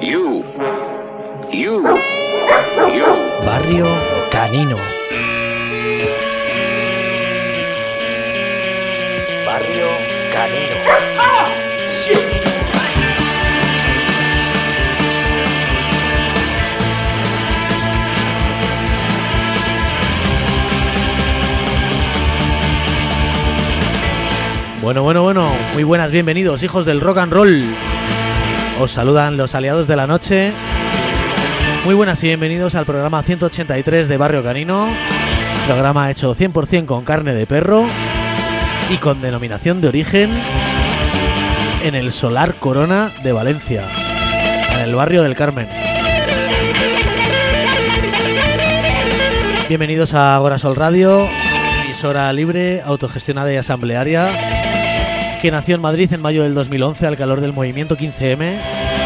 You. Barrio Canino. Barrio Canino. ¡Ah! ¡Shit! Bueno, muy buenas, bienvenidos, hijos del rock and roll. Os saludan los aliados de la noche. Muy buenas y bienvenidos al programa 183 de Barrio Canino. Programa hecho 100% con carne de perro y con denominación de origen en el Solar Corona de Valencia, en el barrio del Carmen. Bienvenidos a Agora Sol Radio, emisora libre, autogestionada y asamblearia, que nació en Madrid en mayo del 2011 al calor del movimiento 15M.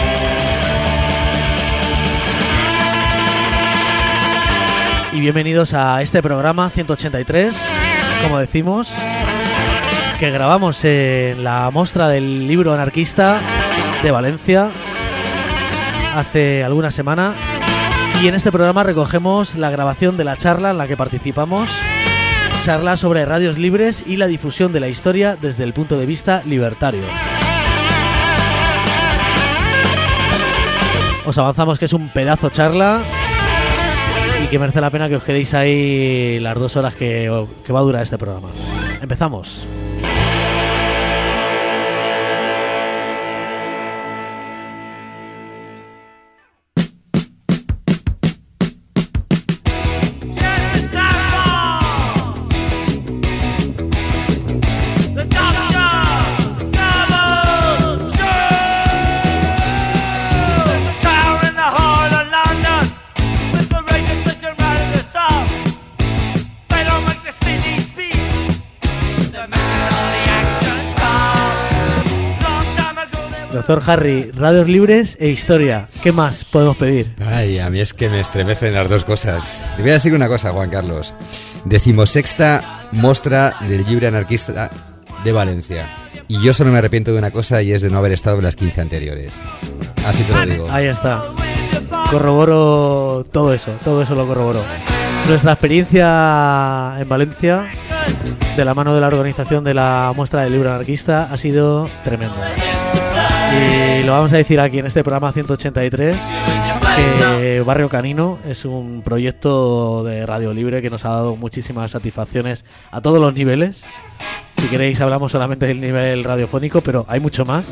Y bienvenidos a este programa 183, como decimos, que grabamos en la Mostra del Libro Anarquista de Valencia hace alguna semana. Y en este programa recogemos la grabación de la charla en la que participamos. Charla sobre radios libres y la difusión de la historia desde el punto de vista libertario. Os avanzamos que es un pedazo charla y que merece la pena que os quedéis ahí las 2 horas que va a durar este programa. Empezamos. Doctor Harry, radios libres e historia. ¿Qué más podemos pedir? Ay, a mí es que me estremecen las dos cosas. Te voy a decir una cosa, Juan Carlos. 16ª Mostra del Llibre Anarquista de Valencia. Y yo solo me arrepiento de una cosa, y es de no haber estado en las 15 anteriores. Así te lo digo. Ahí está. Corroboro todo eso lo corroboro. Nuestra experiencia en Valencia, de la mano de la organización de la Muestra del Libro Anarquista, ha sido tremenda. Y lo vamos a decir aquí en este programa 183, que Barrio Canino es un proyecto de radio libre que nos ha dado muchísimas satisfacciones a todos los niveles. Si queréis hablamos solamente del nivel radiofónico, pero hay mucho más.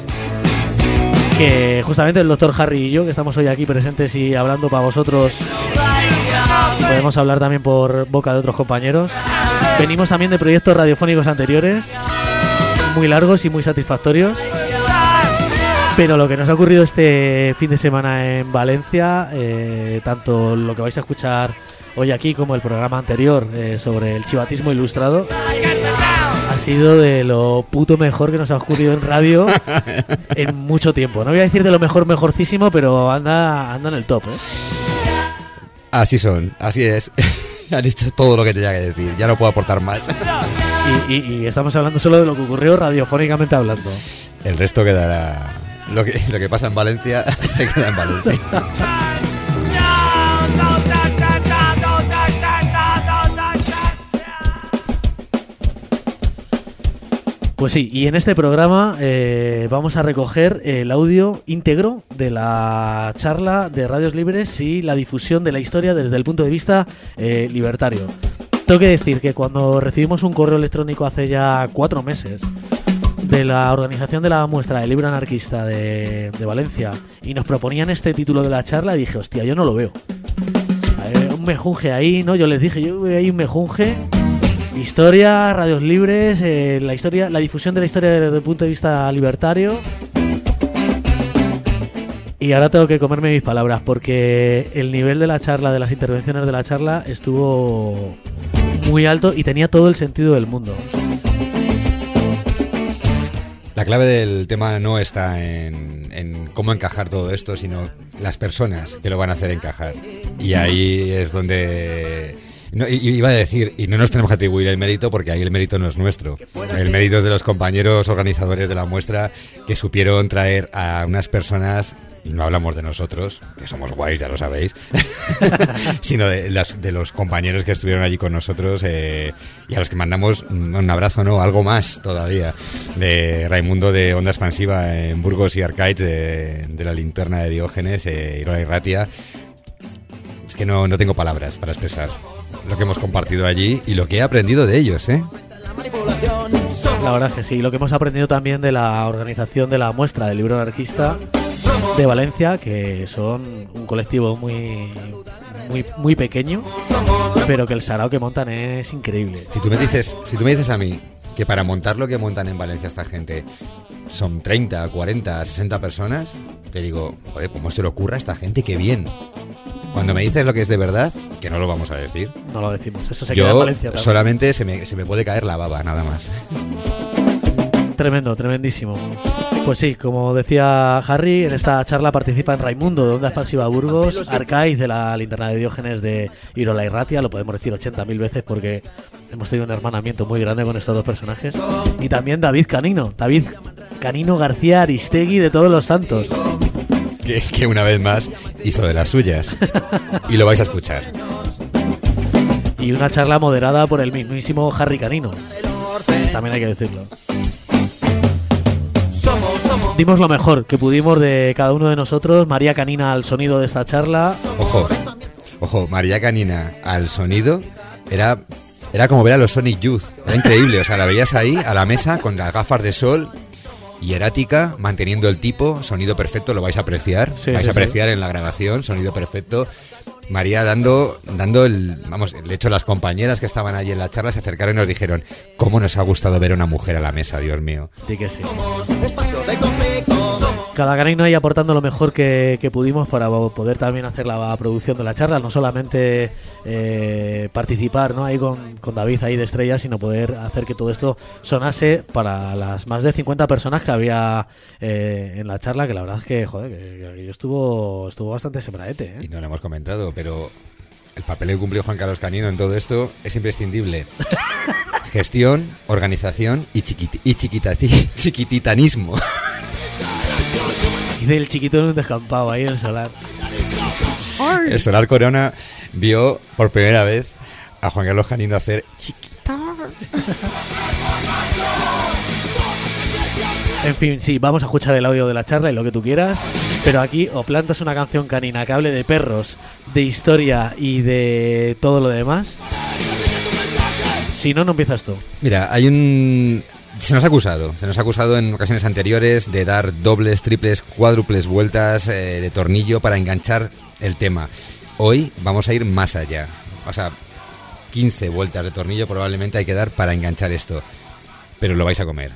Que justamente el doctor Harry y yo, que estamos hoy aquí presentes y hablando para vosotros, podemos hablar también por boca de otros compañeros. Venimos también de proyectos radiofónicos anteriores, muy largos y muy satisfactorios. Pero lo que nos ha ocurrido este fin de semana en Valencia, tanto lo que vais a escuchar hoy aquí como el programa anterior sobre el chivatismo ilustrado, ha sido de lo puto mejor que nos ha ocurrido en radio en mucho tiempo. No voy a decir de lo mejorcísimo, pero anda en el top, ¿eh? Así son, así es. Han dicho todo lo que tenía que decir, ya no puedo aportar más. Y estamos hablando solo de lo que ocurrió radiofónicamente hablando. El resto quedará... Lo que pasa en Valencia se queda en Valencia. Pues sí, y en este programa vamos a recoger el audio íntegro de la charla de radios libres y la difusión de la historia desde el punto de vista libertario. Tengo que decir que cuando recibimos un correo electrónico hace ya 4 meses de la organización de la Muestra del Libro Anarquista de Valencia y nos proponían este título de la charla, dije, hostia, yo no lo veo. Un mejunje ahí, ¿no? Yo les dije, yo veo ahí un mejunje. Historia, radios libres, la difusión de la historia desde el punto de vista libertario. Y ahora tengo que comerme mis palabras porque el nivel de la charla, de las intervenciones de la charla, estuvo muy alto y tenía todo el sentido del mundo. La clave del tema no está en cómo encajar todo esto, sino las personas que lo van a hacer encajar. Y ahí es donde... No, iba a decir, y no nos tenemos que atribuir el mérito porque ahí el mérito no es nuestro. El mérito es de los compañeros organizadores de la muestra que supieron traer a unas personas y no hablamos de nosotros, que somos guays, ya lo sabéis, sino de los compañeros que estuvieron allí con nosotros, y a los que mandamos un abrazo, no, algo más todavía, de Raimundo de Onda Expansiva en Burgos y Arcaiz, de la linterna de Diógenes, Irola Irratia. Es que no tengo palabras para expresar lo que hemos compartido allí y lo que he aprendido de ellos, La verdad es que sí, lo que hemos aprendido también de la organización de la muestra del libro anarquista de Valencia, que son un colectivo muy pequeño, pero que el sarao que montan es increíble. Si tú me dices a mí que para montar lo que montan en Valencia esta gente son 30, 40, 60 personas, te digo, joder, ¿cómo se le ocurra a esta gente? ¡Qué bien! Cuando me dices lo que es de verdad, que no lo vamos a decir. No lo decimos, eso se queda en Valencia también. Solamente se me puede caer la baba, nada más. Tremendo, tremendísimo. Pues sí, como decía Harry, en esta charla participan Raimundo de Onda Expansiva Burgos, Arcaiz de la linterna de Diógenes de Irola Irratia, lo podemos decir 80.000 veces porque hemos tenido un hermanamiento muy grande con estos dos personajes, y también David Canino García Aristegui de Todos los Santos. Que una vez más hizo de las suyas. Y lo vais a escuchar. Y una charla moderada por el mismísimo Harry Canino. También hay que decirlo. Dimos lo mejor que pudimos de cada uno de nosotros. María Canina al sonido de esta charla. Ojo, María Canina al sonido era como ver a los Sonic Youth. Era increíble, o sea, la veías ahí a la mesa con las gafas de sol, hierática, manteniendo el tipo, sonido perfecto, lo vais a apreciar, vais a apreciar en la grabación, sonido perfecto. María dando de hecho las compañeras que estaban allí en la charla se acercaron y nos dijeron, ¿cómo nos ha gustado ver a una mujer a la mesa, Dios mío? Sí que sí. Cada canino ahí aportando lo mejor que pudimos para poder también hacer la producción de la charla, no solamente participar, ¿no?, ahí con David ahí de estrella, sino poder hacer que todo esto sonase para las más de 50 personas que había en la charla, que la verdad es que, joder, que estuvo bastante sembraete, ¿eh? Y no lo hemos comentado, pero el papel que cumplió Juan Carlos Canino en todo esto es imprescindible. Gestión, organización y chiquititanismo. Y del chiquito en un descampado ahí en el solar. El Solar Corona vio por primera vez a Juan Carlos Canino hacer chiquita. En fin, sí, vamos a escuchar el audio de la charla y lo que tú quieras, pero aquí o plantas una canción canina que hable de perros, de historia y de todo lo demás. Si no, no empiezas tú. Mira, se nos ha acusado en ocasiones anteriores de dar dobles, triples, cuádruples vueltas de tornillo para enganchar el tema. Hoy vamos a ir más allá. O sea, 15 vueltas de tornillo probablemente hay que dar para enganchar esto. Pero lo vais a comer.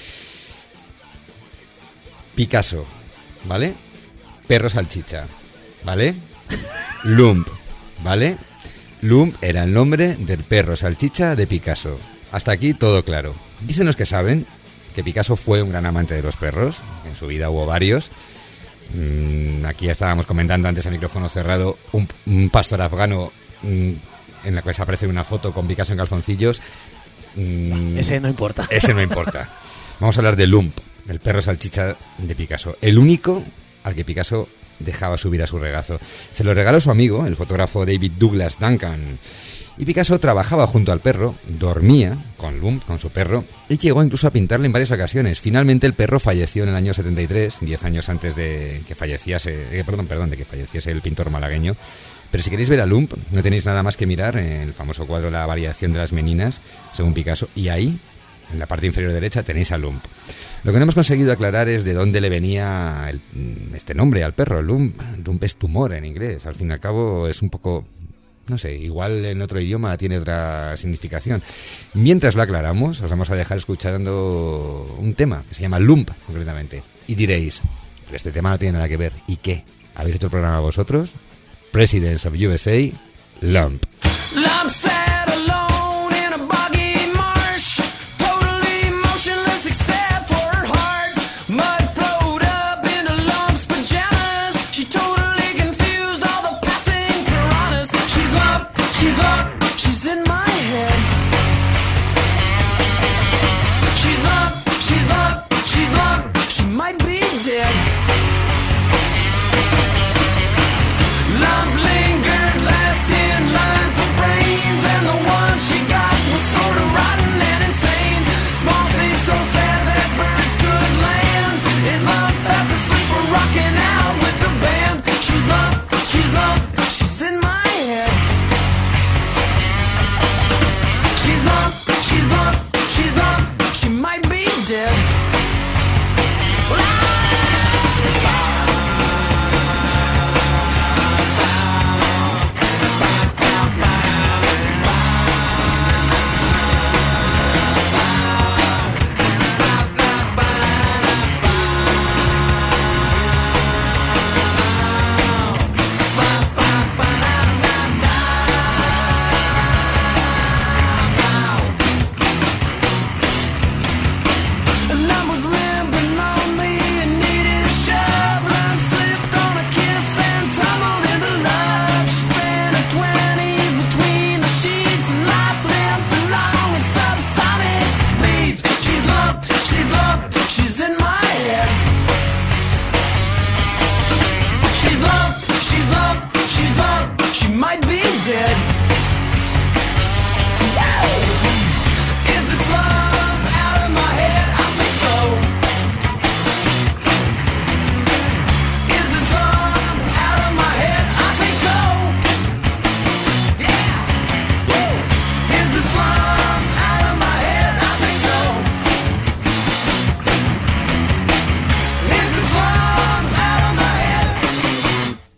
Picasso, ¿vale? Perro salchicha, ¿vale? Lump, ¿vale? Lump era el nombre del perro salchicha de Picasso. Hasta aquí todo claro. Dicen los que saben que Picasso fue un gran amante de los perros. En su vida hubo varios. Aquí estábamos comentando antes a micrófono cerrado un pastor afgano en la que se aparece una foto con Picasso en calzoncillos. Ese no importa. Ese no importa. Vamos a hablar de Lump, el perro salchicha de Picasso. El único al que Picasso dejaba subir a su regazo. Se lo regaló su amigo, el fotógrafo David Douglas Duncan. Y Picasso trabajaba junto al perro, dormía con Lump, con su perro, y llegó incluso a pintarle en varias ocasiones. Finalmente el perro falleció en el año 73, 10 años antes de que falleciese, de que falleciese el pintor malagueño. Pero si queréis ver a Lump, no tenéis nada más que mirar en el famoso cuadro La variación de las meninas, según Picasso, y ahí, en la parte inferior derecha, tenéis a Lump. Lo que no hemos conseguido aclarar es de dónde le venía este nombre al perro, Lump. Lump es tumor en inglés, al fin y al cabo es un poco... No sé, igual en otro idioma tiene otra significación. Mientras lo aclaramos, os vamos a dejar escuchando un tema que se llama Lump, concretamente. Y diréis, pero este tema no tiene nada que ver. ¿Y qué? ¿Habéis hecho el programa vosotros? Presidents of USA, Lump. Lump sat alone in a boggy marsh, totally motionless except for her heart. Mud flowed up into Lump's pajamas. She totally confused all the passing piranhas. She's Lump, she's in my head. She's Lump, she might be dead.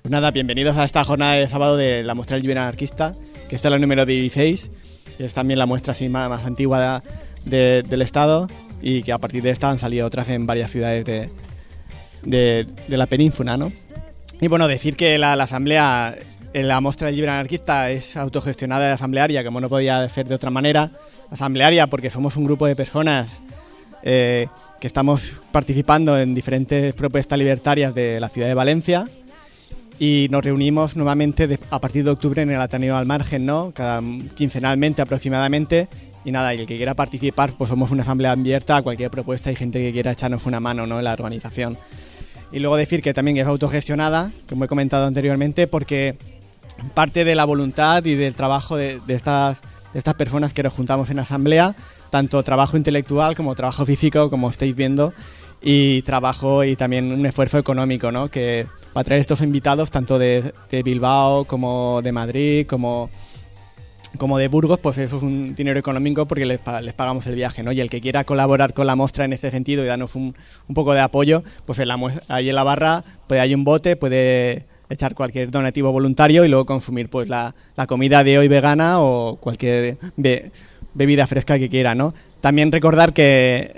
Pues nada, bienvenidos a esta jornada de sábado de la muestra del Libre Anarquista, que esta es la número 16, que es también la muestra así más antigua del Estado, y que a partir de esta han salido otras en varias ciudades de la península, ¿no? Y bueno, decir que la asamblea, la muestra del Libre Anarquista es autogestionada y asamblearia, como no podía ser de otra manera. Asamblearia porque somos un grupo de personas que estamos participando en diferentes propuestas libertarias de la ciudad de Valencia, y nos reunimos nuevamente a partir de octubre en el Ateneo al Margen, ¿no? Cada quincenalmente aproximadamente. Y nada, y el que quiera participar, pues somos una asamblea abierta a cualquier propuesta y gente que quiera echarnos una mano, ¿no?, en la organización. Y luego decir que también es autogestionada, como he comentado anteriormente, porque parte de la voluntad y del trabajo de estas personas que nos juntamos en asamblea, tanto trabajo intelectual como trabajo físico, como estáis viendo, y trabajo y también un esfuerzo económico, ¿no?, que para traer estos invitados tanto de Bilbao como de Madrid como de Burgos, pues eso es un dinero económico porque les pagamos el viaje, ¿no? Y el que quiera colaborar con la muestra en ese sentido y darnos un poco de apoyo, pues ahí en la barra hay un bote, puede echar cualquier donativo voluntario y luego consumir pues la comida de hoy vegana o cualquier bebida fresca que quiera, ¿no? También recordar que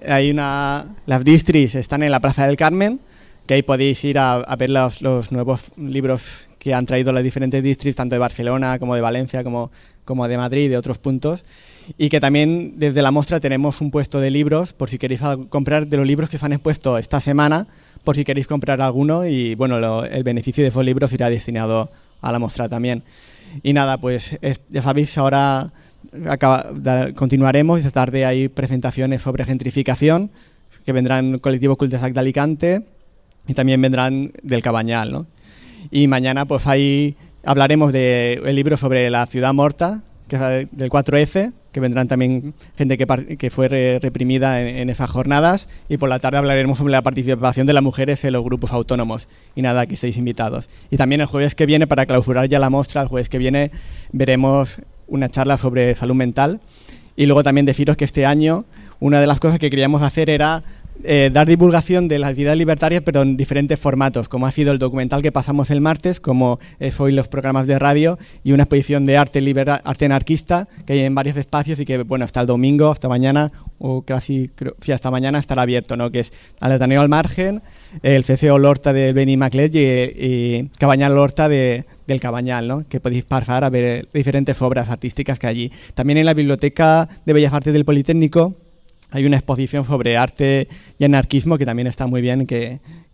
las distris están en la Plaza del Carmen, que ahí podéis ir a ver los nuevos libros que han traído las diferentes distritos, tanto de Barcelona como de Valencia, como de Madrid y de otros puntos. Y que también desde la muestra tenemos un puesto de libros, por si queréis comprar de los libros que se han expuesto esta semana, por si queréis comprar alguno, y bueno, el beneficio de esos libros irá destinado a la muestra también. Y nada, pues ya sabéis, ahora continuaremos. Esta tarde hay presentaciones sobre gentrificación, que vendrán colectivo Cul-de-sac de Alicante y también vendrán del Cabañal, ¿no? Y mañana pues ahí hablaremos del libro sobre la ciudad morta, que es del 4F, que vendrán también gente que fue reprimida en esas jornadas, y por la tarde hablaremos sobre la participación de las mujeres en los grupos autónomos. Y nada, aquí estáis invitados. Y también el jueves que viene, para clausurar ya la muestra, el jueves que viene veremos una charla sobre salud mental. Y luego también deciros que este año una de las cosas que queríamos hacer era dar divulgación de las actividades libertarias, pero en diferentes formatos, como ha sido el documental que pasamos el martes, como es hoy los programas de radio, y una exposición de arte anarquista que hay en varios espacios y que, bueno, hasta el domingo, hasta mañana, o casi, sí, hasta mañana estará abierto, ¿no?, que es al Ateneo al Margen, el CCO Lorta de Beni Maclet y Cabañal Lorta del Cabañal, ¿no?, que podéis pasar a ver diferentes obras artísticas que hay allí. También en la Biblioteca de Bellas Artes del Politécnico hay una exposición sobre arte y anarquismo que también está muy bien, que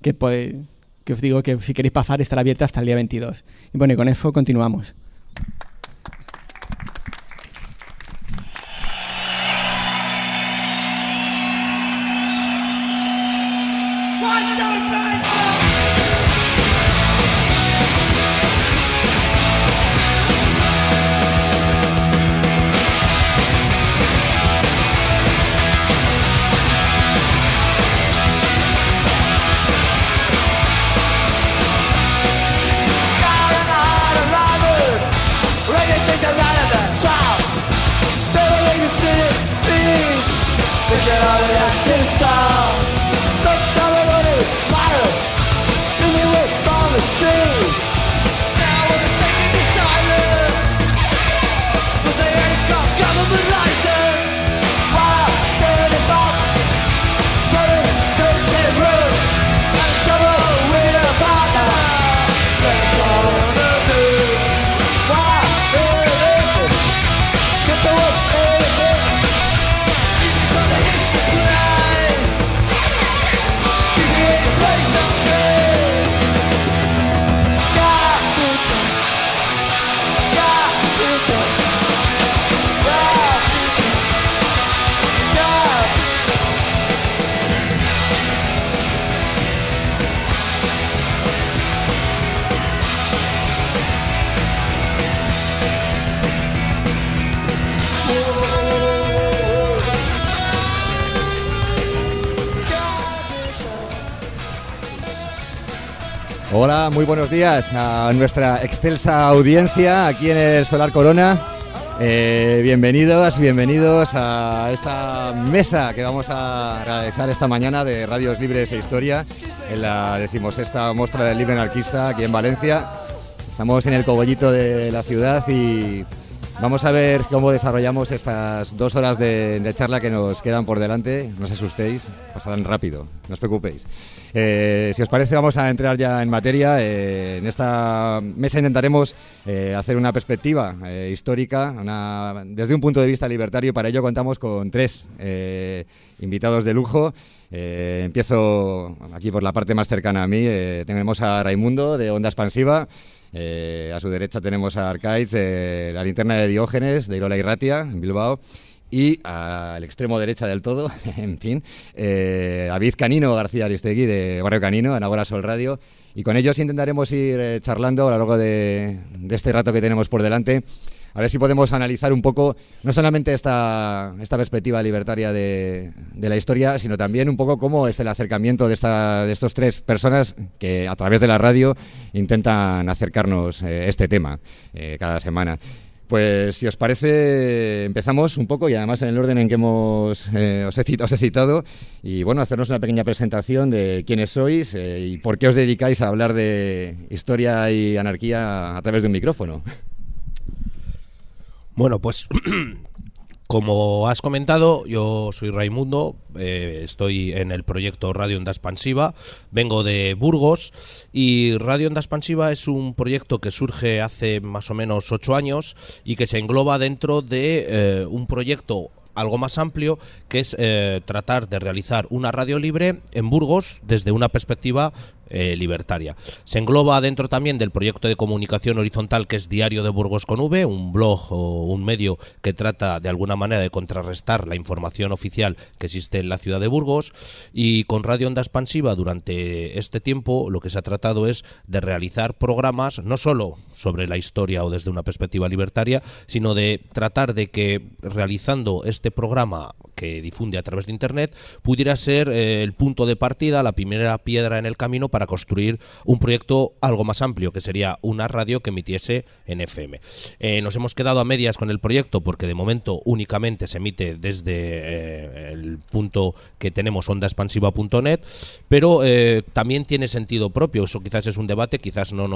os digo que si queréis pasar estará abierta hasta el día 22. Y bueno, y con eso continuamos. Hola, muy buenos días a nuestra excelsa audiencia aquí en el Solar Corona. Bienvenidos a esta mesa que vamos a realizar esta mañana de Radios Libres e Historia en la 16ª Muestra del Libre Anarquista aquí en Valencia. Estamos en el cogollito de la ciudad y vamos a ver cómo desarrollamos estas 2 horas de charla que nos quedan por delante. No os asustéis, pasarán rápido, no os preocupéis. Si os parece, vamos a entrar ya en materia. En esta mesa intentaremos hacer una perspectiva histórica desde un punto de vista libertario. Para ello contamos con 3 invitados de lujo. Empiezo aquí por la parte más cercana a mí. Tenemos a Raimundo, de Onda Expansiva. A su derecha tenemos a Arcaiz, la linterna de Diógenes, de Irola Irratia, en Bilbao. Y al extremo derecha del todo, en fin, David Canino García Aristegui, de Barrio Canino, en Agora Sol Radio. Y con ellos intentaremos ir charlando a lo largo de este rato que tenemos por delante, a ver si podemos analizar un poco, no solamente esta perspectiva libertaria de la historia, sino también un poco cómo es el acercamiento de estos 3 personas que a través de la radio intentan acercarnos este tema cada semana. Pues si os parece, empezamos un poco, y además en el orden en que os he citado, y bueno, hacernos una pequeña presentación de quiénes sois y por qué os dedicáis a hablar de historia y anarquía a través de un micrófono. Bueno, pues como has comentado, yo soy Raimundo, estoy en el proyecto Radio Onda Expansiva, vengo de Burgos, y Radio Onda Expansiva es un proyecto que surge hace más o menos 8 años y que se engloba dentro de un proyecto algo más amplio, que es tratar de realizar una radio libre en Burgos desde una perspectiva libertaria. Se engloba dentro también del proyecto de comunicación horizontal que es Diario de Burgos con V, un blog o un medio que trata de alguna manera de contrarrestar la información oficial que existe en la ciudad de Burgos, y con Radio Onda Expansiva durante este tiempo lo que se ha tratado es de realizar programas no solo sobre la historia o desde una perspectiva libertaria, sino de tratar de que realizando este programa que difunde a través de Internet pudiera ser el punto de partida, la primera piedra en el camino para construir un proyecto algo más amplio, que sería una radio que emitiese en FM. Nos hemos quedado a medias con el proyecto porque de momento únicamente se emite desde el punto que tenemos, ondaexpansiva.net, pero también tiene sentido propio. Eso quizás es un debate, quizás no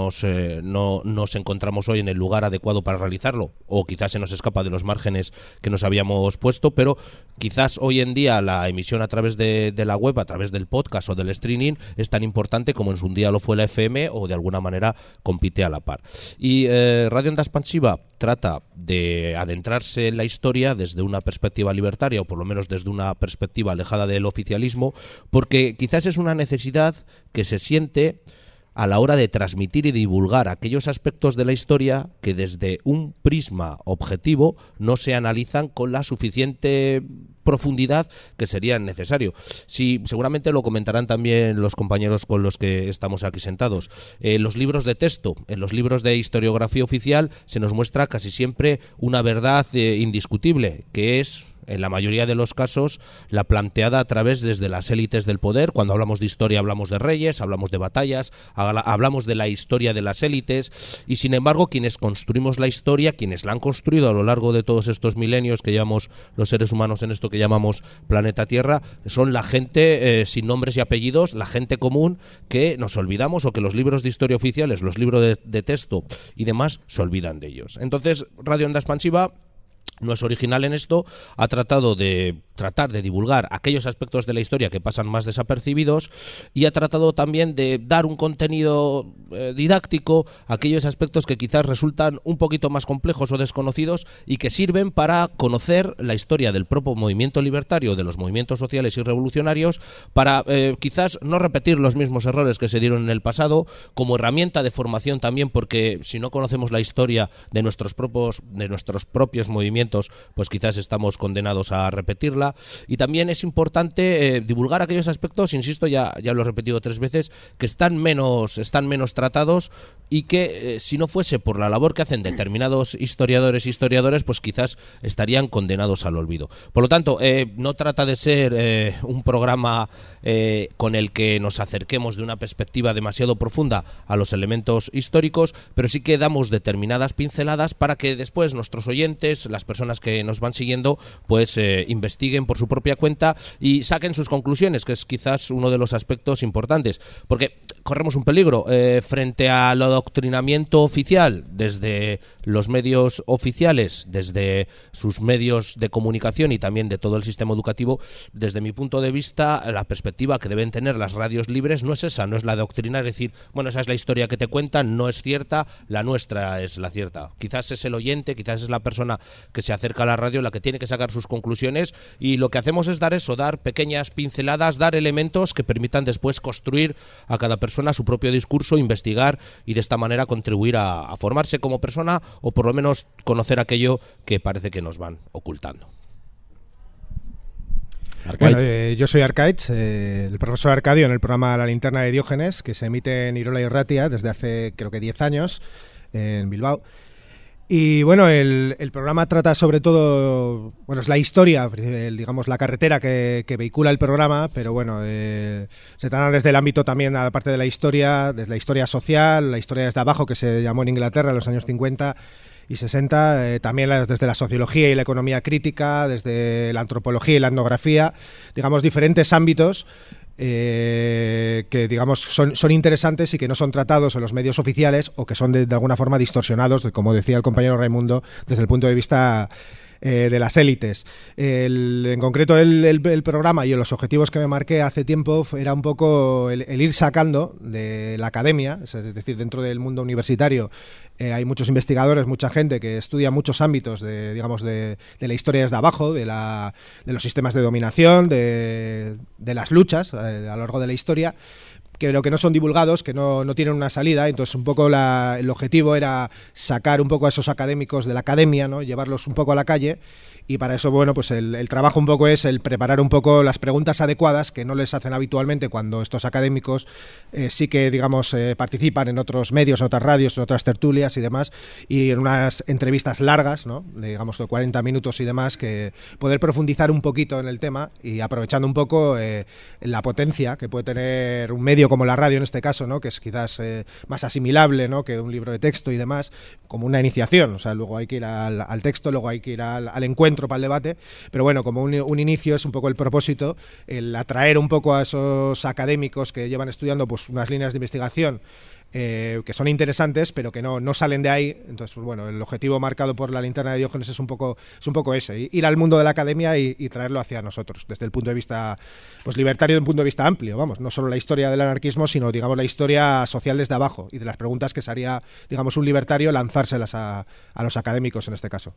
nos encontramos hoy en el lugar adecuado para realizarlo, o quizás se nos escapa de los márgenes que nos habíamos puesto, pero quizás hoy en día la emisión a través de la web, a través del podcast o del streaming es tan importante como en su día lo fue la FM, o de alguna manera compite a la par. Y Radio Onda Expansiva trata de adentrarse en la historia desde una perspectiva libertaria, o por lo menos desde una perspectiva alejada del oficialismo, porque quizás es una necesidad que se siente a la hora de transmitir y divulgar aquellos aspectos de la historia que desde un prisma objetivo no se analizan con la suficiente profundidad que sería necesario. Sí, seguramente lo comentarán también los compañeros con los que estamos aquí sentados. Los libros de texto, en los libros de historiografía oficial se nos muestra casi siempre una verdad indiscutible, que es, en la mayoría de los casos, la planteada a través desde las élites del poder. Cuando hablamos de historia hablamos de reyes, hablamos de batallas, hablamos de la historia de las élites, y sin embargo quienes construimos la historia, quienes la han construido a lo largo de todos estos milenios que llevamos los seres humanos en esto que llamamos planeta Tierra, son la gente sin nombres y apellidos, la gente común, que nos olvidamos, o que los libros de historia oficiales, los libros de texto y demás se olvidan de ellos. Entonces, Radio Onda Expansiva no es original en esto, ha tratado de divulgar aquellos aspectos de la historia que pasan más desapercibidos, y ha tratado también de dar un contenido didáctico a aquellos aspectos que quizás resultan un poquito más complejos o desconocidos, y que sirven para conocer la historia del propio movimiento libertario, de los movimientos sociales y revolucionarios, para quizás no repetir los mismos errores que se dieron en el pasado, como herramienta de formación también, porque si no conocemos la historia de nuestros propios movimientos, pues quizás estamos condenados a repetirla. Y también es importante divulgar aquellos aspectos, insisto, ya lo he repetido 3 veces, que están menos tratados, y que si no fuese por la labor que hacen determinados historiadores, pues quizás estarían condenados al olvido. Por lo tanto, no trata de ser un programa con el que nos acerquemos de una perspectiva demasiado profunda a los elementos históricos, pero sí que damos determinadas pinceladas para que después nuestros oyentes, las personas que nos van siguiendo, pues investiguen por su propia cuenta y saquen sus conclusiones, que es quizás uno de los aspectos importantes, porque corremos un peligro frente a lo adoctrinamiento oficial desde los medios oficiales, desde sus medios de comunicación y también de todo el sistema educativo, desde mi punto de vista, la perspectiva que deben tener las radios libres no es esa, no es la de adoctrinar, es decir, bueno, esa es la historia que te cuentan, no es cierta, la nuestra es la cierta. Quizás es el oyente, quizás es la persona que se acerca a la radio la que tiene que sacar sus conclusiones, y lo que hacemos es dar eso, dar pequeñas pinceladas, dar elementos que permitan después construir a cada persona su propio discurso, investigar y de esta manera contribuir a formarse como persona, o por lo menos conocer aquello que parece que nos van ocultando. Bueno, yo soy Arcaich, el profesor Arcadio en el programa La Linterna de Diógenes, que se emite en Irola y Ratia desde hace creo que 10 años en Bilbao. Y bueno, el programa trata sobre todo, bueno, es la historia, digamos la carretera que vehicula el programa, pero bueno, se trata desde el ámbito también, aparte de la historia, desde la historia social, la historia desde abajo, que se llamó en Inglaterra en los años 50 y 60, también desde la sociología y la economía crítica, desde la antropología y la etnografía, digamos diferentes ámbitos que digamos son interesantes y que no son tratados en los medios oficiales o que son de alguna forma distorsionados, como decía el compañero Raimundo, desde el punto de vista de las élites. En concreto el programa y los objetivos que me marqué hace tiempo era un poco el ir sacando de la academia, es decir, dentro del mundo universitario hay muchos investigadores, mucha gente que estudia muchos ámbitos de la historia desde abajo, de los sistemas de dominación, de las luchas a lo largo de la historia, pero que no son divulgados, que no tienen una salida. Entonces un poco el objetivo era sacar un poco a esos académicos de la academia, ¿no? Llevarlos un poco a la calle, y para eso, bueno, pues el trabajo un poco es el preparar un poco las preguntas adecuadas que no les hacen habitualmente cuando estos académicos sí que, digamos, participan en otros medios, en otras radios, en otras tertulias y demás, y en unas entrevistas largas, ¿no? Digamos de 40 minutos y demás, que poder profundizar un poquito en el tema y aprovechando un poco la potencia que puede tener un medio como la radio en este caso, ¿no? Que es quizás más asimilable, ¿no? Que un libro de texto y demás, como una iniciación. O sea, luego hay que ir al texto, luego hay que ir al encuentro para el debate, pero bueno, como un inicio es un poco el propósito, el atraer un poco a esos académicos que llevan estudiando pues unas líneas de investigación que son interesantes, pero que no salen de ahí. Entonces, pues bueno, el objetivo marcado por La Linterna de Diógenes es un poco ese, ir al mundo de la academia y traerlo hacia nosotros, desde el punto de vista pues libertario, desde un punto de vista amplio, vamos, no solo la historia del anarquismo, sino digamos la historia social desde abajo y de las preguntas que se haría, digamos, un libertario lanzárselas a los académicos en este caso.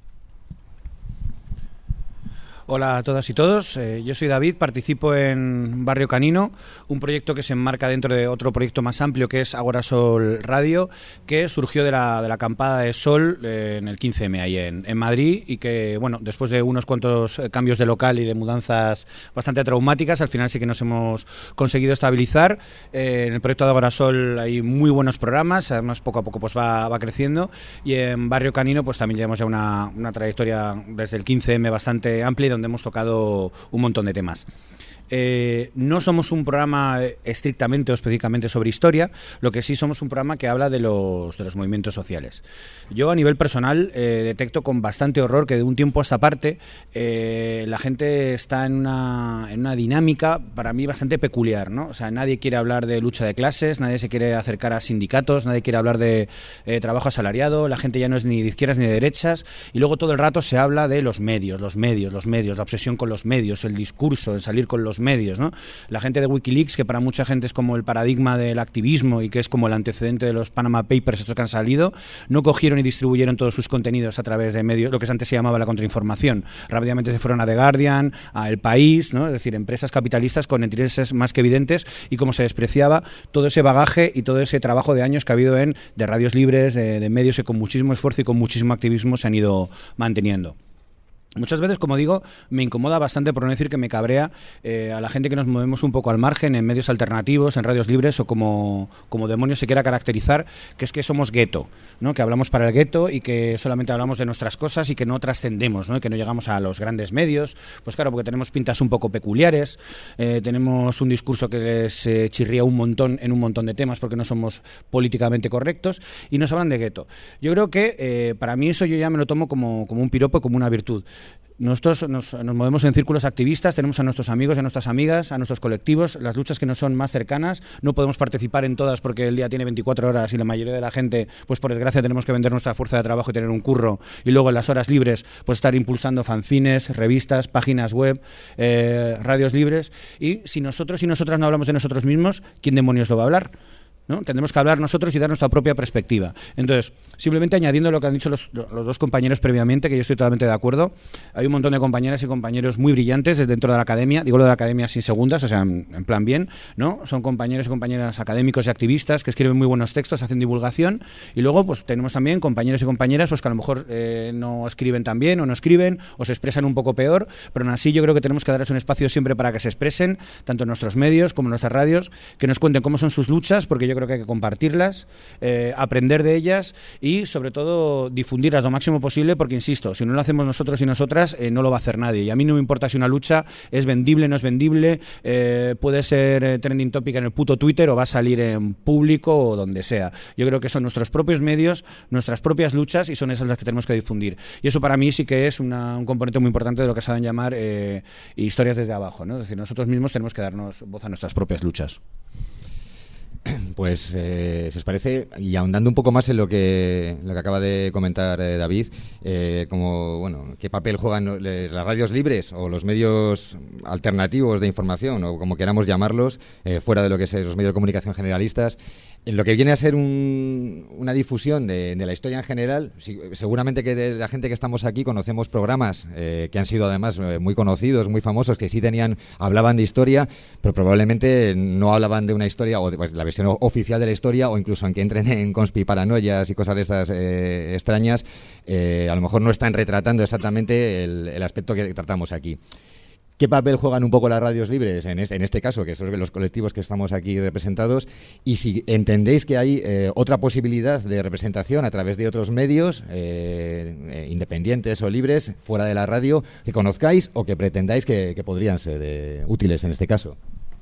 Hola a todas y todos, yo soy David, participo en Barrio Canino, un proyecto que se enmarca dentro de otro proyecto más amplio que es Agora Sol Radio, que surgió de la acampada de Sol en el 15M ahí en Madrid, y que, bueno, después de unos cuantos cambios de local y de mudanzas bastante traumáticas, al final sí que nos hemos conseguido estabilizar. En el proyecto de Agora Sol hay muy buenos programas, además poco a poco pues va creciendo, y en Barrio Canino pues también llevamos ya una trayectoria desde el 15M bastante amplia, donde hemos tocado un montón de temas. No somos un programa estrictamente o específicamente sobre historia, lo que sí somos un programa que habla de los movimientos sociales. Yo a nivel personal detecto con bastante horror que de un tiempo a esta parte la gente está en una dinámica para mí bastante peculiar, ¿no? O sea, nadie quiere hablar de lucha de clases, nadie se quiere acercar a sindicatos, nadie quiere hablar de trabajo asalariado, la gente ya no es ni de izquierdas ni de derechas, y luego todo el rato se habla de los medios, la obsesión con los medios, el discurso, el salir con los medios, ¿no? La gente de Wikileaks, que para mucha gente es como el paradigma del activismo y que es como el antecedente de los Panama Papers, estos que han salido, no cogieron y distribuyeron todos sus contenidos a través de medios, lo que antes se llamaba la contrainformación. Rápidamente se fueron a The Guardian, a El País, ¿no? Es decir, empresas capitalistas con intereses más que evidentes, y cómo se despreciaba todo ese bagaje y todo ese trabajo de años que ha habido de radios libres, de medios que con muchísimo esfuerzo y con muchísimo activismo se han ido manteniendo. Muchas veces, como digo, me incomoda bastante, por no decir que me cabrea, a la gente que nos movemos un poco al margen, en medios alternativos, en radios libres, o como demonios se quiera caracterizar, que es que somos gueto, ¿no? Que hablamos para el gueto y que solamente hablamos de nuestras cosas y que no trascendemos, ¿no? Y que no llegamos a los grandes medios, pues claro, porque tenemos pintas un poco peculiares, tenemos un discurso que les chirría un montón en un montón de temas porque no somos políticamente correctos y nos hablan de gueto. Yo creo que para mí eso yo ya me lo tomo como un piropo, como una virtud. Nosotros nos movemos en círculos activistas, tenemos a nuestros amigos y a nuestras amigas, a nuestros colectivos, las luchas que nos son más cercanas, no podemos participar en todas porque el día tiene 24 horas y la mayoría de la gente, pues por desgracia tenemos que vender nuestra fuerza de trabajo y tener un curro, y luego en las horas libres pues estar impulsando fanzines, revistas, páginas web, radios libres, y si nosotros y nosotras no hablamos de nosotros mismos, ¿quién demonios lo va a hablar? ¿No? Tendremos que hablar nosotros y dar nuestra propia perspectiva. Entonces, simplemente añadiendo lo que han dicho los dos compañeros previamente, que yo estoy totalmente de acuerdo, hay un montón de compañeras y compañeros muy brillantes dentro de la academia, digo lo de la academia sin segundas, o sea, en plan bien, ¿no? Son compañeros y compañeras académicos y activistas que escriben muy buenos textos, hacen divulgación, y luego pues tenemos también compañeros y compañeras pues que a lo mejor no escriben tan bien o no escriben o se expresan un poco peor, pero aún así yo creo que tenemos que darles un espacio siempre para que se expresen, tanto en nuestros medios como en nuestras radios, que nos cuenten cómo son sus luchas, porque yo creo que hay que compartirlas, aprender de ellas y sobre todo difundirlas lo máximo posible, porque insisto, si no lo hacemos nosotros y nosotras, no lo va a hacer nadie, y a mí no me importa si una lucha es vendible, no es vendible, puede ser trending topic en el puto Twitter o va a salir en público o donde sea. Yo creo que son nuestros propios medios, nuestras propias luchas, y son esas las que tenemos que difundir, y eso para mí sí que es un componente muy importante de lo que saben llamar historias desde abajo, ¿no? Es decir, nosotros mismos tenemos que darnos voz a nuestras propias luchas. Pues, si os parece, y ahondando un poco más en lo que acaba de comentar David, como, bueno, qué papel juegan las radios libres o los medios alternativos de información, o como queramos llamarlos, fuera de lo que es los medios de comunicación generalistas, en lo que viene a ser una difusión de la historia en general. Seguramente que de la gente que estamos aquí conocemos programas que han sido además muy conocidos, muy famosos, que sí hablaban de historia, pero probablemente no hablaban de una historia o de la versión oficial de la historia, o incluso aunque entren en conspiparanoias y cosas de estas extrañas, a lo mejor no están retratando exactamente el aspecto que tratamos aquí. ¿Qué papel juegan un poco las radios libres en este caso, que son los colectivos que estamos aquí representados? Y si entendéis que hay otra posibilidad de representación a través de otros medios, independientes o libres, fuera de la radio, que conozcáis o que pretendáis que podrían ser útiles en este caso.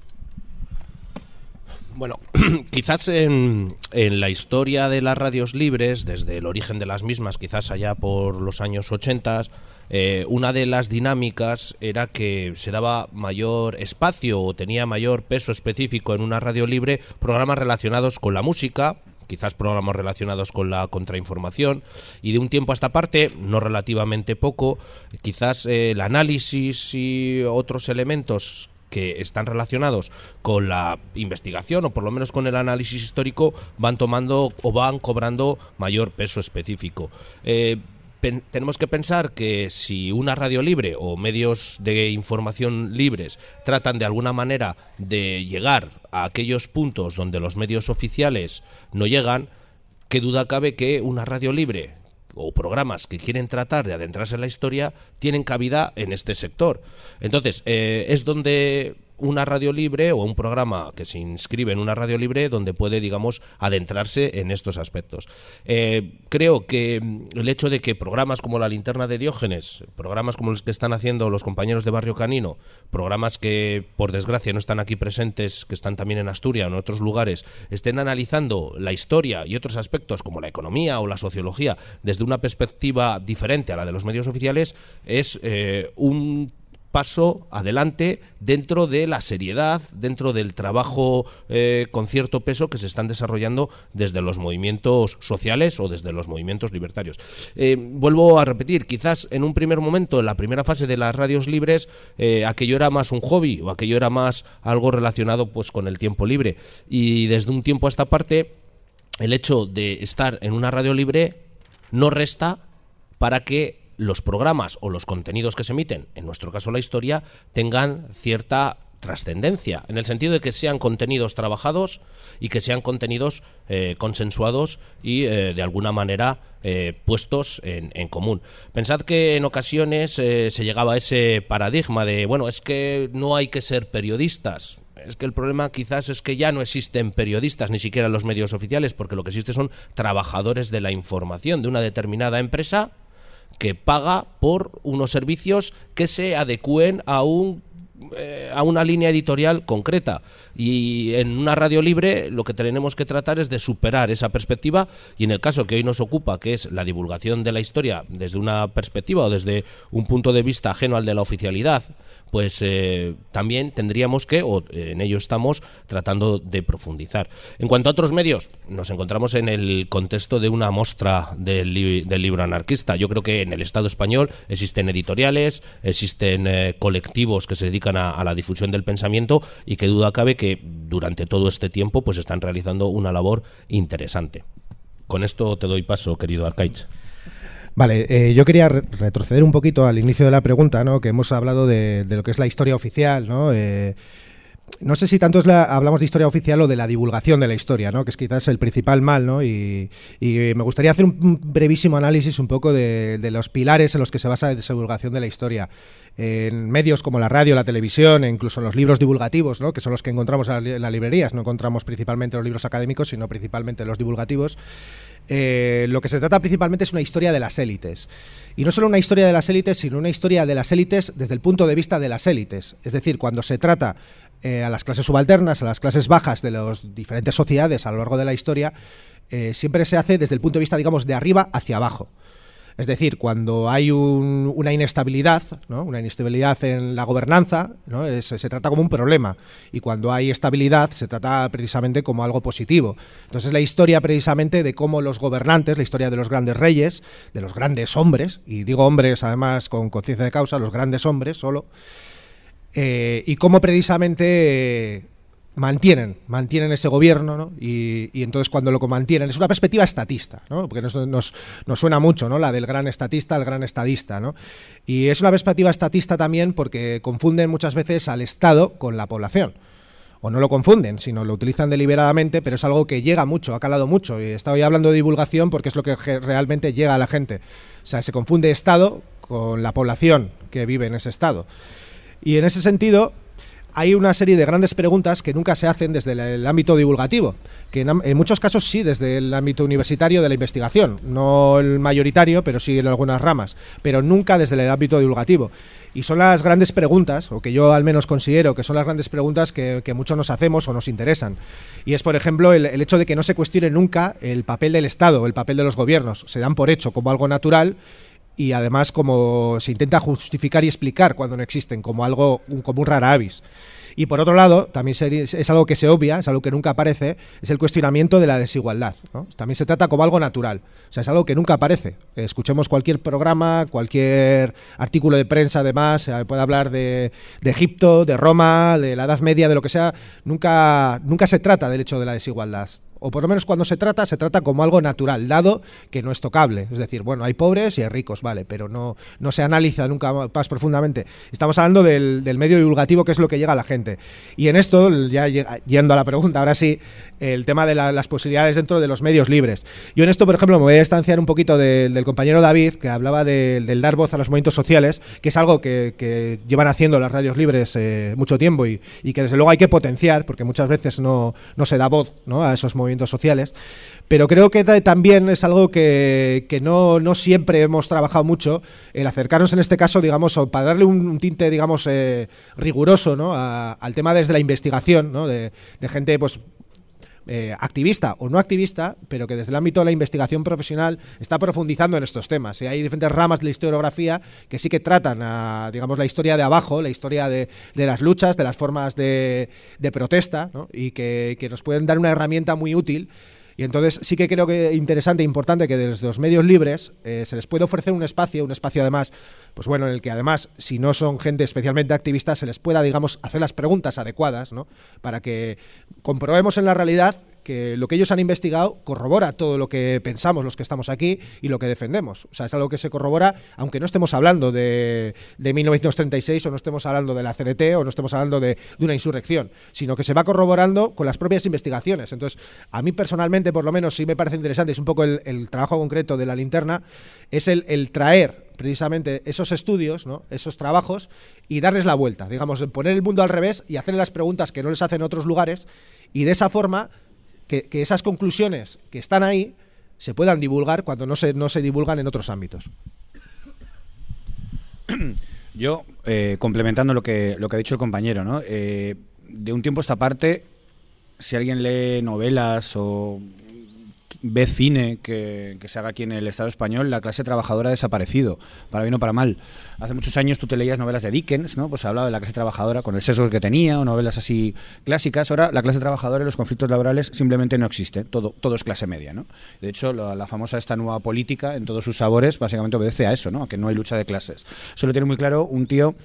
Bueno, quizás en la historia de las radios libres, desde el origen de las mismas, quizás allá por los años 80, una de las dinámicas era que se daba mayor espacio o tenía mayor peso específico en una radio libre programas relacionados con la música, quizás programas relacionados con la contrainformación, y de un tiempo a esta parte, no relativamente poco, quizás el análisis y otros elementos que están relacionados con la investigación, o por lo menos con el análisis histórico, van tomando o van cobrando mayor peso específico. Tenemos que pensar que si una radio libre o medios de información libres tratan de alguna manera de llegar a aquellos puntos donde los medios oficiales no llegan, qué duda cabe que una radio libre o programas que quieren tratar de adentrarse en la historia tienen cabida en este sector. Entonces, es donde una radio libre o un programa que se inscribe en una radio libre donde puede, digamos, adentrarse en estos aspectos. Creo que el hecho de que programas como La Linterna de Diógenes, programas como los que están haciendo los compañeros de Barrio Canino, programas que por desgracia no están aquí presentes, que están también en Asturias o en otros lugares, estén analizando la historia y otros aspectos como la economía o la sociología desde una perspectiva diferente a la de los medios oficiales, es un paso adelante dentro de la seriedad, dentro del trabajo con cierto peso que se están desarrollando desde los movimientos sociales o desde los movimientos libertarios. Vuelvo a repetir, quizás en un primer momento, en la primera fase de las radios libres, aquello era más un hobby o aquello era más algo relacionado pues con el tiempo libre, y desde un tiempo a esta parte el hecho de estar en una radio libre no resta para que los programas o los contenidos que se emiten, en nuestro caso la historia, tengan cierta trascendencia, en el sentido de que sean contenidos trabajados y que sean contenidos consensuados y de alguna manera puestos en común. Pensad que en ocasiones se llegaba a ese paradigma de, bueno, es que no hay que ser periodistas. Es que el problema quizás es que ya no existen periodistas, ni siquiera en los medios oficiales, porque lo que existe son trabajadores de la información de una determinada empresa que paga por unos servicios que se adecúen a un a una línea editorial concreta, y en una radio libre lo que tenemos que tratar es de superar esa perspectiva, y en el caso que hoy nos ocupa, que es la divulgación de la historia desde una perspectiva o desde un punto de vista ajeno al de la oficialidad, pues también tendríamos que, o en ello estamos, tratando de profundizar. En cuanto a otros medios, nos encontramos en el contexto de una mostra del libro anarquista. Yo creo que en el Estado español existen editoriales, existen colectivos que se dedican a la difusión del pensamiento, y que duda cabe que durante todo este tiempo pues están realizando una labor interesante. Con esto te doy paso, querido Arcaich. Vale, yo quería retroceder un poquito al inicio de la pregunta, ¿no? Que hemos hablado de lo que es la historia oficial, ¿no? No sé si tanto hablamos de historia oficial o de la divulgación de la historia, ¿no? Que es quizás el principal mal, ¿no? Y me gustaría hacer un brevísimo análisis un poco de los pilares en los que se basa esa divulgación de la historia. En medios como la radio, la televisión, e incluso en los libros divulgativos, ¿no? Que son los que encontramos en las librerías. No encontramos principalmente los libros académicos, sino principalmente los divulgativos. Lo que se trata principalmente es una historia de las élites. Y no solo una historia de las élites, sino una historia de las élites desde el punto de vista de las élites. Es decir, cuando se trata a las clases subalternas, a las clases bajas de las diferentes sociedades a lo largo de la historia, siempre se hace desde el punto de vista, digamos, de arriba hacia abajo. Es decir, cuando hay una inestabilidad, ¿no? Una inestabilidad en la gobernanza, ¿no? Se trata como un problema, y cuando hay estabilidad se trata precisamente como algo positivo. Entonces la historia precisamente de cómo los gobernantes, la historia de los grandes reyes, de los grandes hombres, y digo hombres además con conciencia de causa, los grandes hombres solo, y cómo precisamente mantienen ese gobierno, ¿no? Y entonces cuando lo mantienen, es una perspectiva estatista, ¿no? Porque nos suena mucho, ¿no? La del gran estatista, el gran estadista, ¿no? Y es una perspectiva estatista también porque confunden muchas veces al Estado con la población. O no lo confunden, sino lo utilizan deliberadamente, pero es algo que llega mucho, ha calado mucho. Y estaba hoy hablando de divulgación porque es lo que realmente llega a la gente. O sea, se confunde Estado con la población que vive en ese Estado. Y en ese sentido hay una serie de grandes preguntas que nunca se hacen desde el ámbito divulgativo, que en muchos casos sí desde el ámbito universitario de la investigación, no el mayoritario, pero sí en algunas ramas, pero nunca desde el ámbito divulgativo. Y son las grandes preguntas, o que yo al menos considero que son las grandes preguntas que muchos nos hacemos o nos interesan. Y es, por ejemplo, el hecho de que no se cuestione nunca el papel del Estado, el papel de los gobiernos. Se dan por hecho como algo natural, y además como se intenta justificar y explicar cuando no existen, como un rara avis. Y por otro lado, también es algo que se obvia, es algo que nunca aparece, es el cuestionamiento de la desigualdad, ¿no? También se trata como algo natural, o sea, es algo que nunca aparece. Escuchemos cualquier programa, cualquier artículo de prensa, además, puede hablar de Egipto, de Roma, de la Edad Media, de lo que sea, nunca se trata del hecho de la desigualdad. O por lo menos cuando se trata como algo natural, dado que no es tocable. Es decir, bueno, hay pobres y hay ricos, vale, pero no se analiza nunca más profundamente. Estamos hablando del medio divulgativo, que es lo que llega a la gente. Y en esto, ya yendo a la pregunta, ahora sí, el tema de las posibilidades dentro de los medios libres. Yo en esto, por ejemplo, me voy a distanciar un poquito del compañero David, que hablaba del dar voz a los movimientos sociales, que es algo que llevan haciendo las radios libres mucho tiempo y que desde luego hay que potenciar, porque muchas veces no se da voz, ¿no?, a esos movimientos sociales, pero creo que también es algo que no siempre hemos trabajado mucho, el acercarnos en este caso, digamos, para darle un tinte, digamos, riguroso, ¿no?, al tema desde la investigación, ¿no?, de gente, pues, activista o no activista, pero que desde el ámbito de la investigación profesional está profundizando en estos temas. Hay diferentes ramas de la historiografía que sí que tratan digamos, la historia de abajo, la historia de las luchas, de las formas de protesta, ¿no?, y que nos pueden dar una herramienta muy útil. Y entonces sí que creo que es interesante e importante que desde los medios libres se les puede ofrecer un espacio además, pues bueno, en el que además, si no son gente especialmente activista, se les pueda, digamos, hacer las preguntas adecuadas, ¿no?, para que comprobemos en la realidad que lo que ellos han investigado corrobora todo lo que pensamos los que estamos aquí y lo que defendemos. O sea, es algo que se corrobora, aunque no estemos hablando de 1936 o no estemos hablando de la CNT o no estemos hablando de una insurrección, sino que se va corroborando con las propias investigaciones. Entonces, a mí personalmente, por lo menos, sí me parece interesante, es un poco el trabajo concreto de la linterna, es el traer precisamente esos estudios, ¿no?, esos trabajos, y darles la vuelta, digamos, poner el mundo al revés y hacerle las preguntas que no les hacen en otros lugares, y de esa forma que esas conclusiones que están ahí se puedan divulgar cuando no se divulgan en otros ámbitos. Yo, complementando lo que ha dicho el compañero, ¿no? De un tiempo a esta parte, si alguien lee novelas o ve cine que se haga aquí en el Estado español, la clase trabajadora ha desaparecido, para bien o para mal. Hace muchos años tú te leías novelas de Dickens, ¿no? Pues se hablaba de la clase trabajadora con el sesgo que tenía, o novelas así clásicas. Ahora la clase trabajadora y los conflictos laborales simplemente no existe, todo es clase media, ¿no? De hecho, la famosa esta nueva política, en todos sus sabores, básicamente obedece a eso, ¿no? A que no hay lucha de clases. Eso lo tiene muy claro un tío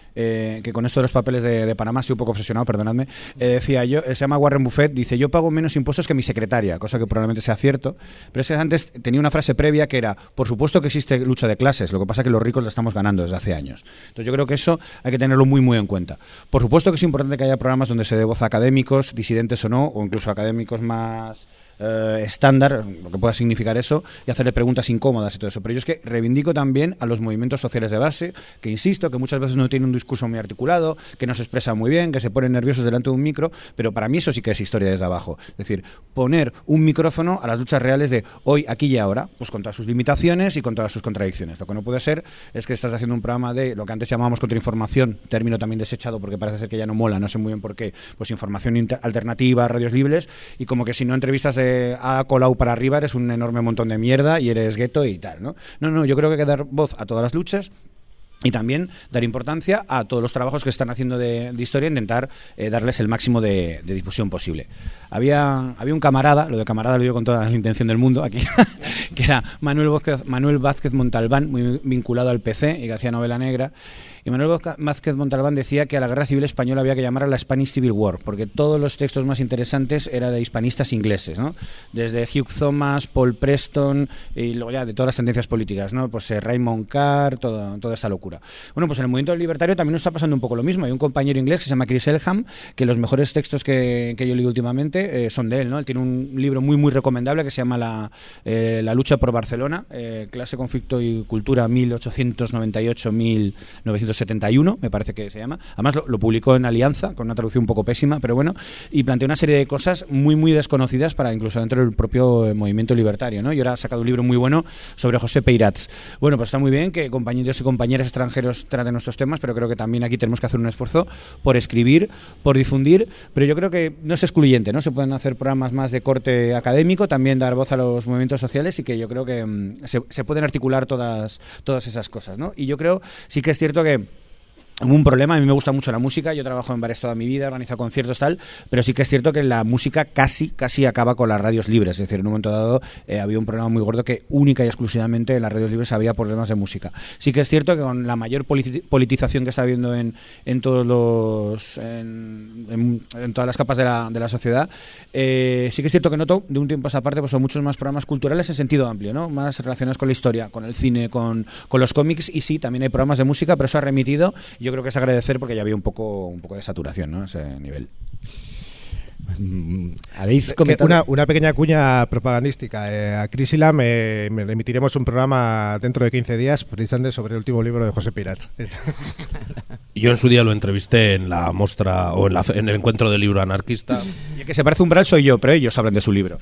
que con esto de los papeles de Panamá estoy un poco obsesionado, perdonadme, decía yo, se llama Warren Buffett, dice: yo pago menos impuestos que mi secretaria, cosa que probablemente sea cierto, pero es que antes tenía una frase previa que era: por supuesto que existe lucha de clases, lo que pasa es que los ricos la estamos ganando desde hace años. Entonces yo creo que eso hay que tenerlo muy muy en cuenta. Por supuesto que es importante que haya programas donde se dé voz a académicos, disidentes o no, o incluso académicos más estándar, lo que pueda significar eso, y hacerle preguntas incómodas y todo eso. Pero yo es que reivindico también a los movimientos sociales de base, que insisto, que muchas veces no tienen un discurso muy articulado, que no se expresan muy bien, que se ponen nerviosos delante de un micro, pero para mí eso sí que es historia desde abajo. Es decir, poner un micrófono a las luchas reales de hoy, aquí y ahora, pues con todas sus limitaciones y con todas sus contradicciones. Lo que no puede ser es que estás haciendo un programa de lo que antes llamábamos contrainformación, término también desechado porque parece ser que ya no mola, no sé muy bien por qué, pues información alternativa, radios libres, y como que si no entrevistas a Colau para arriba eres un enorme montón de mierda y eres gueto y tal, ¿no? No, yo creo que hay que dar voz a todas las luchas y también dar importancia a todos los trabajos que están haciendo de historia, intentar darles el máximo de difusión posible. Había un camarada, lo de camarada lo digo con toda la intención del mundo aquí, que era Manuel Vázquez Montalbán, muy vinculado al PC y que hacía novela negra. Y Manuel Vázquez Montalbán decía que a la Guerra Civil Española había que llamar a la Spanish Civil War, porque todos los textos más interesantes eran de hispanistas ingleses, ¿no? Desde Hugh Thomas, Paul Preston y luego ya de todas las tendencias políticas, ¿no? Pues Raymond Carr, toda esta locura. Bueno, pues en el movimiento libertario también nos está pasando un poco lo mismo. Hay un compañero inglés que se llama Chris Elham, que los mejores textos que yo he leído últimamente son de él, ¿no? Él tiene un libro muy muy recomendable que se llama La lucha por Barcelona, clase, conflicto y cultura 1898-1971, me parece que se llama. Además lo publicó en Alianza, con una traducción un poco pésima, pero bueno, y planteó una serie de cosas muy muy desconocidas para incluso dentro del propio movimiento libertario, ¿no? Y ahora ha sacado un libro muy bueno sobre José Peirats. Bueno, pues está muy bien que compañeros y compañeras extranjeros traten nuestros temas, pero creo que también aquí tenemos que hacer un esfuerzo por escribir, por difundir, pero yo creo que no es excluyente, ¿no? Se pueden hacer programas más de corte académico, también dar voz a los movimientos sociales y que yo creo que se pueden articular todas esas cosas, ¿no? Y yo creo, sí que es cierto que un problema, a mí me gusta mucho la música, yo trabajo en bares toda mi vida, organizo conciertos tal, pero sí que es cierto que la música casi acaba con las radios libres, es decir, en un momento dado había un problema muy gordo que única y exclusivamente en las radios libres había problemas de música. Sí que es cierto que con la mayor politización que está habiendo en todas las capas de la sociedad, sí que es cierto que noto de un tiempo a esa parte pues son muchos más programas culturales en sentido amplio, ¿no? Más relacionados con la historia, con el cine, con los cómics, y sí, también hay programas de música, pero eso ha remitido. Yo creo que es agradecer porque ya había un poco de saturación, ¿no? Ese nivel. ¿Habéis comentado? Una pequeña cuña propagandística. A Chris Elham me emitiremos un programa dentro de 15 días precisamente sobre el último libro de José Peirats. Yo en su día lo entrevisté en la mostra o en el encuentro del libro anarquista. Y el que se parece a Umbral soy yo, pero ellos hablan de su libro.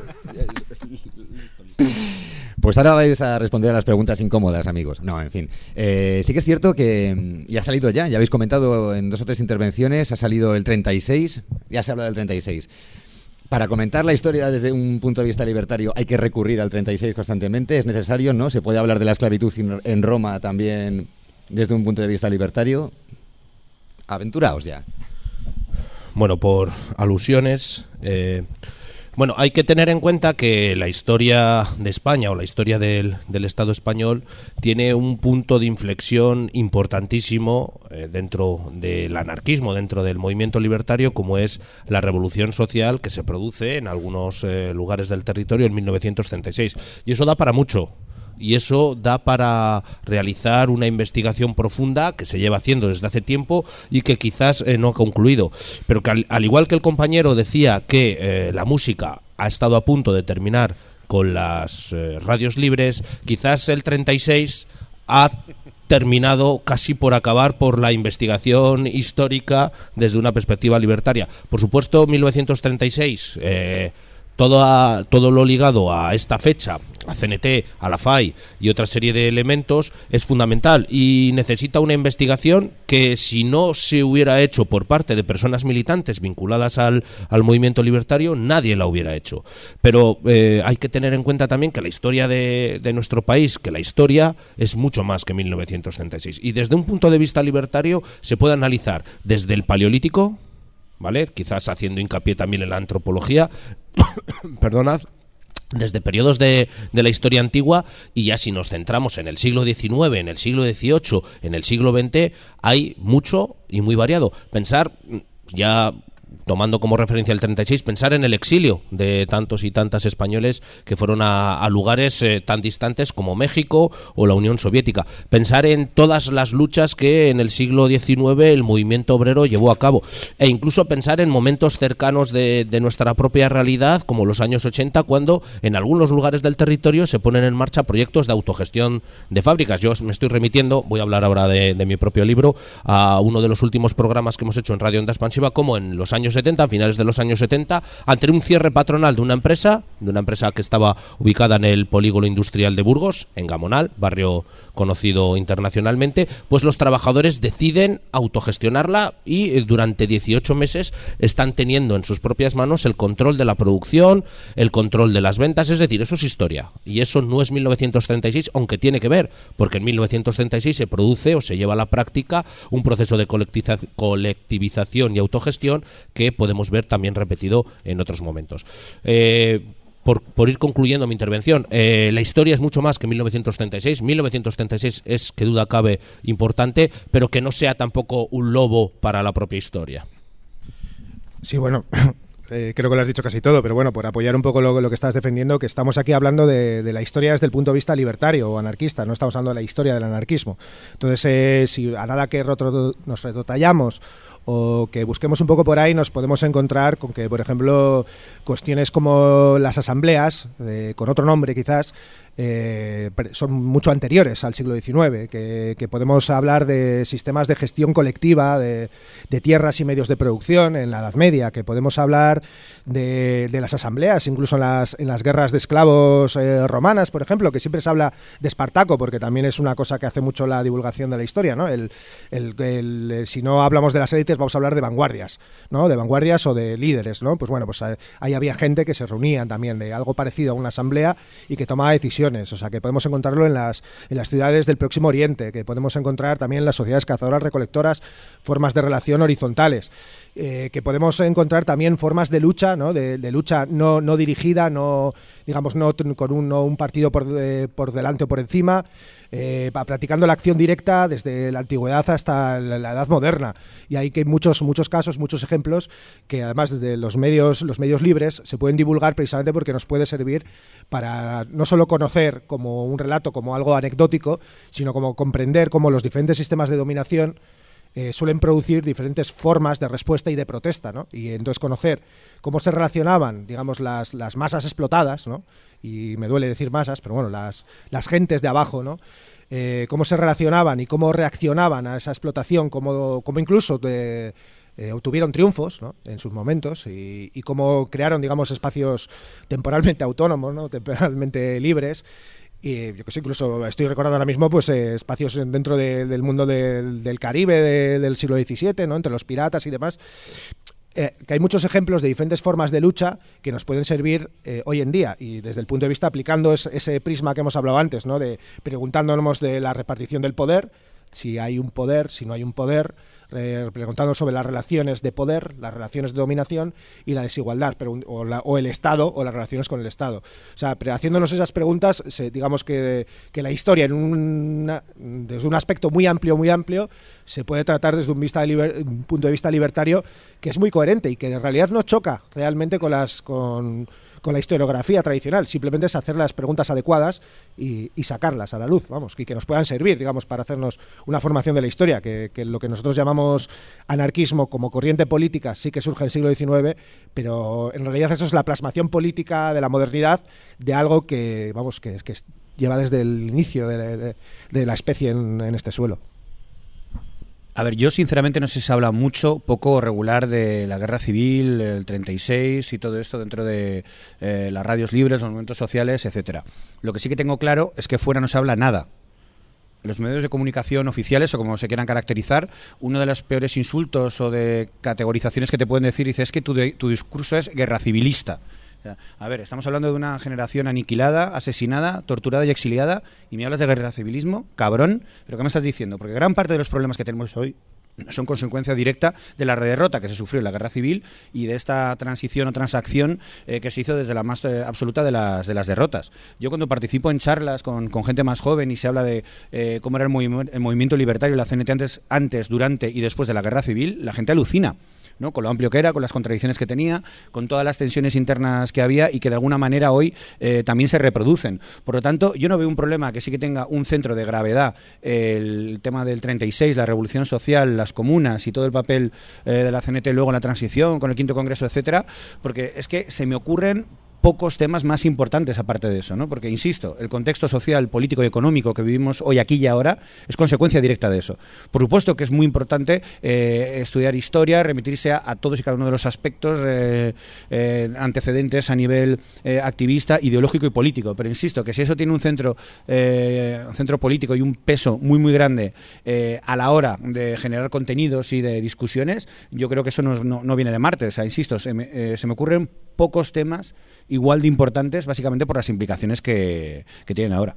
Pues ahora vais a responder a las preguntas incómodas, amigos. No, en fin. Sí que es cierto que ya ha salido ya habéis comentado en 2 o 3 intervenciones, ha salido el 36, ya se habla del 36. Para comentar la historia desde un punto de vista libertario hay que recurrir al 36 constantemente, es necesario, ¿no? Se puede hablar de la esclavitud en Roma también desde un punto de vista libertario. Aventuraos ya. Bueno, por alusiones... Bueno, hay que tener en cuenta que la historia de España o la historia del Estado español tiene un punto de inflexión importantísimo dentro del anarquismo, dentro del movimiento libertario, como es la revolución social que se produce en algunos lugares del territorio en 1936. Y eso da para mucho. Y eso da para realizar una investigación profunda que se lleva haciendo desde hace tiempo y que quizás no ha concluido. Pero que al igual que el compañero decía que la música ha estado a punto de terminar con las radios libres, quizás el 36 ha terminado casi por acabar por la investigación histórica desde una perspectiva libertaria. Por supuesto, 1936... Todo lo ligado a esta fecha a CNT, a la FAI y otra serie de elementos, es fundamental y necesita una investigación que, si no se hubiera hecho por parte de personas militantes vinculadas al movimiento libertario, nadie la hubiera hecho. Pero hay que tener en cuenta también que la historia de nuestro país, que la historia es mucho más que 1936, y desde un punto de vista libertario se puede analizar desde el Paleolítico, ¿vale?, quizás haciendo hincapié también en la antropología, perdonad, desde periodos de la historia antigua, y ya si nos centramos en el siglo XIX, en el siglo XVIII, en el siglo XX, hay mucho y muy variado. Pensar, ya tomando como referencia el 36, pensar en el exilio de tantos y tantas españoles que fueron a lugares tan distantes como México o la Unión Soviética. Pensar en todas las luchas que en el siglo XIX el movimiento obrero llevó a cabo. E incluso pensar en momentos cercanos de nuestra propia realidad, como los años 80, cuando en algunos lugares del territorio se ponen en marcha proyectos de autogestión de fábricas. Yo me estoy remitiendo, voy a hablar ahora de mi propio libro, a uno de los últimos programas que hemos hecho en Radio Onda Expansiva, como en los años 70, a finales de los años 70, ante un cierre patronal de una empresa que estaba ubicada en el polígono industrial de Burgos, en Gamonal, barrio conocido internacionalmente, pues los trabajadores deciden autogestionarla y durante 18 meses están teniendo en sus propias manos el control de la producción, el control de las ventas. Es decir, eso es historia, y eso no es 1936, aunque tiene que ver, porque en 1936 se produce o se lleva a la práctica un proceso de colectivización y autogestión que podemos ver también repetido en otros momentos. Por ir concluyendo mi intervención, la historia es mucho más que 1936. 1936 es, que duda cabe, importante, pero que no sea tampoco un lobo para la propia historia. Sí, bueno, creo que lo has dicho casi todo, pero bueno, por apoyar un poco lo que estás defendiendo, que estamos aquí hablando de la historia desde el punto de vista libertario o anarquista, no estamos hablando de la historia del anarquismo. Entonces, si a nada que nos retrotallamos o que busquemos un poco por ahí, nos podemos encontrar con que, por ejemplo, cuestiones como las asambleas, con otro nombre quizás, son mucho anteriores al siglo XIX, que podemos hablar de sistemas de gestión colectiva de tierras y medios de producción en la Edad Media, que podemos hablar de las asambleas, incluso en las guerras de esclavos romanas, por ejemplo, que siempre se habla de Espartaco, porque también es una cosa que hace mucho la divulgación de la historia, ¿no? Si no hablamos de las élites, vamos a hablar de vanguardias, ¿no? De vanguardias o de líderes, ¿no? Pues bueno, pues ahí había gente que se reunían también de algo parecido a una asamblea y que tomaba decisiones. O sea, que podemos encontrarlo en las ciudades del Próximo Oriente, que podemos encontrar también en las sociedades cazadoras recolectoras, formas de relación horizontales, que podemos encontrar también formas de lucha, ¿no? De lucha no dirigida, no con un partido por delante o por encima, practicando la acción directa desde la antigüedad hasta la edad moderna. Y hay que muchos casos, muchos ejemplos que además desde los medios libres se pueden divulgar, precisamente porque nos puede servir para no solo conocer como un relato, como algo anecdótico, sino como comprender cómo los diferentes sistemas de dominación suelen producir diferentes formas de respuesta y de protesta, ¿no? Y entonces conocer cómo se relacionaban, digamos, las masas explotadas, ¿no? Y me duele decir masas, pero bueno, las gentes de abajo, ¿no? Cómo se relacionaban y cómo reaccionaban a esa explotación, cómo incluso obtuvieron triunfos, ¿no? En sus momentos, y cómo crearon, digamos, espacios temporalmente autónomos, ¿no? Temporalmente libres. Y yo que sé, incluso estoy recordando ahora mismo pues espacios dentro del mundo del Caribe del siglo XVII, ¿no? Entre los piratas y demás. Que hay muchos ejemplos de diferentes formas de lucha que nos pueden servir hoy en día, y desde el punto de vista aplicando ese prisma que hemos hablado antes, ¿no? De preguntándonos de la repartición del poder, si hay un poder, si no hay un poder, preguntándonos sobre las relaciones de poder, las relaciones de dominación y la desigualdad, o el Estado o las relaciones con el Estado. O sea, haciéndonos esas preguntas, digamos que la historia desde un aspecto muy amplio se puede tratar desde un punto de vista libertario, que es muy coherente y que en realidad no choca realmente con la historiografía tradicional. Simplemente es hacer las preguntas adecuadas y sacarlas a la luz, vamos, y que nos puedan servir, digamos, para hacernos una formación de la historia, que lo que nosotros llamamos anarquismo como corriente política sí que surge en el siglo XIX, pero en realidad eso es la plasmación política de la modernidad de algo que, vamos, que lleva desde el inicio de la especie en este suelo. A ver, yo sinceramente no sé si se habla mucho, poco o regular de la guerra civil, el 36 y todo esto dentro de las radios libres, los movimientos sociales, etcétera. Lo que sí que tengo claro es que fuera no se habla nada. En los medios de comunicación oficiales, o como se quieran caracterizar, uno de los peores insultos o de categorizaciones que te pueden decir es que tu discurso es guerra civilista. O sea, a ver, estamos hablando de una generación aniquilada, asesinada, torturada y exiliada, y me hablas de guerra civilismo, cabrón. ¿Pero qué me estás diciendo? Porque gran parte de los problemas que tenemos hoy son consecuencia directa de la derrota que se sufrió en la guerra civil y de esta transición o transacción que se hizo desde la más absoluta de las derrotas. Yo cuando participo en charlas con gente más joven y se habla de cómo era el movimiento libertario y la CNT antes, durante y después de la guerra civil, la gente alucina, ¿no? Con lo amplio que era, con las contradicciones que tenía, con todas las tensiones internas que había y que de alguna manera hoy también se reproducen. Por lo tanto, yo no veo un problema que sí que tenga un centro de gravedad el tema del 36, la revolución social, las comunas y todo el papel de la CNT luego en la transición, con el quinto congreso, etcétera, porque es que se me ocurren pocos temas más importantes aparte de eso, ¿no? Porque, insisto, el contexto social, político y económico que vivimos hoy, aquí y ahora, es consecuencia directa de eso. Por supuesto que es muy importante estudiar historia, remitirse a todos y cada uno de los aspectos antecedentes a nivel activista, ideológico y político, pero insisto, que si eso tiene un centro político y un peso muy muy grande a la hora de generar contenidos y de discusiones, yo creo que eso no viene de Marte. O sea, insisto, se me ocurren pocos temas igual de importantes, básicamente por las implicaciones que tienen ahora.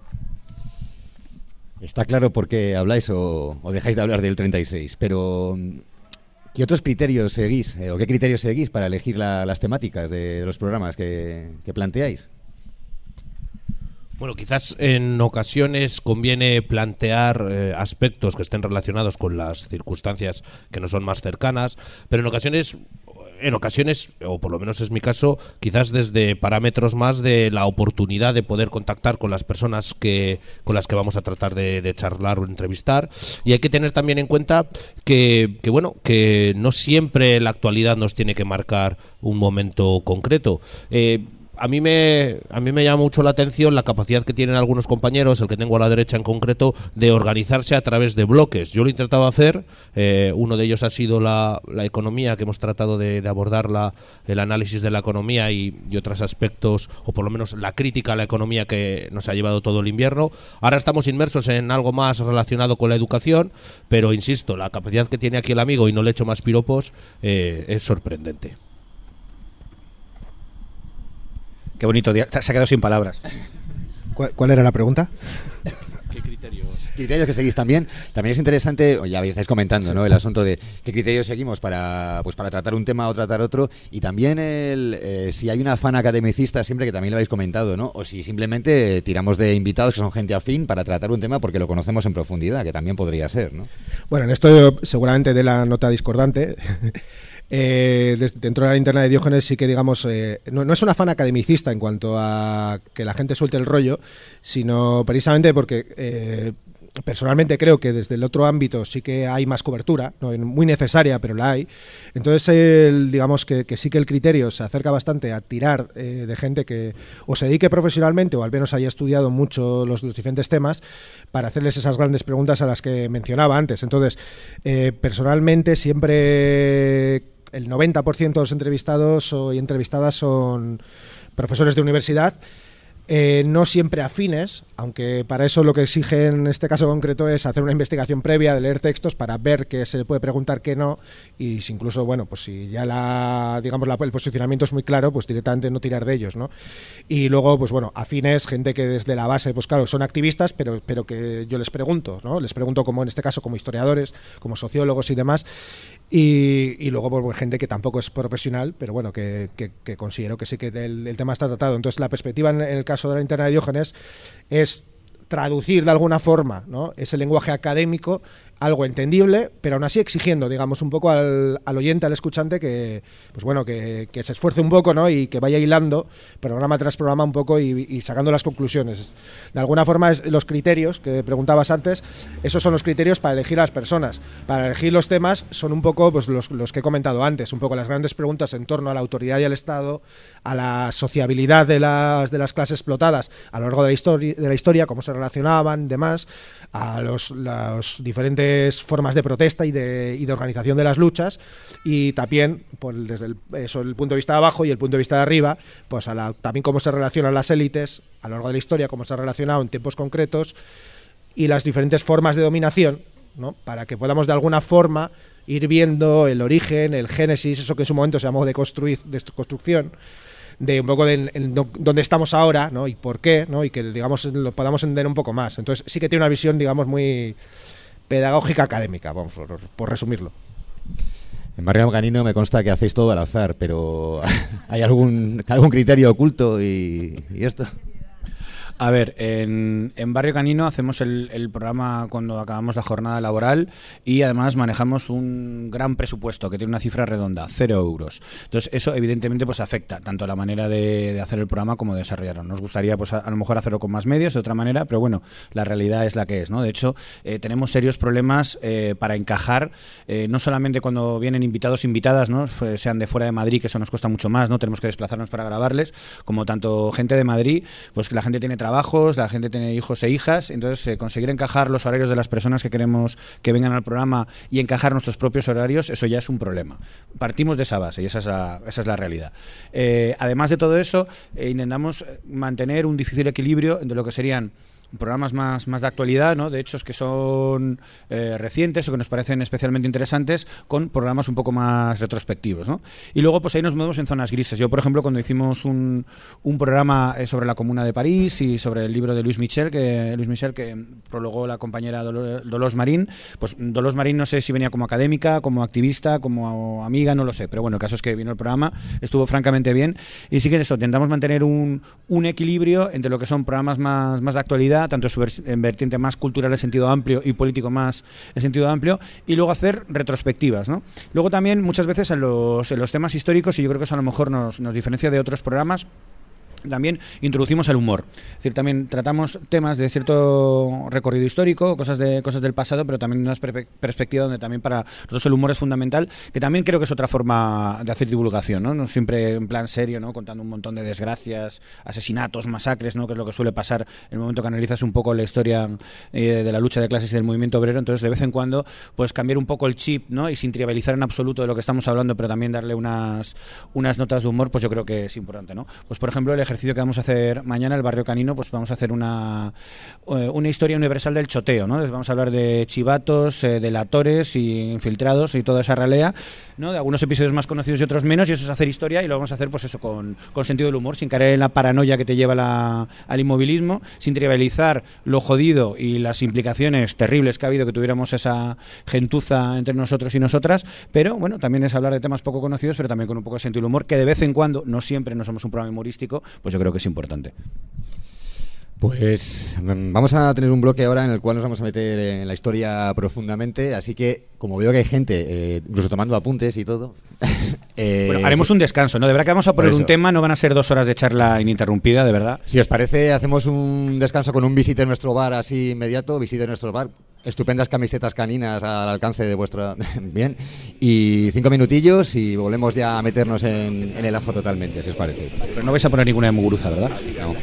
Está claro por qué habláis o dejáis de hablar del 36, pero ¿qué otros criterios seguís o qué criterios seguís para elegir las temáticas de los programas que planteáis? Bueno, quizás en ocasiones conviene plantear aspectos que estén relacionados con las circunstancias que nos son más cercanas, pero en ocasiones, o por lo menos es mi caso, quizás desde parámetros más de la oportunidad de poder contactar con las personas con las que vamos a tratar de charlar o entrevistar. Y hay que tener también en cuenta que no siempre la actualidad nos tiene que marcar un momento concreto. A mí me llama mucho la atención la capacidad que tienen algunos compañeros, el que tengo a la derecha en concreto, de organizarse a través de bloques. Yo lo he intentado hacer, uno de ellos ha sido la economía, que hemos tratado de abordar el análisis de la economía y otros aspectos, o por lo menos la crítica a la economía que nos ha llevado todo el invierno. Ahora estamos inmersos en algo más relacionado con la educación, pero insisto, la capacidad que tiene aquí el amigo, y no le echo más piropos, es sorprendente. Qué bonito día. Se ha quedado sin palabras. ¿Cuál era la pregunta? ¿Qué criterios? Criterios que seguís también. También es interesante, ya estáis comentando, ¿no? El asunto de qué criterios seguimos para tratar un tema o tratar otro, y también si hay un afán academicista, siempre, que también lo habéis comentado, ¿no? O si simplemente tiramos de invitados que son gente afín para tratar un tema porque lo conocemos en profundidad, que también podría ser, ¿no? Bueno, en esto seguramente de la nota discordante. Dentro de la linterna de Diógenes sí que, digamos, no es un afán academicista en cuanto a que la gente suelte el rollo, sino precisamente porque personalmente creo que desde el otro ámbito sí que hay más cobertura, no muy necesaria, pero la hay. Entonces, digamos que sí que el criterio se acerca bastante a tirar de gente que o se dedique profesionalmente o al menos haya estudiado mucho los diferentes temas, para hacerles esas grandes preguntas a las que mencionaba antes. Entonces, personalmente siempre el 90% de los entrevistados y entrevistadas son profesores de universidad, no siempre afines, aunque para eso lo que exige en este caso concreto es hacer una investigación previa, de leer textos para ver qué se le puede preguntar, qué no, y si incluso, bueno, pues si ya el posicionamiento es muy claro, pues directamente no tirar de ellos, ¿no? Y luego, pues bueno, afines, gente que desde la base, pues claro, son activistas, pero que yo les pregunto, ¿no? Les pregunto, como en este caso, como historiadores, como sociólogos y demás. Y luego, pues, gente que tampoco es profesional, pero bueno, que considero que sí que el tema está tratado. Entonces, la perspectiva en el caso de la linterna de Diógenes es traducir de alguna forma, ¿no?, ese lenguaje académico, algo entendible, pero aún así exigiendo, digamos, un poco al oyente, al escuchante, que pues bueno, que se esfuerce un poco, ¿no?, y que vaya hilando programa tras programa un poco y sacando las conclusiones. De alguna forma, los criterios que preguntabas antes, esos son los criterios para elegir a las personas. Para elegir los temas son un poco, pues, los que he comentado antes, un poco las grandes preguntas en torno a la autoridad y al Estado, a la sociabilidad de las clases explotadas a lo largo de la historia, cómo se relacionaban, demás, a los diferentes diferentes formas de protesta y de organización de las luchas, y también pues, desde el punto de vista de abajo y el punto de vista de arriba, pues también cómo se relacionan las élites a lo largo de la historia, cómo se ha relacionado en tiempos concretos y las diferentes formas de dominación, ¿no? Para que podamos de alguna forma ir viendo el origen, el génesis, eso que en su momento se llamó construcción, de un poco dónde estamos ahora, ¿no? Y por qué, ¿no? Y que digamos lo podamos entender un poco más. Entonces sí que tiene una visión, digamos, muy pedagógica académica, vamos, por resumirlo. En Barrio Canino me consta que hacéis todo al azar, pero ¿hay algún criterio oculto y esto? A ver, en Barrio Canino hacemos el programa cuando acabamos la jornada laboral y además manejamos un gran presupuesto que tiene una cifra redonda, 0 euros. Entonces eso evidentemente pues afecta tanto a la manera de hacer el programa como de desarrollarlo. Nos gustaría pues a lo mejor hacerlo con más medios de otra manera, pero bueno, la realidad es la que es, ¿no? De hecho, tenemos serios problemas para encajar, no solamente cuando vienen invitados, invitadas, ¿no? Sean de fuera de Madrid, que eso nos cuesta mucho más, ¿no? Tenemos que desplazarnos para grabarles, como tanto gente de Madrid, pues que la gente tiene trabajos, la gente tiene hijos e hijas, entonces conseguir encajar los horarios de las personas que queremos que vengan al programa y encajar nuestros propios horarios, eso ya es un problema. Partimos de esa base y esa es la realidad. Además de todo eso, intentamos mantener un difícil equilibrio entre lo que serían programas más de actualidad, ¿no? De hechos que son recientes o que nos parecen especialmente interesantes, con programas un poco más retrospectivos, ¿no? Y luego pues ahí nos movemos en zonas grises. Yo, por ejemplo, cuando hicimos un programa sobre la Comuna de París y sobre el libro de Louis Michel que prologó la compañera Dolors Marín, pues Dolors Marín no sé si venía como académica, como activista, como amiga, no lo sé, pero bueno, el caso es que vino el programa, estuvo francamente bien, y sí que eso, intentamos mantener un equilibrio entre lo que son programas más de actualidad, tanto en vertiente más cultural en sentido amplio y político más en sentido amplio, y luego hacer retrospectivas, ¿no? Luego también muchas veces en los temas históricos, y yo creo que eso a lo mejor nos diferencia de otros programas, también introducimos el humor. Es decir, también tratamos temas de cierto recorrido histórico, cosas del pasado, pero también una perspectiva donde también para nosotros el humor es fundamental, que también creo que es otra forma de hacer divulgación, ¿no? No siempre en plan serio, ¿no? Contando un montón de desgracias, asesinatos, masacres, ¿no? Que es lo que suele pasar en el momento que analizas un poco la historia de la lucha de clases y del movimiento obrero. Entonces, de vez en cuando, pues cambiar un poco el chip, ¿no? Y sin trivializar en absoluto de lo que estamos hablando, pero también darle unas notas de humor, pues yo creo que es importante, ¿no? Pues por ejemplo, el ejercicio que vamos a hacer mañana, el Barrio Canino, pues vamos a hacer una historia universal del choteo, ¿no? Les vamos a hablar de chivatos, delatores y infiltrados y toda esa ralea, ¿no? De algunos episodios más conocidos y otros menos, y eso es hacer historia, y lo vamos a hacer pues eso con sentido del humor, sin caer en la paranoia que te lleva al inmovilismo, sin trivializar lo jodido y las implicaciones terribles que ha habido que tuviéramos esa gentuza entre nosotros y nosotras, pero bueno, también es hablar de temas poco conocidos, pero también con un poco de sentido del humor, que de vez en cuando, no siempre, no somos un programa humorístico, pues yo creo que es importante. Pues vamos a tener un bloque ahora en el cual nos vamos a meter en la historia profundamente, así que como veo que hay gente incluso tomando apuntes y todo, bueno, haremos un descanso, ¿no? De verdad que vamos a poner un tema, no van a ser 2 horas de charla ininterrumpida, de verdad. Si os parece, hacemos un descanso con un visite en nuestro bar así inmediato, visite en nuestro bar. Estupendas camisetas caninas al alcance de vuestra... Bien. Y 5 minutillos y volvemos ya a meternos en el ajo totalmente, si os parece. Pero no vais a poner ninguna de Muguruza, ¿verdad? No.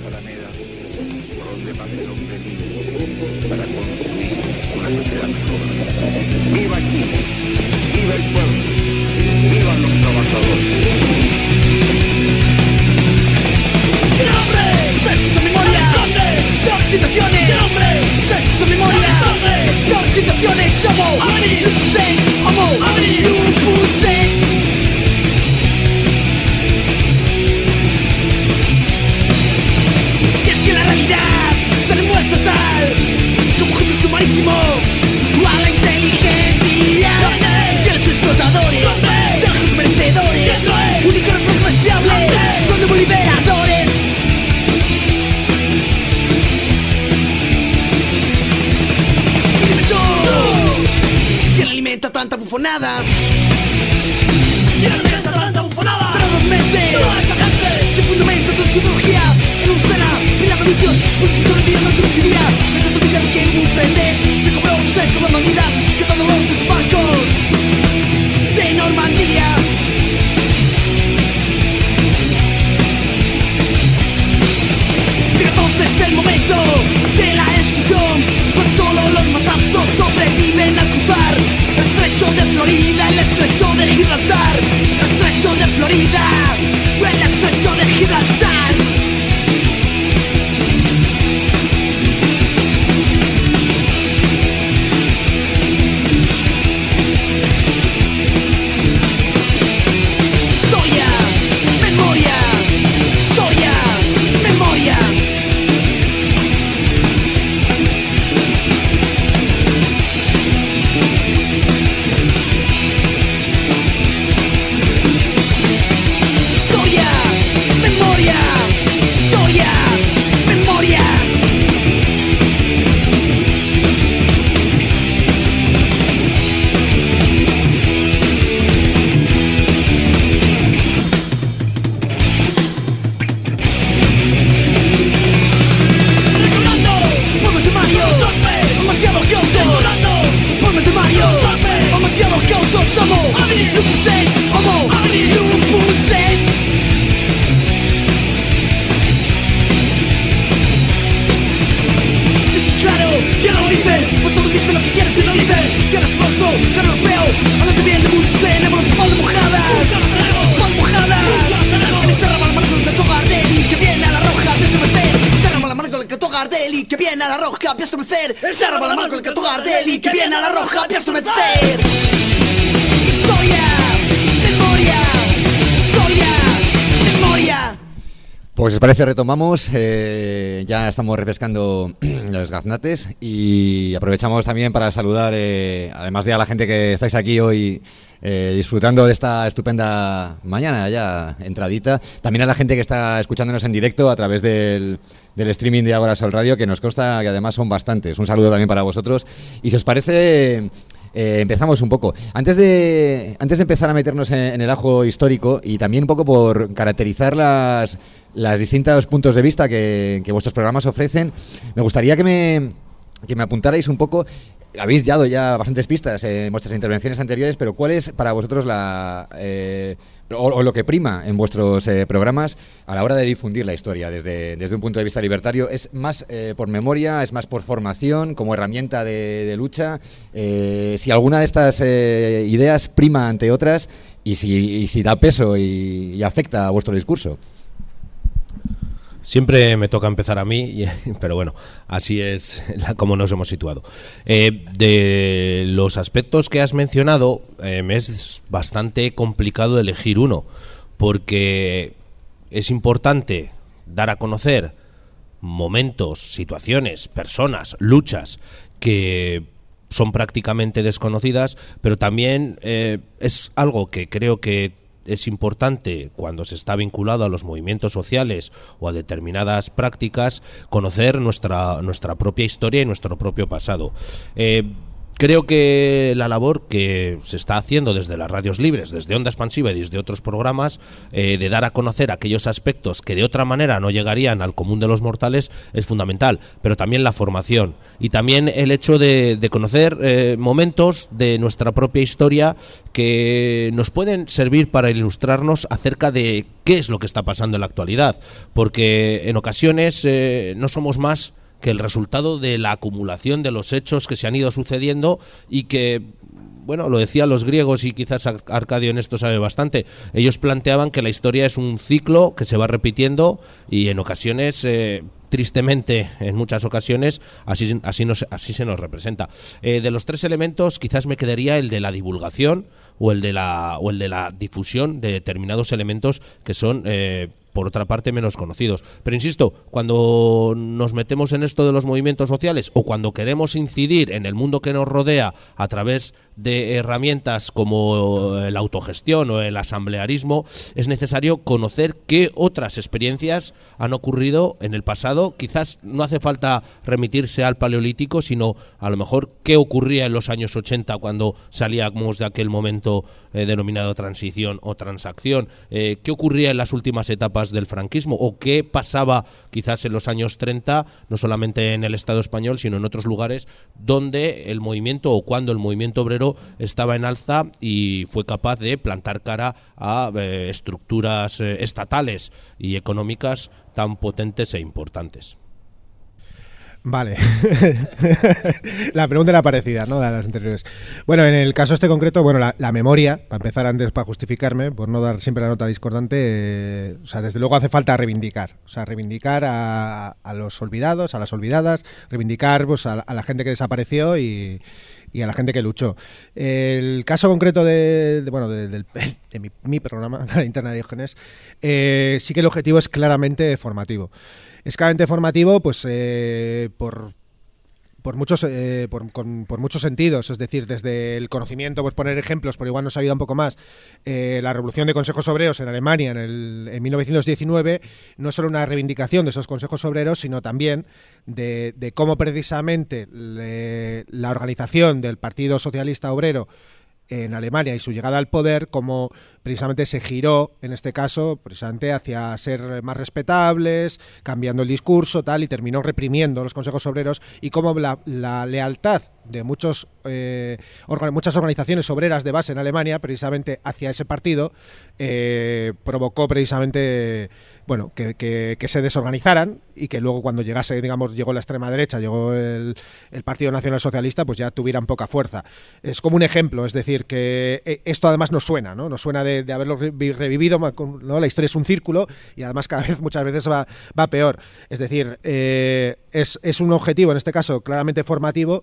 ¡Viva Cuba! ¡Viva el pueblo! ¡Vivan los trabajadores! ¡Sin hambre! ¡Sabes que son memoria! ¡Peores situaciones! ¡Sin hambre! ¡Sabes que son memoria! ¡Peores situaciones! ¡Somos! ¡Lupusés! ¡Homo! ¡Lupusés! Y es que la realidad se demuestra tal como gente sumarísimo a la inteligencia de los explotadores, de los merecedores, único reflejo deseable con nuevos liberadores. Y dime tú, ¿quién alimenta tanta bufonada? ¿Quién alimenta tanta bufonada? Ferozmente, toda esa gente que fundamenta toda su ideología en un cena, mirando vicios, un poquito de día, noche, noche y día, mientras tu vida que indiferente, se cobró manidas, que todos los desbarcos de Normandía. Llega entonces el momento de la exclusión, cuando solo los más aptos sobreviven Gardel y que viene a la roja, a estremecer. El Cerro Malamarco, el Canto Gardel y que viene a la roja, a estremecer. Historia, memoria, historia, memoria. Pues si os parece retomamos, ya estamos refrescando los gaznates y aprovechamos también para saludar, además de a la gente que estáis aquí hoy disfrutando de esta estupenda mañana ya entradita, también a la gente que está escuchándonos en directo a través del streaming de Agora Sol Radio, que nos consta que además son bastantes. Un saludo también para vosotros y si os parece... empezamos un poco. Antes de empezar a meternos en el ajo histórico y también un poco por caracterizar las distintos puntos de vista que vuestros programas ofrecen, me gustaría que me apuntarais un poco. Habéis dado ya bastantes pistas en vuestras intervenciones anteriores, pero ¿cuál es para vosotros o lo que prima en vuestros programas a la hora de difundir la historia desde un punto de vista libertario? ¿Es más por memoria, es más por formación, como herramienta de lucha? Si alguna de estas ideas prima ante otras y si da peso y afecta a vuestro discurso. Siempre me toca empezar a mí, pero bueno, así es como nos hemos situado. De los aspectos que has mencionado, me es bastante complicado elegir uno, porque es importante dar a conocer momentos, situaciones, personas, luchas que son prácticamente desconocidas, pero también es algo que creo que es importante cuando se está vinculado a los movimientos sociales o a determinadas prácticas conocer nuestra propia historia y nuestro propio pasado. Creo que la labor que se está haciendo desde las radios libres, desde Onda Expansiva y desde otros programas, de dar a conocer aquellos aspectos que de otra manera no llegarían al común de los mortales, es fundamental, pero también la formación y también el hecho de conocer momentos de nuestra propia historia que nos pueden servir para ilustrarnos acerca de qué es lo que está pasando en la actualidad, porque en ocasiones no somos más que el resultado de la acumulación de los hechos que se han ido sucediendo y que, bueno, lo decían los griegos y quizás Arcadio en esto sabe bastante. Ellos planteaban que la historia es un ciclo que se va repitiendo y en ocasiones, tristemente, en muchas ocasiones, así se nos representa. De los tres elementos, quizás me quedaría el de la divulgación o el de la difusión de determinados elementos que son por otra parte menos conocidos. Pero insisto, cuando nos metemos en esto de los movimientos sociales o cuando queremos incidir en el mundo que nos rodea a través de herramientas como la autogestión o el asamblearismo, es necesario conocer qué otras experiencias han ocurrido en el pasado. Quizás no hace falta remitirse al Paleolítico, sino a lo mejor qué ocurría en los años 80 cuando salíamos de aquel momento denominado transición o transacción, qué ocurría en las últimas etapas del franquismo o qué pasaba quizás en los años 30, no solamente en el Estado español, sino en otros lugares donde el movimiento o cuando el movimiento obrero estaba en alza y fue capaz de plantar cara a estructuras estatales y económicas tan potentes e importantes. Vale. La pregunta era parecida, ¿no?, de las anteriores. Bueno, en el caso este concreto, bueno, la memoria, para empezar antes, para justificarme, por no dar siempre la nota discordante, o sea, desde luego hace falta reivindicar. O sea, reivindicar a los olvidados, a las olvidadas, reivindicar pues, a la gente que desapareció y a la gente que luchó. El caso concreto de mi programa, la Linterna de Diógenes, sí que el objetivo es claramente formativo. Es claramente formativo, pues por muchos sentidos, es decir, desde el conocimiento, pues poner ejemplos, pero igual nos ayuda un poco más. La revolución de consejos obreros en Alemania en 1919 no es solo una reivindicación de esos consejos obreros, sino también de cómo precisamente la organización del Partido Socialista Obrero en Alemania y su llegada al poder, como precisamente se giró, en este caso, precisamente hacia ser más respetables, cambiando el discurso, tal, y terminó reprimiendo los consejos obreros, y como la lealtad de muchos muchas organizaciones obreras de base en Alemania, precisamente hacia ese partido, provocó precisamente que se desorganizaran y que luego cuando llegó la extrema derecha, llegó el Partido Nacional Socialista, pues ya tuvieran poca fuerza. Es como un ejemplo, es decir, que esto además nos suena, ¿no? Nos suena de haberlo revivido, ¿no? La historia es un círculo y además muchas veces va peor. Es decir, es un objetivo, en este caso, claramente formativo,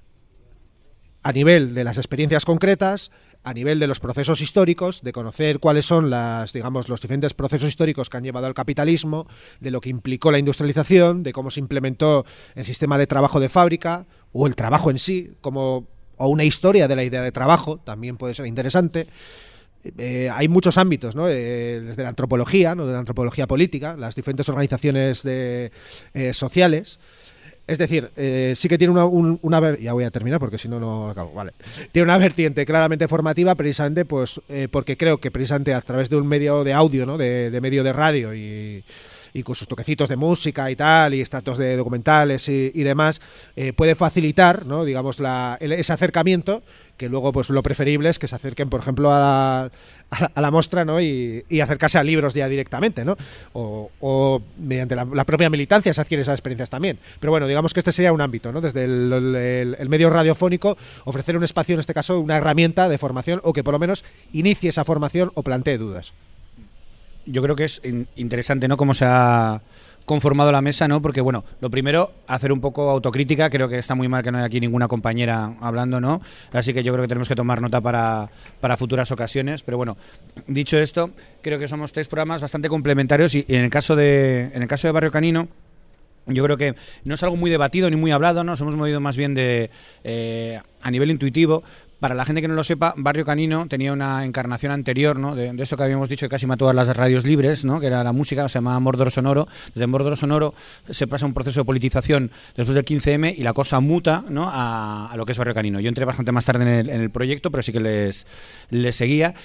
a nivel de las experiencias concretas, a nivel de los procesos históricos, de conocer cuáles son los diferentes procesos históricos que han llevado al capitalismo, de lo que implicó la industrialización, de cómo se implementó el sistema de trabajo de fábrica o el trabajo en sí, o una historia de la idea de trabajo, también puede ser interesante. Hay muchos ámbitos, ¿no? Desde la antropología, ¿no? De la antropología política, las diferentes organizaciones sociales. Es decir, sí que tiene ya voy a terminar porque si no acabo. Vale. Tiene una vertiente claramente formativa, precisamente porque creo que precisamente a través de un medio de audio, ¿no? de medio de radio y con sus toquecitos de música y tal, y extractos de documentales y demás, puede facilitar, ¿no? Digamos, ese acercamiento, que luego pues lo preferible es que se acerquen, por ejemplo, a la muestra, ¿no? y acercarse a libros ya directamente, ¿no? O mediante la propia militancia se adquiere esas experiencias también. Pero bueno, digamos que este sería un ámbito, ¿no? Desde el medio radiofónico, ofrecer un espacio, en este caso, una herramienta de formación, o que por lo menos inicie esa formación o plantee dudas. Yo creo que es interesante, ¿no?, cómo se ha conformado la mesa, ¿no? Porque, bueno, lo primero, hacer un poco autocrítica. Creo que está muy mal que no haya aquí ninguna compañera hablando, ¿no? Así que yo creo que tenemos que tomar nota para futuras ocasiones. Pero bueno, dicho esto, creo que somos 3 programas bastante complementarios y en el caso de Barrio Canino, yo creo que no es algo muy debatido ni muy hablado, ¿no? Nos hemos movido más bien a nivel intuitivo. Para la gente que no lo sepa, Barrio Canino tenía una encarnación anterior, ¿no? de esto que habíamos dicho que casi mató a las radios libres, ¿no? Que era la música, se llamaba Mordor Sonoro. Desde Mordor Sonoro se pasa un proceso de politización después del 15M y la cosa muta, ¿no? a lo que es Barrio Canino. Yo entré bastante más tarde en el proyecto, pero sí que les seguía.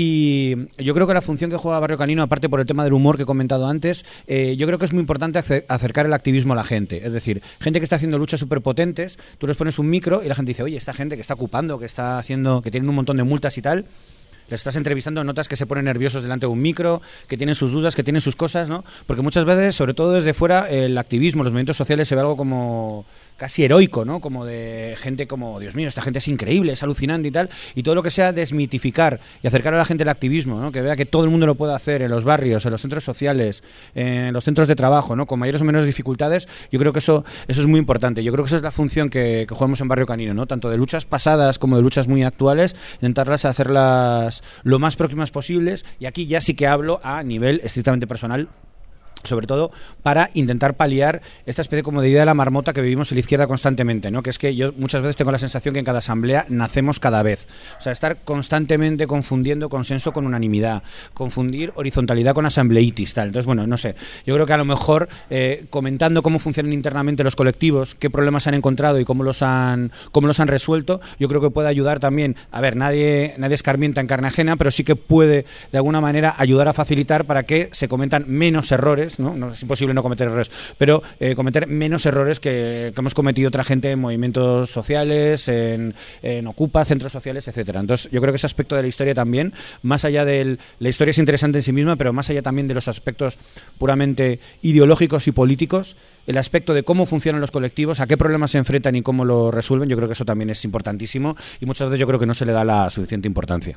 Y yo creo que la función que juega Barrio Canino, aparte por el tema del humor que he comentado antes, yo creo que es muy importante acercar el activismo a la gente. Es decir, gente que está haciendo luchas súper potentes, tú les pones un micro y la gente dice, oye, esta gente que está ocupando, que está haciendo, que tienen un montón de multas y tal, les estás entrevistando, notas que se ponen nerviosos delante de un micro, que tienen sus dudas, que tienen sus cosas, ¿no? Porque muchas veces, sobre todo desde fuera, el activismo, los movimientos sociales se ve algo como casi heroico, ¿no? Como de gente como, Dios mío, esta gente es increíble, es alucinante y tal, y todo lo que sea desmitificar y acercar a la gente el activismo, ¿no? Que vea que todo el mundo lo puede hacer en los barrios, en los centros sociales, en los centros de trabajo, ¿no? Con mayores o menores dificultades. Yo creo que eso es muy importante. Yo creo que esa es la función que jugamos en Barrio Canino, ¿no? Tanto de luchas pasadas como de luchas muy actuales, intentarlas hacerlas lo más próximas posibles, y aquí ya sí que hablo a nivel estrictamente personal, sobre todo para intentar paliar esta especie como de idea de la marmota que vivimos en la izquierda constantemente, ¿no? Que es que yo muchas veces tengo la sensación que en cada asamblea nacemos cada vez. O sea, estar constantemente confundiendo consenso con unanimidad, confundir horizontalidad con asambleitis, tal. Entonces, bueno, no sé. Yo creo que a lo mejor comentando cómo funcionan internamente los colectivos, qué problemas han encontrado y cómo los han resuelto, yo creo que puede ayudar también. A ver, nadie escarmienta en carne ajena, pero sí que puede de alguna manera ayudar a facilitar para que se cometan menos errores, ¿no? No es imposible no cometer errores, pero cometer menos errores que hemos cometido otra gente en movimientos sociales, en Ocupa, centros sociales, etcétera. Entonces, yo creo que ese aspecto de la historia también, más allá de la historia es interesante en sí misma, pero más allá también de los aspectos puramente ideológicos y políticos, el aspecto de cómo funcionan los colectivos, a qué problemas se enfrentan y cómo lo resuelven, yo creo que eso también es importantísimo y muchas veces yo creo que no se le da la suficiente importancia.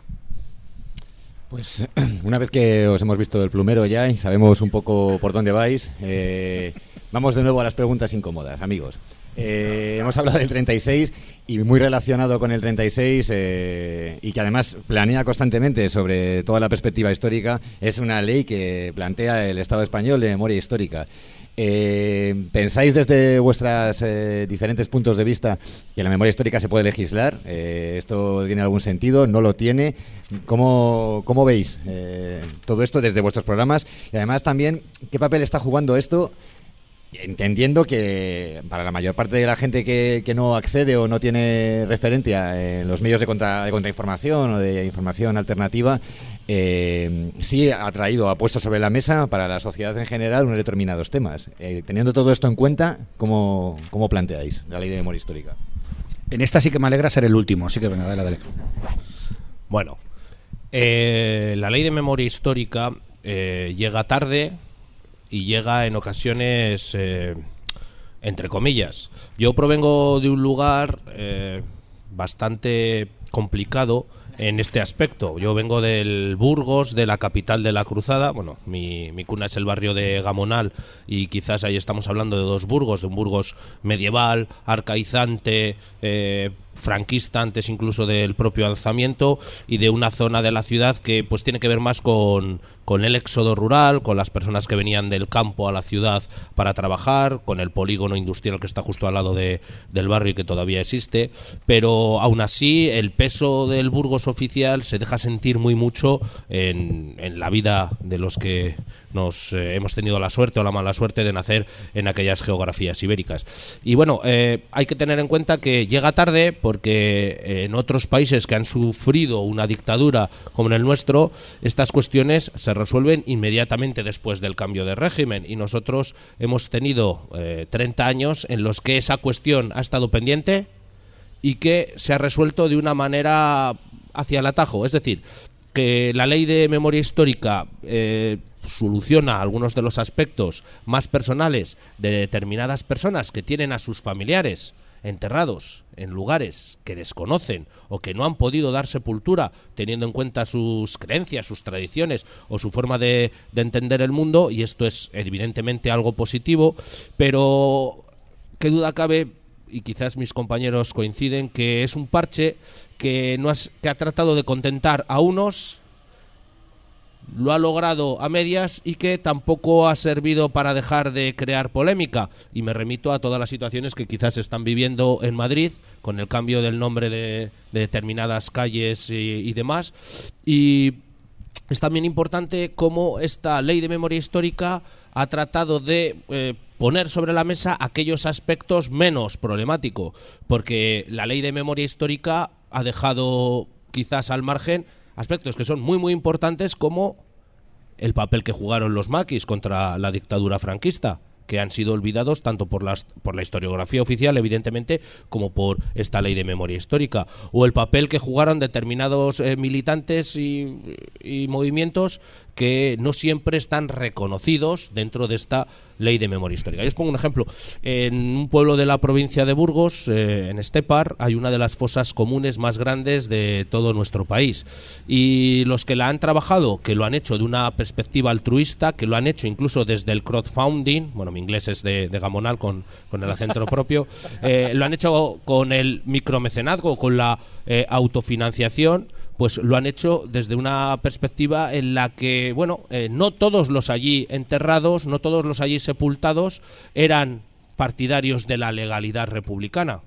Pues una vez que os hemos visto el plumero ya y sabemos un poco por dónde vais, vamos de nuevo a las preguntas incómodas, amigos. Hemos hablado del 36 y muy relacionado con el 36 y que además planea constantemente sobre toda la perspectiva histórica, es una ley que plantea el Estado español de memoria histórica. ¿Pensáis desde vuestros diferentes puntos de vista que la memoria histórica se puede legislar? ¿Esto tiene algún sentido? ¿No lo tiene? ¿Cómo veis todo esto desde vuestros programas? Y además también, ¿qué papel está jugando esto? Entendiendo que para la mayor parte de la gente que no accede o no tiene referencia en los medios de contrainformación o de información alternativa, sí ha puesto sobre la mesa para la sociedad en general unos determinados temas. Teniendo todo esto en cuenta, ¿cómo planteáis la ley de memoria histórica? En esta sí que me alegra ser el último, así que venga, dale. Bueno, la ley de memoria histórica llega tarde y llega en ocasiones, entre comillas. Yo provengo de un lugar bastante complicado en este aspecto. Yo vengo del Burgos, de la capital de la Cruzada. Bueno, mi cuna es el barrio de Gamonal y quizás ahí estamos hablando de dos Burgos, de un Burgos medieval, arcaizante, franquista antes incluso del propio alzamiento, y de una zona de la ciudad que pues tiene que ver más con el éxodo rural, con las personas que venían del campo a la ciudad para trabajar, con el polígono industrial que está justo al lado del barrio y que todavía existe, pero aún así el peso del Burgos oficial se deja sentir muy mucho en la vida de los que nos hemos tenido la suerte o la mala suerte de nacer en aquellas geografías ibéricas. Y bueno, hay que tener en cuenta que llega tarde porque en otros países que han sufrido una dictadura como en el nuestro, estas cuestiones se resuelven inmediatamente después del cambio de régimen, y nosotros hemos tenido 30 años en los que esa cuestión ha estado pendiente y que se ha resuelto de una manera hacia el atajo. Es decir, que la ley de memoria histórica soluciona algunos de los aspectos más personales de determinadas personas que tienen a sus familiares enterrados en lugares que desconocen o que no han podido dar sepultura teniendo en cuenta sus creencias, sus tradiciones o su forma de entender el mundo, y esto es evidentemente algo positivo, pero qué duda cabe, y quizás mis compañeros coinciden, que es un parche que ha tratado de contentar a unos, lo ha logrado a medias y que tampoco ha servido para dejar de crear polémica. Y me remito a todas las situaciones que quizás se están viviendo en Madrid con el cambio del nombre de determinadas calles y demás. Y es también importante cómo esta ley de memoria histórica ha tratado de poner sobre la mesa aquellos aspectos menos problemáticos, porque la ley de memoria histórica ha dejado quizás al margen aspectos que son muy muy importantes, como el papel que jugaron los maquis contra la dictadura franquista, que han sido olvidados tanto por la historiografía oficial, evidentemente, como por esta ley de memoria histórica, o el papel que jugaron determinados militantes y movimientos que no siempre están reconocidos dentro de esta ley de memoria histórica. Yo os pongo un ejemplo. En un pueblo de la provincia de Burgos, en Estepar, hay una de las fosas comunes más grandes de todo nuestro país. Y los que la han trabajado, que lo han hecho de una perspectiva altruista, que lo han hecho incluso desde el crowdfunding, bueno, mi inglés es de Gamonal con el acento propio, lo han hecho con el micromecenazgo, con la autofinanciación, pues lo han hecho desde una perspectiva en la que, bueno, no todos los allí enterrados, no todos los allí sepultados eran partidarios de la legalidad republicana.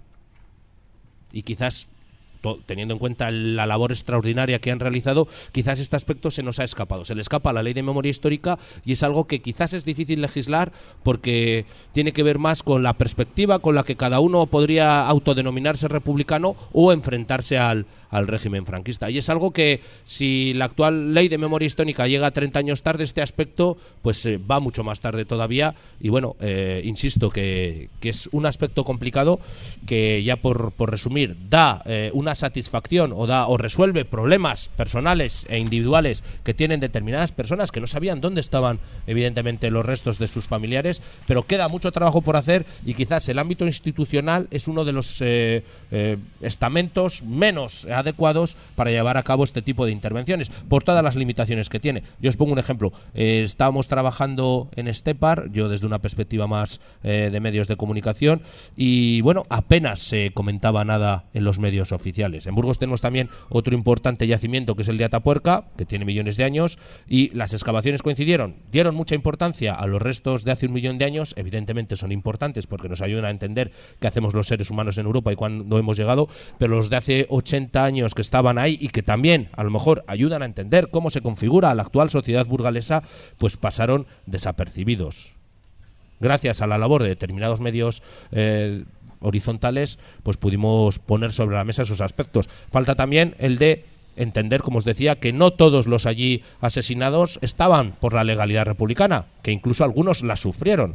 Y quizás, teniendo en cuenta la labor extraordinaria que han realizado, quizás este aspecto se nos ha escapado. Se le escapa a la ley de memoria histórica, y es algo que quizás es difícil legislar porque tiene que ver más con la perspectiva con la que cada uno podría autodenominarse republicano o enfrentarse al régimen franquista. Y es algo que, si la actual ley de memoria histórica llega 30 años tarde, este aspecto pues va mucho más tarde todavía. Y bueno, insisto que es un aspecto complicado que, ya por resumir, da una satisfacción o resuelve problemas personales e individuales que tienen determinadas personas que no sabían dónde estaban evidentemente los restos de sus familiares, pero queda mucho trabajo por hacer, y quizás el ámbito institucional es uno de los estamentos menos adecuados para llevar a cabo este tipo de intervenciones, por todas las limitaciones que tiene. Yo os pongo un ejemplo. Estábamos trabajando en Estepar, yo desde una perspectiva más de medios de comunicación, y bueno, apenas se comentaba nada en los medios oficiales. En Burgos tenemos también otro importante yacimiento, que es el de Atapuerca, que tiene millones de años, y las excavaciones coincidieron, dieron mucha importancia a los restos de hace 1 millón de años. Evidentemente son importantes porque nos ayudan a entender qué hacemos los seres humanos en Europa y cuándo hemos llegado, pero los de hace 80 años que estaban ahí y que también a lo mejor ayudan a entender cómo se configura la actual sociedad burgalesa, pues pasaron desapercibidos. Gracias a la labor de determinados medios horizontales, pues pudimos poner sobre la mesa esos aspectos. Falta también el de entender, como os decía, que no todos los allí asesinados estaban por la legalidad republicana, que incluso algunos la sufrieron.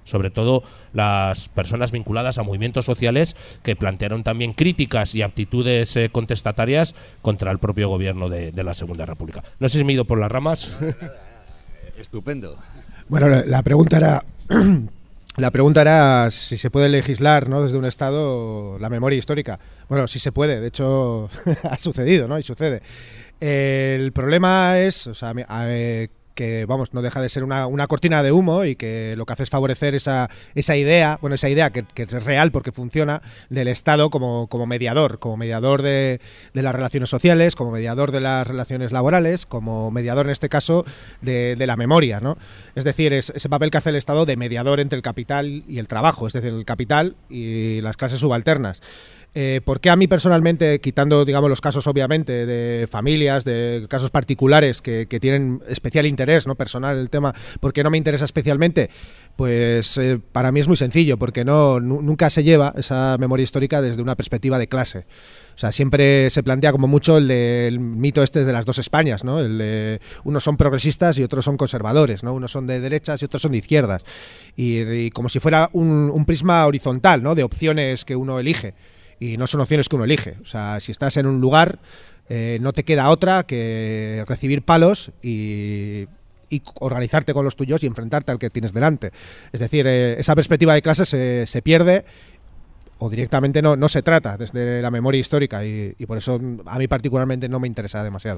sobre todo las personas vinculadas a movimientos sociales que plantearon también críticas y actitudes contestatarias contra el propio gobierno de la Segunda República. No sé si me he ido por las ramas. Estupendo. Bueno, la pregunta era la pregunta era si se puede legislar, ¿no?, desde un Estado la memoria histórica. Bueno, sí se puede, de hecho ha sucedido, ¿no?, y sucede. El problema es, o sea, que vamos, no deja de ser una cortina de humo, y que lo que hace es favorecer esa idea, bueno, esa idea que es real porque funciona, del Estado como mediador de las relaciones sociales, como mediador de las relaciones laborales, como mediador en este caso de la memoria, ¿no? Es decir, es ese papel que hace el Estado de mediador entre el capital y el trabajo, es decir, el capital y las clases subalternas. ¿Por qué a mí personalmente, quitando, digamos, los casos obviamente de familias, de casos particulares que tienen especial interés, ¿no?, personal el tema, por qué no me interesa especialmente? Pues para mí es muy sencillo, porque nunca se lleva esa memoria histórica desde una perspectiva de clase. O sea, siempre se plantea como mucho el mito este de las dos Españas, ¿no? Unos son progresistas y otros son conservadores, ¿no? Unos son de derechas y otros son de izquierdas. Y como si fuera un prisma horizontal, ¿no?, de opciones que uno elige. Y no son opciones que uno elige. O sea, si estás en un lugar, no te queda otra que recibir palos y organizarte con los tuyos y enfrentarte al que tienes delante. Es decir, esa perspectiva de clase se pierde, o directamente no se trata desde la memoria histórica, y por eso a mí particularmente no me interesa demasiado.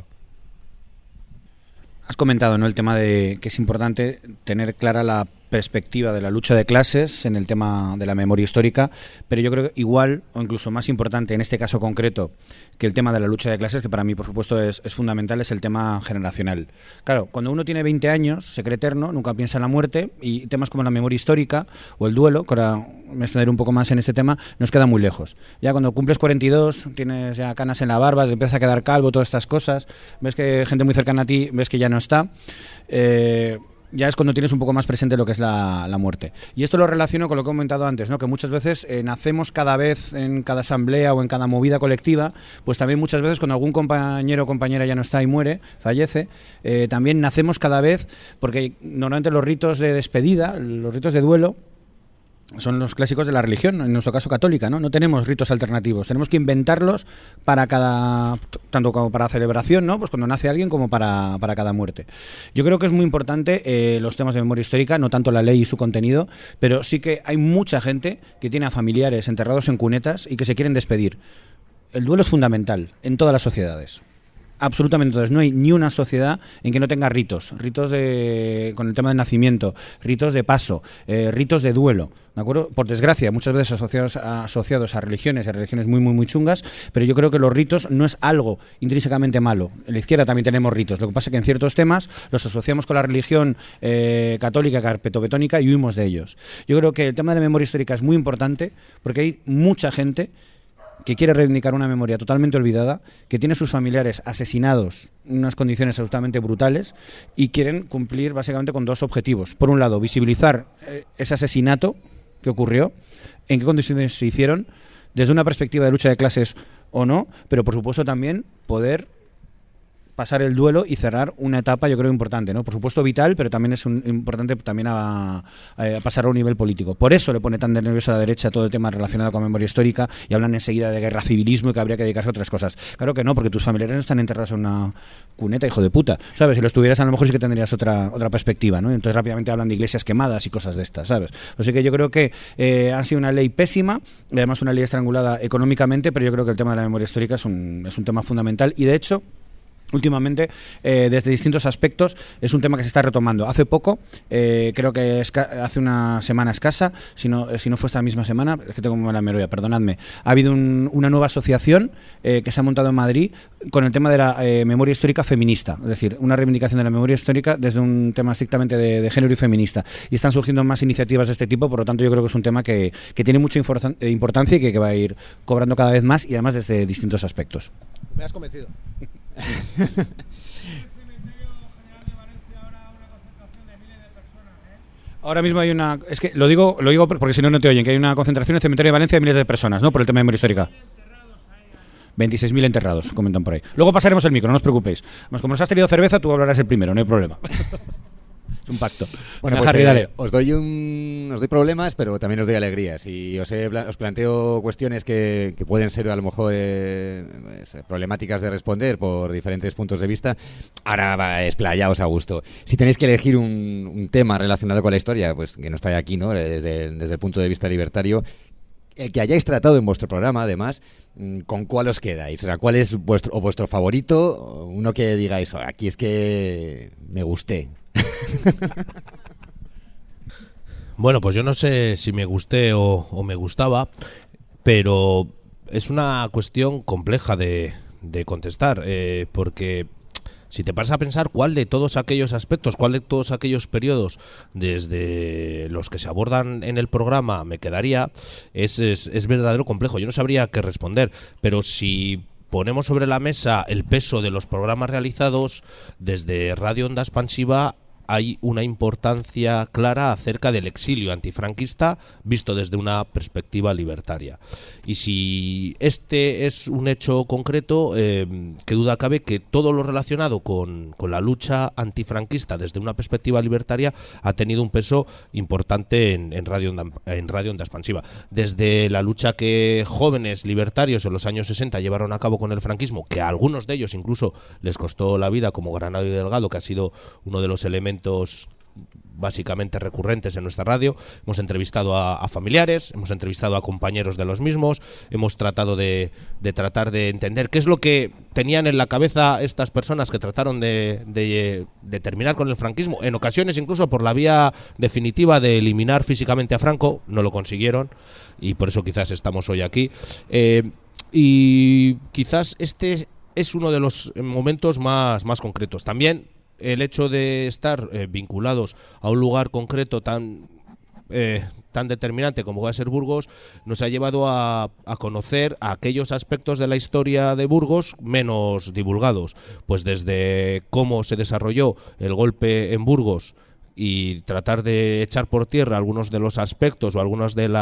Has comentado, ¿no?, el tema de que es importante tener clara la perspectiva de la lucha de clases en el tema de la memoria histórica, pero yo creo que igual o incluso más importante en este caso concreto que el tema de la lucha de clases, que para mí por supuesto es fundamental, es el tema generacional. Claro, cuando uno tiene 20 años, se cree eterno, nunca piensa en la muerte, y temas como la memoria histórica o el duelo, que ahora me extenderé un poco más en este tema, nos queda muy lejos. Ya cuando cumples 42, tienes ya canas en la barba, te empiezas a quedar calvo, todas estas cosas, ves que gente muy cercana a ti, ves que ya no está, ya es cuando tienes un poco más presente lo que es la muerte. Y esto lo relaciono con lo que he comentado antes, ¿no?, que muchas veces nacemos cada vez en cada asamblea o en cada movida colectiva, pues también muchas veces cuando algún compañero o compañera ya no está y muere, fallece, también nacemos cada vez, porque normalmente los ritos de despedida, los ritos de duelo, son los clásicos de la religión, en nuestro caso católica, ¿no? No tenemos ritos alternativos, tenemos que inventarlos para cada, tanto como para celebración, ¿no?, pues cuando nace alguien, como para cada muerte. Yo creo que es muy importante los temas de memoria histórica, no tanto la ley y su contenido, pero sí que hay mucha gente que tiene a familiares enterrados en cunetas y que se quieren despedir. El duelo es fundamental en todas las sociedades. Absolutamente. Entonces no hay ni una sociedad en que no tenga ritos con el tema del nacimiento, ritos de paso, ritos de duelo, ¿de acuerdo? Por desgracia, muchas veces asociados a religiones muy, muy, muy chungas, pero yo creo que los ritos no es algo intrínsecamente malo. En la izquierda también tenemos ritos, lo que pasa es que en ciertos temas los asociamos con la religión católica, carpetobetónica, y huimos de ellos. Yo creo que el tema de la memoria histórica es muy importante porque hay mucha gente que quiere reivindicar una memoria totalmente olvidada, que tiene sus familiares asesinados en unas condiciones absolutamente brutales, y quieren cumplir básicamente con dos objetivos. Por un lado, visibilizar ese asesinato que ocurrió, en qué condiciones se hicieron, desde una perspectiva de lucha de clases o no, pero por supuesto también poder pasar el duelo y cerrar una etapa, yo creo, importante, ¿no? Por supuesto vital, pero también es importante también a pasar a un nivel político. Por eso le pone tan de nervioso a la derecha todo el tema relacionado con memoria histórica, y hablan enseguida de guerra civilismo y que habría que dedicarse a otras cosas. Claro que no, porque tus familiares no están enterrados en una cuneta, hijo de puta, ¿sabes? Si los tuvieras, a lo mejor sí que tendrías otra perspectiva, ¿no? Entonces rápidamente hablan de iglesias quemadas y cosas de estas, ¿sabes? Así que yo creo que ha sido una ley pésima, y además una ley estrangulada económicamente, pero yo creo que el tema de la memoria histórica es un tema fundamental, y de hecho últimamente, desde distintos aspectos, es un tema que se está retomando. Hace poco, creo que hace una semana escasa, si no fue esta misma semana, es que tengo mala memoria, perdonadme, ha habido una nueva asociación que se ha montado en Madrid con el tema de la memoria histórica feminista, es decir, una reivindicación de la memoria histórica desde un tema estrictamente de género y feminista. Y están surgiendo más iniciativas de este tipo, por lo tanto yo creo que es un tema que tiene mucha importancia y que va a ir cobrando cada vez más, y además desde distintos aspectos. Me has convencido. Ahora mismo hay una... Es que lo digo porque si no te oyen, que hay una concentración en el cementerio de Valencia de miles de personas, ¿no? Por el tema de memoria histórica. 26.000 enterrados, comentan por ahí. Luego pasaremos el micro, no os preocupéis. Como nos has tenido cerveza, tú hablarás el primero, no hay problema. Es un pacto. Bueno, Venga, pues Harry, dale. os doy problemas, pero también os doy alegrías. Y os planteo cuestiones que pueden ser a lo mejor problemáticas de responder por diferentes puntos de vista. Ahora explayaos a gusto. Si tenéis que elegir un tema relacionado con la historia, pues que no estáis aquí, ¿no? Desde el punto de vista libertario, el que hayáis tratado en vuestro programa, además, ¿con cuál os quedáis? O sea, ¿cuál es vuestro favorito? Uno que digáis, aquí es que me gusté. Bueno, pues yo no sé si me gusté o me gustaba, pero es una cuestión compleja de contestar, porque si te pasas a pensar cuál de todos aquellos aspectos, cuál de todos aquellos periodos desde los que se abordan en el programa me quedaría, es verdadero complejo. Yo no sabría qué responder, pero si ponemos sobre la mesa el peso de los programas realizados desde Radio Onda Expansiva, hay una importancia clara acerca del exilio antifranquista visto desde una perspectiva libertaria. Y si este es un hecho concreto, qué duda cabe que todo lo relacionado con la lucha antifranquista desde una perspectiva libertaria ha tenido un peso importante en Radio Onda Expansiva. Desde la lucha que jóvenes libertarios en los años 60 llevaron a cabo con el franquismo, que a algunos de ellos incluso les costó la vida, como Granado y Delgado, que ha sido uno de los elementos básicamente recurrentes en nuestra radio. Hemos entrevistado a familiares, hemos entrevistado a compañeros de los mismos, hemos tratado de entender qué es lo que tenían en la cabeza estas personas que trataron de terminar con el franquismo, en ocasiones incluso por la vía definitiva de eliminar físicamente a Franco. No lo consiguieron y por eso quizás estamos hoy aquí, y quizás este es uno de los momentos más concretos. También el hecho de estar vinculados a un lugar concreto tan determinante como va a ser Burgos nos ha llevado a conocer aquellos aspectos de la historia de Burgos menos divulgados, pues desde cómo se desarrolló el golpe en Burgos y tratar de echar por tierra algunos de los aspectos o algunos de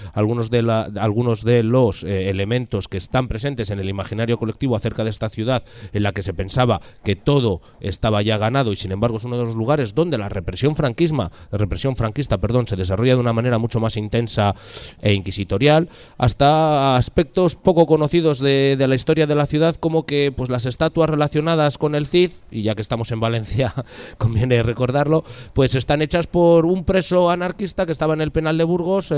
los elementos que están presentes en el imaginario colectivo acerca de esta ciudad, en la que se pensaba que todo estaba ya ganado, y sin embargo es uno de los lugares donde la represión franquista, se desarrolla de una manera mucho más intensa e inquisitorial, hasta aspectos poco conocidos de la historia de la ciudad, como que pues las estatuas relacionadas con el Cid, y ya que estamos en Valencia conviene recordarlo, pues están hechas por un preso anarquista que estaba en el penal de Burgos,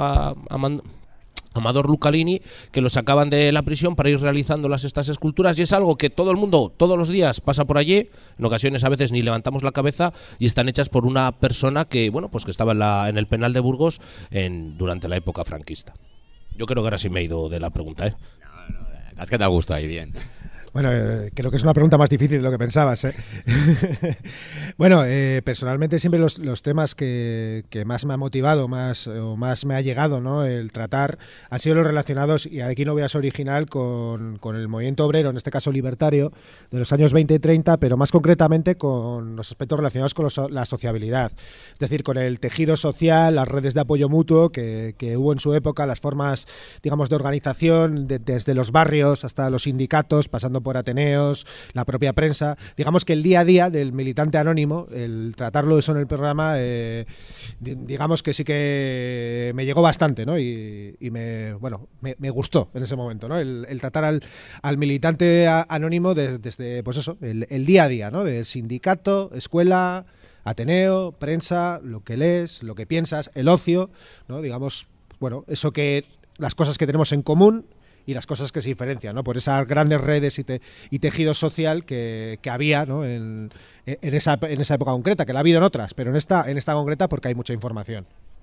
Amador Lucalini, que lo sacaban de la prisión para ir realizando estas esculturas, y es algo que todo el mundo todos los días pasa por allí, en ocasiones a veces ni levantamos la cabeza, y están hechas por una persona que que estaba en el penal de Burgos durante la época franquista. Yo creo que ahora sí me he ido de la pregunta, ¿eh? No, es que te ha gustado ahí bien. Bueno, creo que es una pregunta más difícil de lo que pensabas, ¿eh? Bueno, personalmente siempre los temas que más me ha motivado, más me ha llegado, ¿no?, el tratar, han sido los relacionados, y aquí no voy a ser original, con el movimiento obrero, en este caso libertario, de los años 20 y 30, pero más concretamente con los aspectos relacionados con la sociabilidad. Es decir, con el tejido social, las redes de apoyo mutuo que hubo en su época, las formas, digamos, de organización, desde los barrios hasta los sindicatos, pasando por Ateneos, la propia prensa. Digamos que el día a día del militante anónimo, el tratarlo eso en el programa, digamos que sí que me llegó bastante, ¿no? Y me gustó en ese momento, ¿no? El tratar al militante anónimo desde pues eso, el día a día, ¿no? Del sindicato, escuela, Ateneo, prensa, lo que lees, lo que piensas, el ocio, ¿no? Digamos, bueno, eso que las cosas que tenemos en común y las cosas que se diferencian, ¿no?, por esas grandes redes y tejido social que había, ¿no?, en esa época concreta, que la ha habido en otras, pero en esta concreta porque hay mucha información.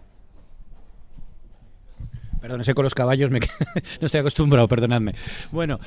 Perdón, sé con los caballos, no estoy acostumbrado, perdonadme. Bueno,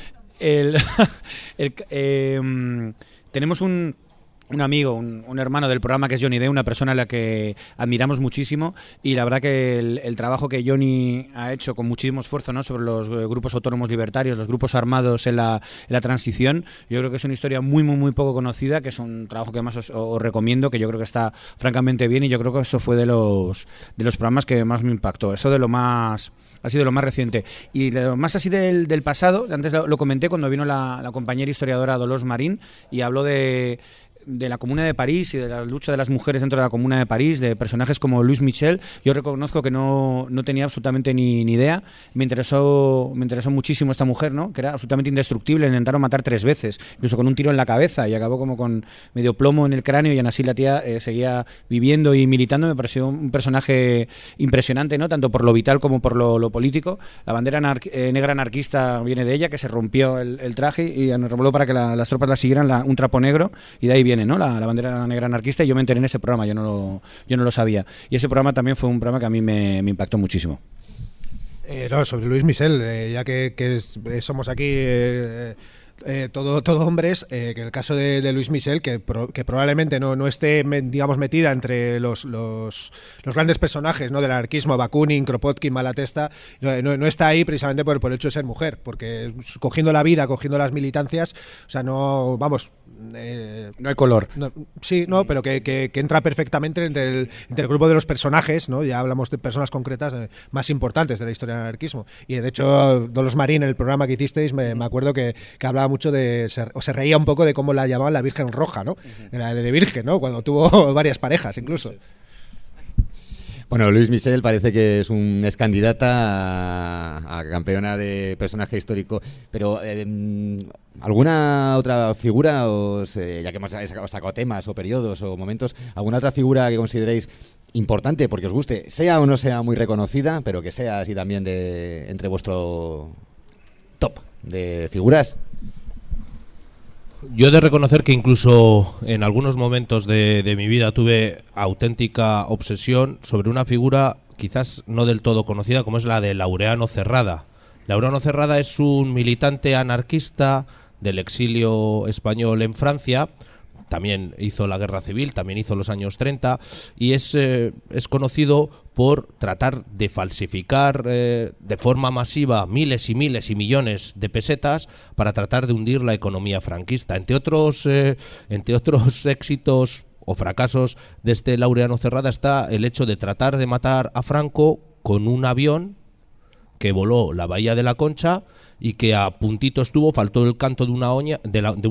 tenemos un amigo, un hermano del programa, que es Johnny D, una persona a la que admiramos muchísimo, y la verdad que el trabajo que Johnny ha hecho con muchísimo esfuerzo, ¿no?, sobre los grupos autónomos libertarios, los grupos armados en la transición, yo creo que es una historia muy, muy, muy poco conocida, que es un trabajo que más os recomiendo, que yo creo que está francamente bien, y yo creo que eso fue de los programas que más me impactó. Eso ha sido lo más reciente. Y lo más así del pasado, antes lo comenté cuando vino la compañera historiadora Dolors Marín, y habló de de la Comuna de París y de la lucha de las mujeres dentro de la Comuna de París, de personajes como Louise Michel. Yo reconozco que no tenía absolutamente ni idea. Me interesó muchísimo esta mujer, ¿no? Que era absolutamente indestructible. Le intentaron matar 3 veces, incluso con un tiro en la cabeza, y acabó como con medio plomo en el cráneo, y aún así la tía seguía viviendo y militando. Me pareció un personaje impresionante, ¿no? Tanto por lo vital como por lo político. La bandera negra anarquista viene de ella, que se rompió el traje y enroló para que las tropas la siguieran un trapo negro, y de ahí viene, ¿no? La bandera negra anarquista, y yo me enteré en ese programa, yo no lo sabía. Y ese programa también fue un programa que a mí me impactó muchísimo. No, sobre Louise Michel, ya que somos aquí todo hombres, que en el caso de Louise Michel, que probablemente no esté, digamos, metida entre los grandes personajes, ¿no?, del anarquismo, Bakunin, Kropotkin, Malatesta, no está ahí precisamente por el hecho de ser mujer, porque cogiendo la vida, cogiendo las militancias, o sea, no, vamos... no hay color. Pero que entra perfectamente entre el grupo de los personajes, ¿no? Ya hablamos de personas concretas más importantes de la historia del anarquismo. Y de hecho, Dolores Marín, en el programa que hicisteis, me acuerdo que hablaba mucho se reía un poco de cómo la llamaban la Virgen Roja, ¿no? La de Virgen, ¿no? Cuando tuvo varias parejas, incluso. Bueno, Louise Michel parece que es candidata a campeona de personaje histórico, pero ¿alguna otra figura, ya que hemos sacado temas o periodos o momentos, alguna otra figura que consideréis importante porque os guste, sea o no sea muy reconocida, pero que sea así también entre vuestro top de figuras? Yo he de reconocer que incluso en algunos momentos de mi vida tuve auténtica obsesión sobre una figura quizás no del todo conocida, como es la de Laureano Cerrada. Laureano Cerrada es un militante anarquista del exilio español en Francia. También hizo la Guerra Civil, también hizo los años 30, y es conocido por tratar de falsificar de forma masiva miles y miles y millones de pesetas para tratar de hundir la economía franquista. Entre otros éxitos o fracasos de este Laureano Cerrada está el hecho de tratar de matar a Franco con un avión que voló la Bahía de la Concha y que a puntito estuvo, faltó el canto de una uña,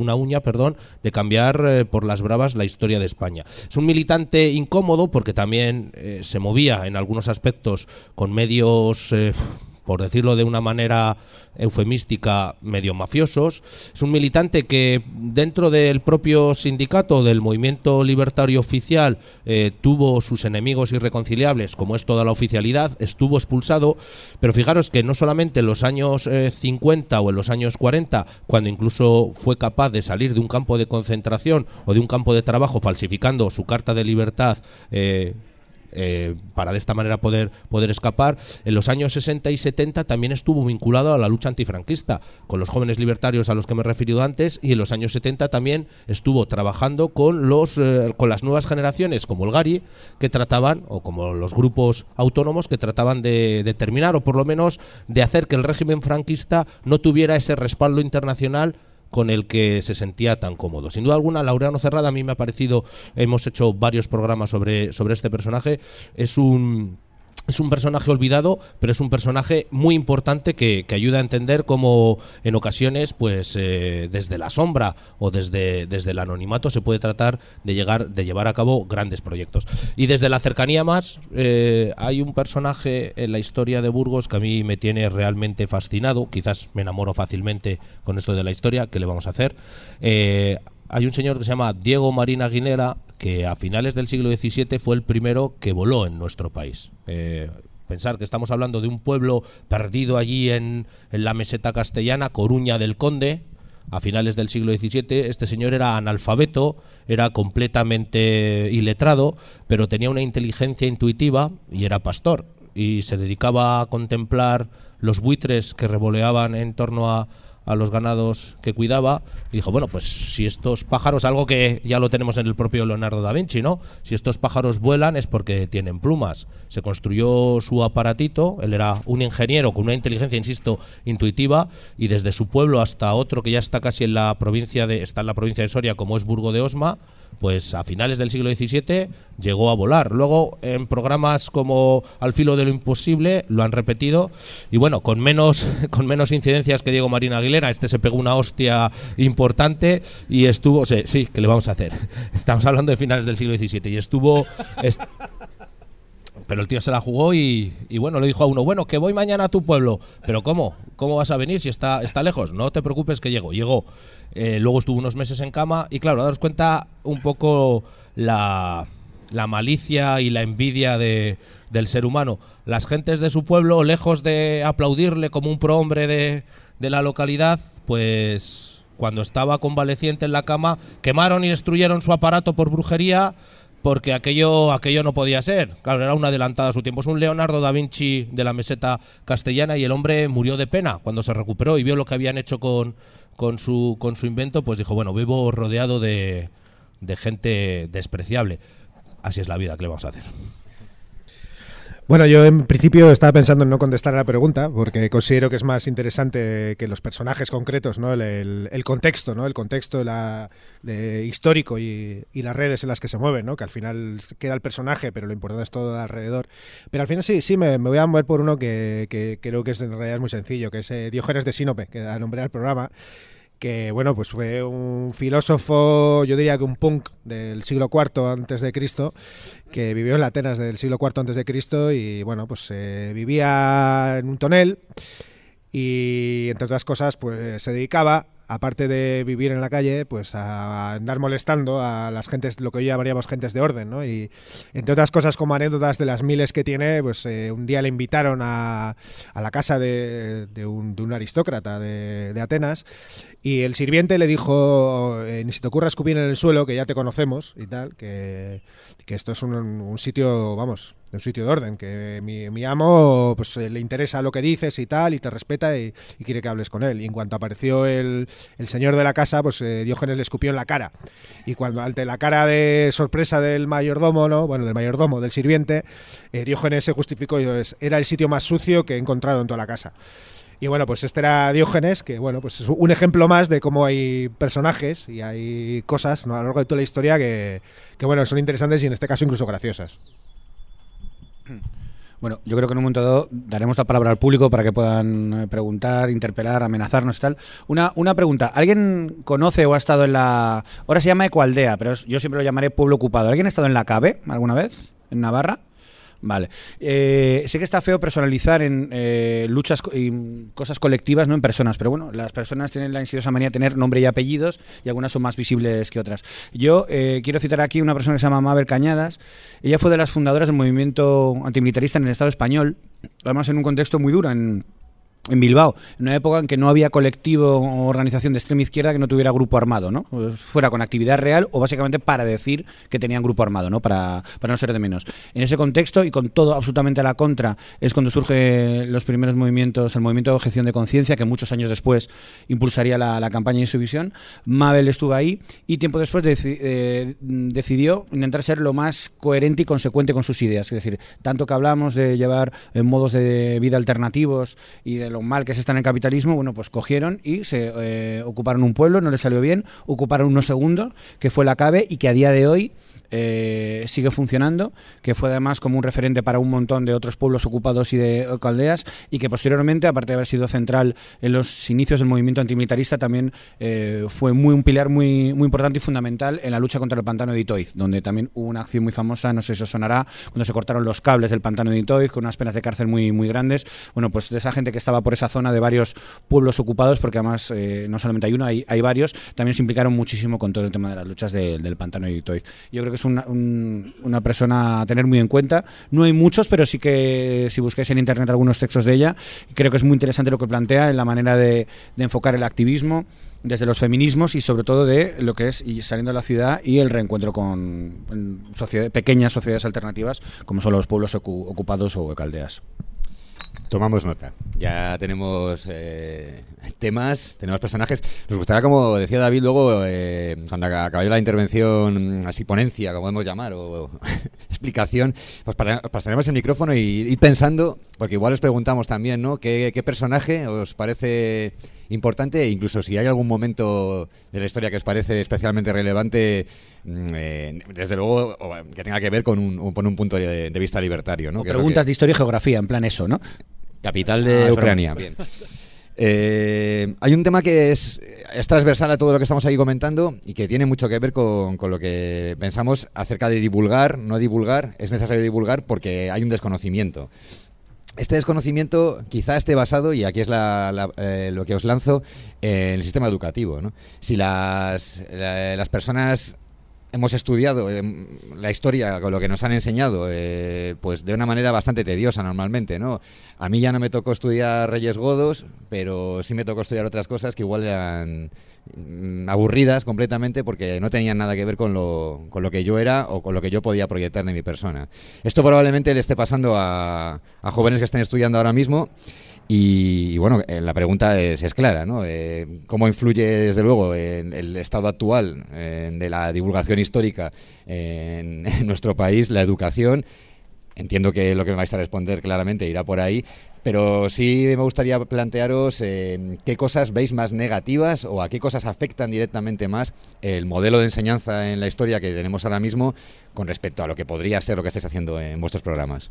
de cambiar por las bravas la historia de España. Es un militante incómodo porque también se movía en algunos aspectos con medios, por decirlo de una manera eufemística, medio mafiosos. Es un militante que dentro del propio sindicato del movimiento libertario oficial tuvo sus enemigos irreconciliables, como es toda la oficialidad, estuvo expulsado, pero fijaros que no solamente en los años 50 o en los años 40, cuando incluso fue capaz de salir de un campo de concentración o de un campo de trabajo falsificando su carta de libertad, para de esta manera poder escapar. En los años 60 y 70 también estuvo vinculado a la lucha antifranquista con los jóvenes libertarios a los que me he referido antes, y en los años 70 también estuvo trabajando con las nuevas generaciones como el GARI, que trataban, o como los grupos autónomos que trataban de determinar, o por lo menos de hacer que el régimen franquista no tuviera ese respaldo internacional con el que se sentía tan cómodo. Sin duda alguna, Laureano Cerrada a mí me ha parecido, hemos hecho varios programas sobre este personaje, es un personaje olvidado, pero es un personaje muy importante que ayuda a entender cómo en ocasiones, pues desde la sombra o desde el anonimato se puede tratar de llevar a cabo grandes proyectos. Y desde la cercanía más, hay un personaje en la historia de Burgos que a mí me tiene realmente fascinado. Quizás me enamoro fácilmente con esto de la historia. ¿Qué le vamos a hacer? Hay un señor que se llama Diego Marín Aguilera, que a finales del siglo XVII fue el primero que voló en nuestro país. Pensar que estamos hablando de un pueblo perdido allí en la meseta castellana, Coruña del Conde, a finales del siglo XVII. Este señor era analfabeto, era completamente iletrado, pero tenía una inteligencia intuitiva y era pastor. Y se dedicaba a contemplar los buitres que revoleaban en torno a los ganados que cuidaba, y dijo, bueno, pues si estos pájaros, algo que ya lo tenemos en el propio Leonardo da Vinci, ¿no? Si estos pájaros vuelan es porque tienen plumas. Se construyó su aparatito, él era un ingeniero con una inteligencia, insisto, intuitiva, y desde su pueblo hasta otro que ya está casi está en la provincia de Soria, como es Burgo de Osma, pues a finales del siglo XVII llegó a volar. Luego en programas como Al filo de lo imposible lo han repetido y bueno, con menos incidencias que Diego Marín Aguilera. Este se pegó una hostia importante y estuvo... Sí, ¿qué le vamos a hacer? Estamos hablando de finales del siglo XVII y estuvo... Pero el tío se la jugó y bueno, le dijo a uno, bueno, que voy mañana a tu pueblo. ¿Pero cómo? ¿Cómo vas a venir si está lejos? No te preocupes que llego. Llegó. Luego estuvo unos meses en cama y claro, daros cuenta un poco la malicia y la envidia del ser humano. Las gentes de su pueblo, lejos de aplaudirle como un prohombre de la localidad, pues cuando estaba convaleciente en la cama, quemaron y destruyeron su aparato por brujería, porque aquello no podía ser. Claro, era un adelantado a su tiempo. Es un Leonardo da Vinci de la meseta castellana y el hombre murió de pena cuando se recuperó y vio lo que habían hecho con su invento, pues dijo, bueno, vivo rodeado de gente despreciable. Así es la vida, ¿qué le vamos a hacer? Bueno, yo en principio estaba pensando en no contestar a la pregunta porque considero que es más interesante que los personajes concretos, ¿no? El contexto, ¿no? El contexto histórico y las redes en las que se mueven, ¿no? Que al final queda el personaje, pero lo importante es todo alrededor. Pero al final sí, me voy a mover por uno que creo que en realidad es muy sencillo, que es Diógenes de Sinope, que da nombre al programa, que bueno, pues fue un filósofo, yo diría que un punk del siglo IV antes de Cristo, que vivió en la Atenas del siglo IV antes de Cristo y bueno, pues vivía en un tonel y entre otras cosas pues se dedicaba, aparte de vivir en la calle, pues a andar molestando a las gentes, lo que hoy llamaríamos gentes de orden, ¿no? Y entre otras cosas, como anécdotas de las miles que tiene, pues un día le invitaron a la casa de un aristócrata de Atenas y el sirviente le dijo, ni se te ocurra escupir en el suelo, que ya te conocemos y tal, que esto es un sitio, vamos, un sitio de orden, que mi amo pues le interesa lo que dices y tal, y te respeta y quiere que hables con él. Y en cuanto apareció el señor de la casa, pues Diógenes le escupió en la cara. Y cuando ante la cara de sorpresa del mayordomo, ¿no? Bueno, del mayordomo, del sirviente, Diógenes se justificó y dijo, era el sitio más sucio que he encontrado en toda la casa. Y bueno, pues este era Diógenes, que bueno, pues es un ejemplo más de cómo hay personajes y hay cosas, ¿no? A lo largo de toda la historia que bueno, son interesantes y en este caso incluso graciosas. Bueno, yo creo que en un momento dado daremos la palabra al público para que puedan preguntar, interpelar, amenazarnos y tal. Una pregunta, ¿alguien conoce o ha estado en la... Ahora se llama Ecoaldea, pero yo siempre lo llamaré pueblo ocupado. ¿Alguien ha estado en la CABE alguna vez? ¿En Navarra? Vale. Sé que está feo personalizar en luchas y cosas colectivas, no en personas, pero bueno, las personas tienen la insidiosa manía de tener nombre y apellidos y algunas son más visibles que otras. Yo quiero citar aquí una persona que se llama Mabel Cañadas. Ella fue de las fundadoras del movimiento antimilitarista en el Estado español, además en un contexto muy duro, en Bilbao, en una época en que no había colectivo o organización de extrema izquierda que no tuviera grupo armado, ¿no? Fuera con actividad real o básicamente para decir que tenían grupo armado, ¿no? Para no ser de menos. En ese contexto y con todo absolutamente a la contra es cuando surgen los primeros movimientos, el movimiento de objeción de conciencia, que muchos años después impulsaría la campaña de su visión. Mabel estuvo ahí y tiempo después decidió intentar ser lo más coherente y consecuente con sus ideas. Es decir, tanto que hablamos de llevar modos de vida alternativos y de lo mal que es estar en el capitalismo, bueno, pues cogieron y se ocuparon un pueblo, no les salió bien, ocuparon uno segundo, que fue la CABE y que a día de hoy sigue funcionando, que fue además como un referente para un montón de otros pueblos ocupados y de aldeas, y que posteriormente, aparte de haber sido central en los inicios del movimiento antimilitarista, también fue un pilar muy importante y fundamental en la lucha contra el pantano de Itoiz, donde también hubo una acción muy famosa, no sé si os sonará, cuando se cortaron los cables del pantano de Itoiz con unas penas de cárcel muy grandes. Bueno, pues de esa gente que estaba por esa zona de varios pueblos ocupados, porque además no solamente hay uno, hay varios, también se implicaron muchísimo con todo el tema de las luchas del pantano de Itoiz. Yo creo que es una persona a tener muy en cuenta. No hay muchos, pero sí que si buscáis en internet algunos textos de ella, creo que es muy interesante lo que plantea en la manera de enfocar el activismo desde los feminismos y sobre todo de lo que es y saliendo de la ciudad y el reencuentro con pequeñas sociedades alternativas como son los pueblos ocupados o ecoaldeas. Tomamos nota. Ya tenemos temas, tenemos personajes. Nos gustaría, como decía David, luego, cuando acabe la intervención, así ponencia, como podemos llamar, o explicación, pues pasaremos el micrófono y ir pensando, porque igual os preguntamos también, ¿no? ¿Qué personaje os parece importante? E incluso si hay algún momento de la historia que os parece especialmente relevante, desde luego, que tenga que ver con un punto de vista libertario, ¿no? O preguntas de historia y geografía, en plan eso, ¿no? Capital de Ucrania. Bien. Hay un tema que es transversal a todo lo que estamos ahí comentando y que tiene mucho que ver con lo que pensamos acerca de divulgar, no divulgar. Es necesario divulgar porque hay un desconocimiento. Este desconocimiento quizá esté basado, y aquí es lo que os lanzo, en el sistema educativo, ¿no? Si las personas hemos estudiado la historia con lo que nos han enseñado, pues de una manera bastante tediosa normalmente, ¿no? A mí ya no me tocó estudiar Reyes Godos, pero sí me tocó estudiar otras cosas que igual eran aburridas completamente porque no tenían nada que ver con lo que yo era o con lo que yo podía proyectar de mi persona. Esto probablemente le esté pasando a jóvenes que estén estudiando ahora mismo. Y bueno, la pregunta es clara, ¿no? ¿Cómo influye, desde luego, en el estado actual de la divulgación histórica en nuestro país, la educación? Entiendo que lo que me vais a responder claramente irá por ahí, pero sí me gustaría plantearos qué cosas veis más negativas o a qué cosas afectan directamente más el modelo de enseñanza en la historia que tenemos ahora mismo con respecto a lo que podría ser lo que estáis haciendo en vuestros programas.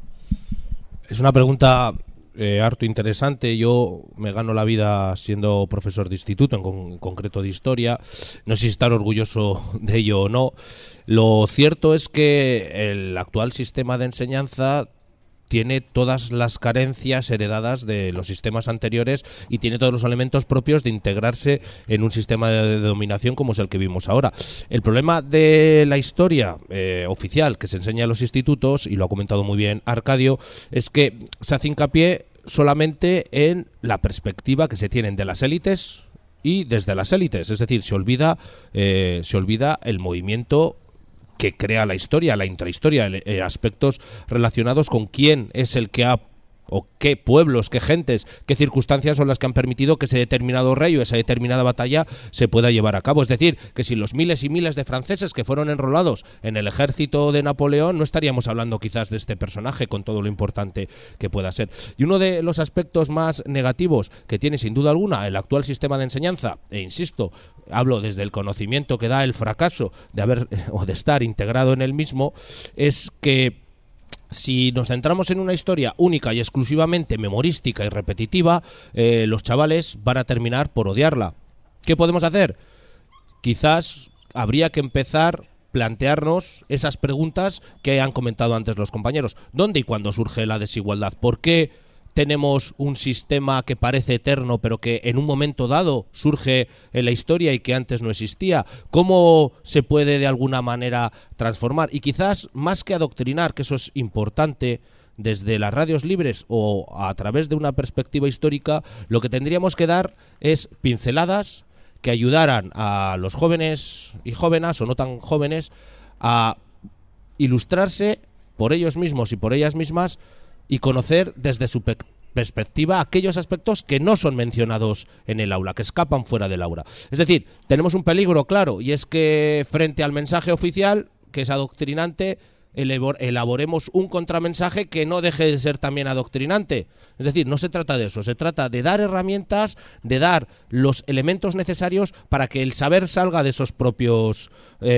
Es una pregunta harto interesante. Yo me gano la vida siendo profesor de instituto, en concreto de historia. No sé si estar orgulloso de ello o no. Lo cierto es que el actual sistema de enseñanza tiene todas las carencias heredadas de los sistemas anteriores y tiene todos los elementos propios de integrarse en un sistema de dominación como es el que vimos ahora. El problema de la historia oficial que se enseña en los institutos, y lo ha comentado muy bien Arcadio, es que se hace hincapié solamente en la perspectiva que se tienen de las élites y desde las élites, es decir, se olvida el movimiento que crea la historia, la intrahistoria, aspectos relacionados con quién es el que ha, o qué pueblos, qué gentes, qué circunstancias son las que han permitido que ese determinado rey o esa determinada batalla se pueda llevar a cabo. Es decir, que sin los miles y miles de franceses que fueron enrolados en el ejército de Napoleón, no estaríamos hablando quizás de este personaje con todo lo importante que pueda ser. Y uno de los aspectos más negativos que tiene sin duda alguna el actual sistema de enseñanza, e insisto, hablo desde el conocimiento que da el fracaso de haber o de estar integrado en el mismo, es que si nos centramos en una historia única y exclusivamente memorística y repetitiva, los chavales van a terminar por odiarla. ¿Qué podemos hacer? Quizás habría que empezar plantearnos esas preguntas que han comentado antes los compañeros. ¿Dónde y cuándo surge la desigualdad? ¿Por qué tenemos un sistema que parece eterno pero que en un momento dado surge en la historia y que antes no existía? ¿Cómo se puede de alguna manera transformar? Y quizás más que adoctrinar, que eso es importante, desde las radios libres o a través de una perspectiva histórica, lo que tendríamos que dar es pinceladas que ayudaran a los jóvenes y jóvenes o no tan jóvenes a ilustrarse por ellos mismos y por ellas mismas y conocer desde su perspectiva aquellos aspectos que no son mencionados en el aula, que escapan fuera del aula. Es decir, tenemos un peligro claro, y es que frente al mensaje oficial, que es adoctrinante, elaboremos un contramensaje que no deje de ser también adoctrinante. Es decir, no se trata de eso, se trata de dar herramientas, de dar los elementos necesarios para que el saber salga de esos propios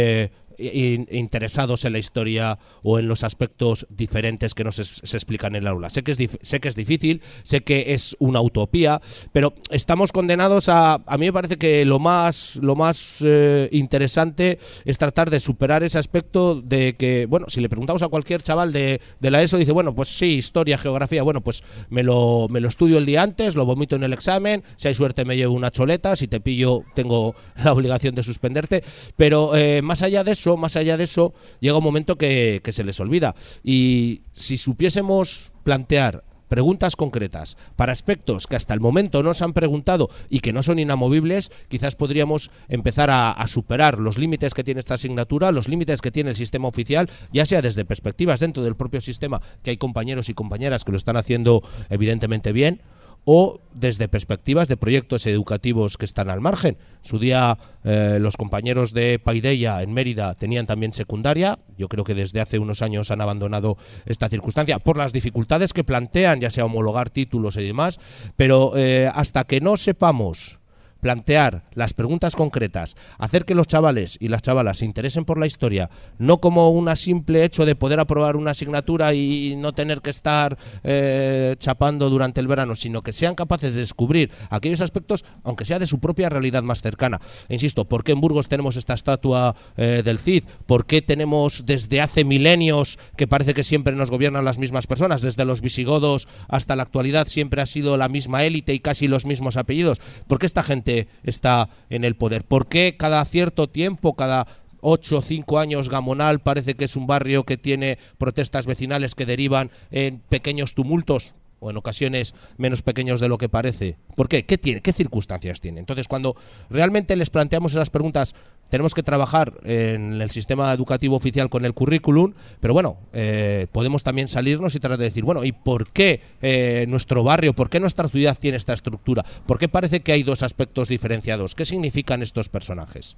interesados en la historia o en los aspectos diferentes que se explican en el aula. Sé que es difícil, sé que es una utopía, pero estamos condenados a mí me parece que lo más interesante es tratar de superar ese aspecto de que, bueno, si le preguntamos a cualquier chaval de la ESO, dice, bueno, pues sí, historia, geografía, bueno, pues me lo estudio el día antes, lo vomito en el examen, si hay suerte me llevo una choleta, si te pillo tengo la obligación de suspenderte, pero más allá de eso, llega un momento que se les olvida. Y si supiésemos plantear preguntas concretas para aspectos que hasta el momento no se han preguntado y que no son inamovibles, quizás podríamos empezar a superar los límites que tiene esta asignatura, los límites que tiene el sistema oficial, ya sea desde perspectivas dentro del propio sistema, que hay compañeros y compañeras que lo están haciendo evidentemente bien, o desde perspectivas de proyectos educativos que están al margen. En su día los compañeros de Paideia en Mérida tenían también secundaria. Yo creo que desde hace unos años han abandonado esta circunstancia por las dificultades que plantean, ya sea homologar títulos y demás, pero hasta que no sepamos plantear las preguntas concretas, hacer que los chavales y las chavalas se interesen por la historia, no como un simple hecho de poder aprobar una asignatura y no tener que estar chapando durante el verano, sino que sean capaces de descubrir aquellos aspectos, aunque sea de su propia realidad más cercana. E insisto, ¿por qué en Burgos tenemos esta estatua del Cid? ¿Por qué tenemos desde hace milenios, que parece que siempre nos gobiernan las mismas personas, desde los visigodos hasta la actualidad siempre ha sido la misma élite y casi los mismos apellidos? ¿Por qué esta gente está en el poder? ¿Por qué cada cierto tiempo, cada 8 o 5 años, Gamonal parece que es un barrio que tiene protestas vecinales que derivan en pequeños tumultos? O en ocasiones menos pequeños de lo que parece. ¿Por qué? ¿Qué tiene? ¿Qué circunstancias tiene? Entonces, cuando realmente les planteamos esas preguntas, tenemos que trabajar en el sistema educativo oficial con el currículum, pero bueno, podemos también salirnos y tratar de decir, bueno, ¿y por qué nuestro barrio, por qué nuestra ciudad tiene esta estructura? ¿Por qué parece que hay dos aspectos diferenciados? ¿Qué significan estos personajes?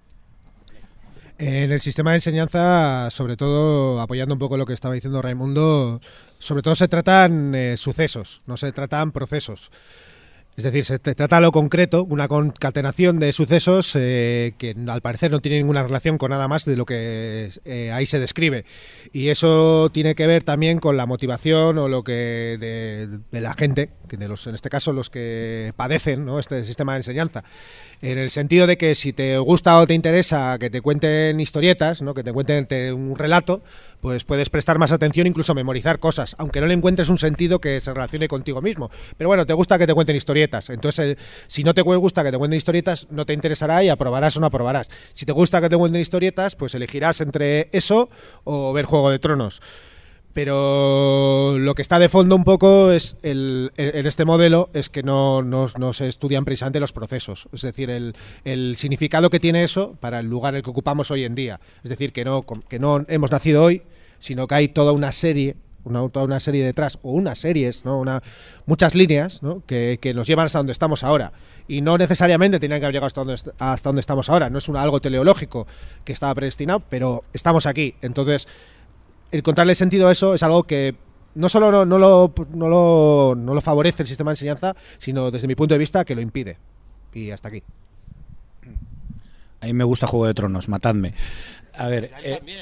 En el sistema de enseñanza, sobre todo, apoyando un poco lo que estaba diciendo Raimundo, sobre todo se tratan sucesos, no se tratan procesos. Es decir, se trata lo concreto, una concatenación de sucesos que al parecer no tiene ninguna relación con nada más de lo que ahí se describe. Y eso tiene que ver también con la motivación o lo que de la gente, en este caso los que padecen, ¿no?, este sistema de enseñanza. En el sentido de que si te gusta o te interesa que te cuenten historietas, ¿no?, que te cuenten un relato, pues puedes prestar más atención, incluso memorizar cosas, aunque no le encuentres un sentido que se relacione contigo mismo. Pero bueno, te gusta que te cuenten historietas. Entonces, si no te gusta que te cuenten historietas, no te interesará y aprobarás o no aprobarás. Si te gusta que te cuenten historietas, pues elegirás entre eso o ver Juego de Tronos. Pero lo que está de fondo un poco es en este modelo es que no se estudian precisamente los procesos, es decir, el significado que tiene eso para el lugar en el que ocupamos hoy en día. Es decir, que no hemos nacido hoy, sino que hay toda una serie, toda una serie detrás, o unas series, ¿no?, muchas líneas, ¿no?, que nos llevan hasta donde estamos ahora. Y no necesariamente tenían que haber llegado hasta donde estamos ahora. No es algo teleológico que estaba predestinado, pero estamos aquí. Entonces, el encontrarle sentido a eso es algo que no solo no lo favorece el sistema de enseñanza, sino desde mi punto de vista que lo impide. Y hasta aquí. A mí me gusta Juego de Tronos, matadme. A ver,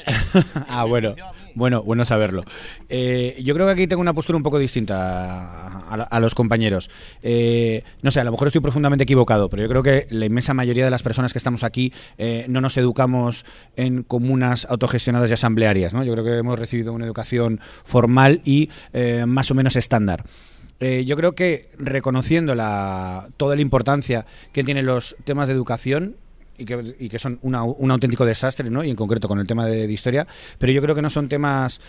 bueno saberlo. Yo creo que aquí tengo una postura un poco distinta a los compañeros. No sé, a lo mejor estoy profundamente equivocado, pero yo creo que la inmensa mayoría de las personas que estamos aquí no nos educamos en comunas autogestionadas y asamblearias, ¿no? Yo creo que hemos recibido una educación formal y más o menos estándar. Yo creo que reconociendo toda la importancia que tienen los temas de educación, y que son un auténtico desastre, ¿no?, y en concreto con el tema de historia, pero yo creo que no son temas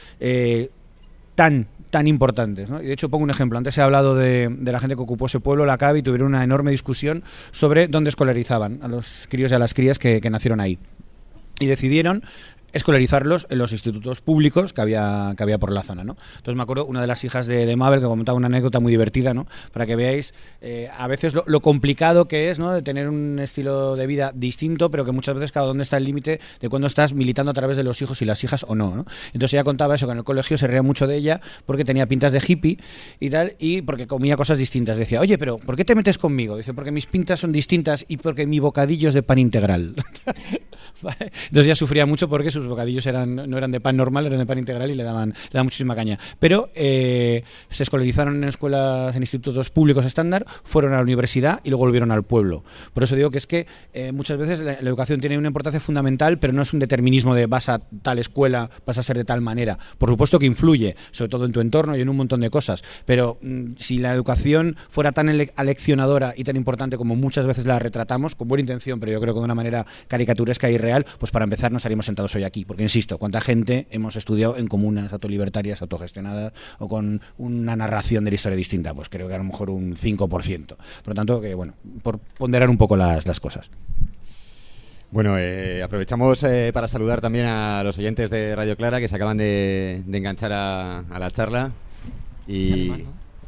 tan importantes, ¿no? Y de hecho pongo un ejemplo. Antes he hablado de la gente que ocupó ese pueblo, la CAB, y tuvieron una enorme discusión sobre dónde escolarizaban a los críos y a las crías que nacieron ahí. Y decidieron escolarizarlos en los institutos públicos que había por la zona, ¿no? Entonces me acuerdo una de las hijas de Mabel que comentaba una anécdota muy divertida, ¿no?, para que veáis a veces lo complicado que es, ¿no?, de tener un estilo de vida distinto, pero que muchas veces cada dónde está el límite de cuando estás militando a través de los hijos y las hijas o no, ¿no? Entonces ella contaba eso, que en el colegio se reía mucho de ella porque tenía pintas de hippie y tal, y porque comía cosas distintas. Decía, oye, pero ¿por qué te metes conmigo? Dice, porque mis pintas son distintas y porque mi bocadillo es de pan integral. ¿Vale? Entonces ella sufría mucho porque sus bocadillos no eran de pan normal, eran de pan integral y le daban muchísima caña. Pero se escolarizaron en escuelas, en institutos públicos estándar, fueron a la universidad y luego volvieron al pueblo. Por eso digo que es que muchas veces la educación tiene una importancia fundamental, pero no es un determinismo de vas a tal escuela, vas a ser de tal manera. Por supuesto que influye, sobre todo en tu entorno y en un montón de cosas, pero si la educación fuera tan aleccionadora y tan importante como muchas veces la retratamos, con buena intención, pero yo creo que de una manera caricaturesca y real, pues para empezar no estaríamos sentados hoy aquí, porque insisto, cuánta gente hemos estudiado en comunas autolibertarias, autogestionadas o con una narración de la historia distinta, pues creo que a lo mejor un 5%. Por lo tanto, que bueno, por ponderar un poco las cosas. Bueno, aprovechamos para saludar también a los oyentes de Radio Clara que se acaban de enganchar a la charla y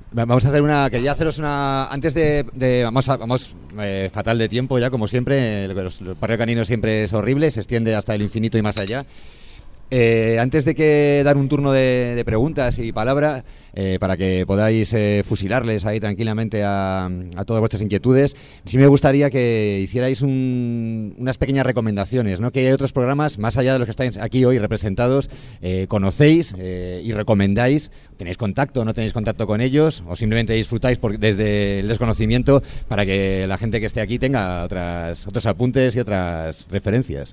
Vamos a hacer una. Quería haceros una. Antes de vamos fatal de tiempo ya, como siempre. El Barrio Canino siempre es horrible, se extiende hasta el infinito y más allá. Antes de que dar un turno de preguntas y palabra, para que podáis fusilarles ahí tranquilamente a todas vuestras inquietudes, sí me gustaría que hicierais unas pequeñas recomendaciones, ¿no? Que hay otros programas, más allá de los que estáis aquí hoy representados, conocéis y recomendáis, tenéis contacto o no tenéis contacto con ellos, o simplemente disfrutáis desde el desconocimiento, para que la gente que esté aquí tenga otros apuntes y otras referencias.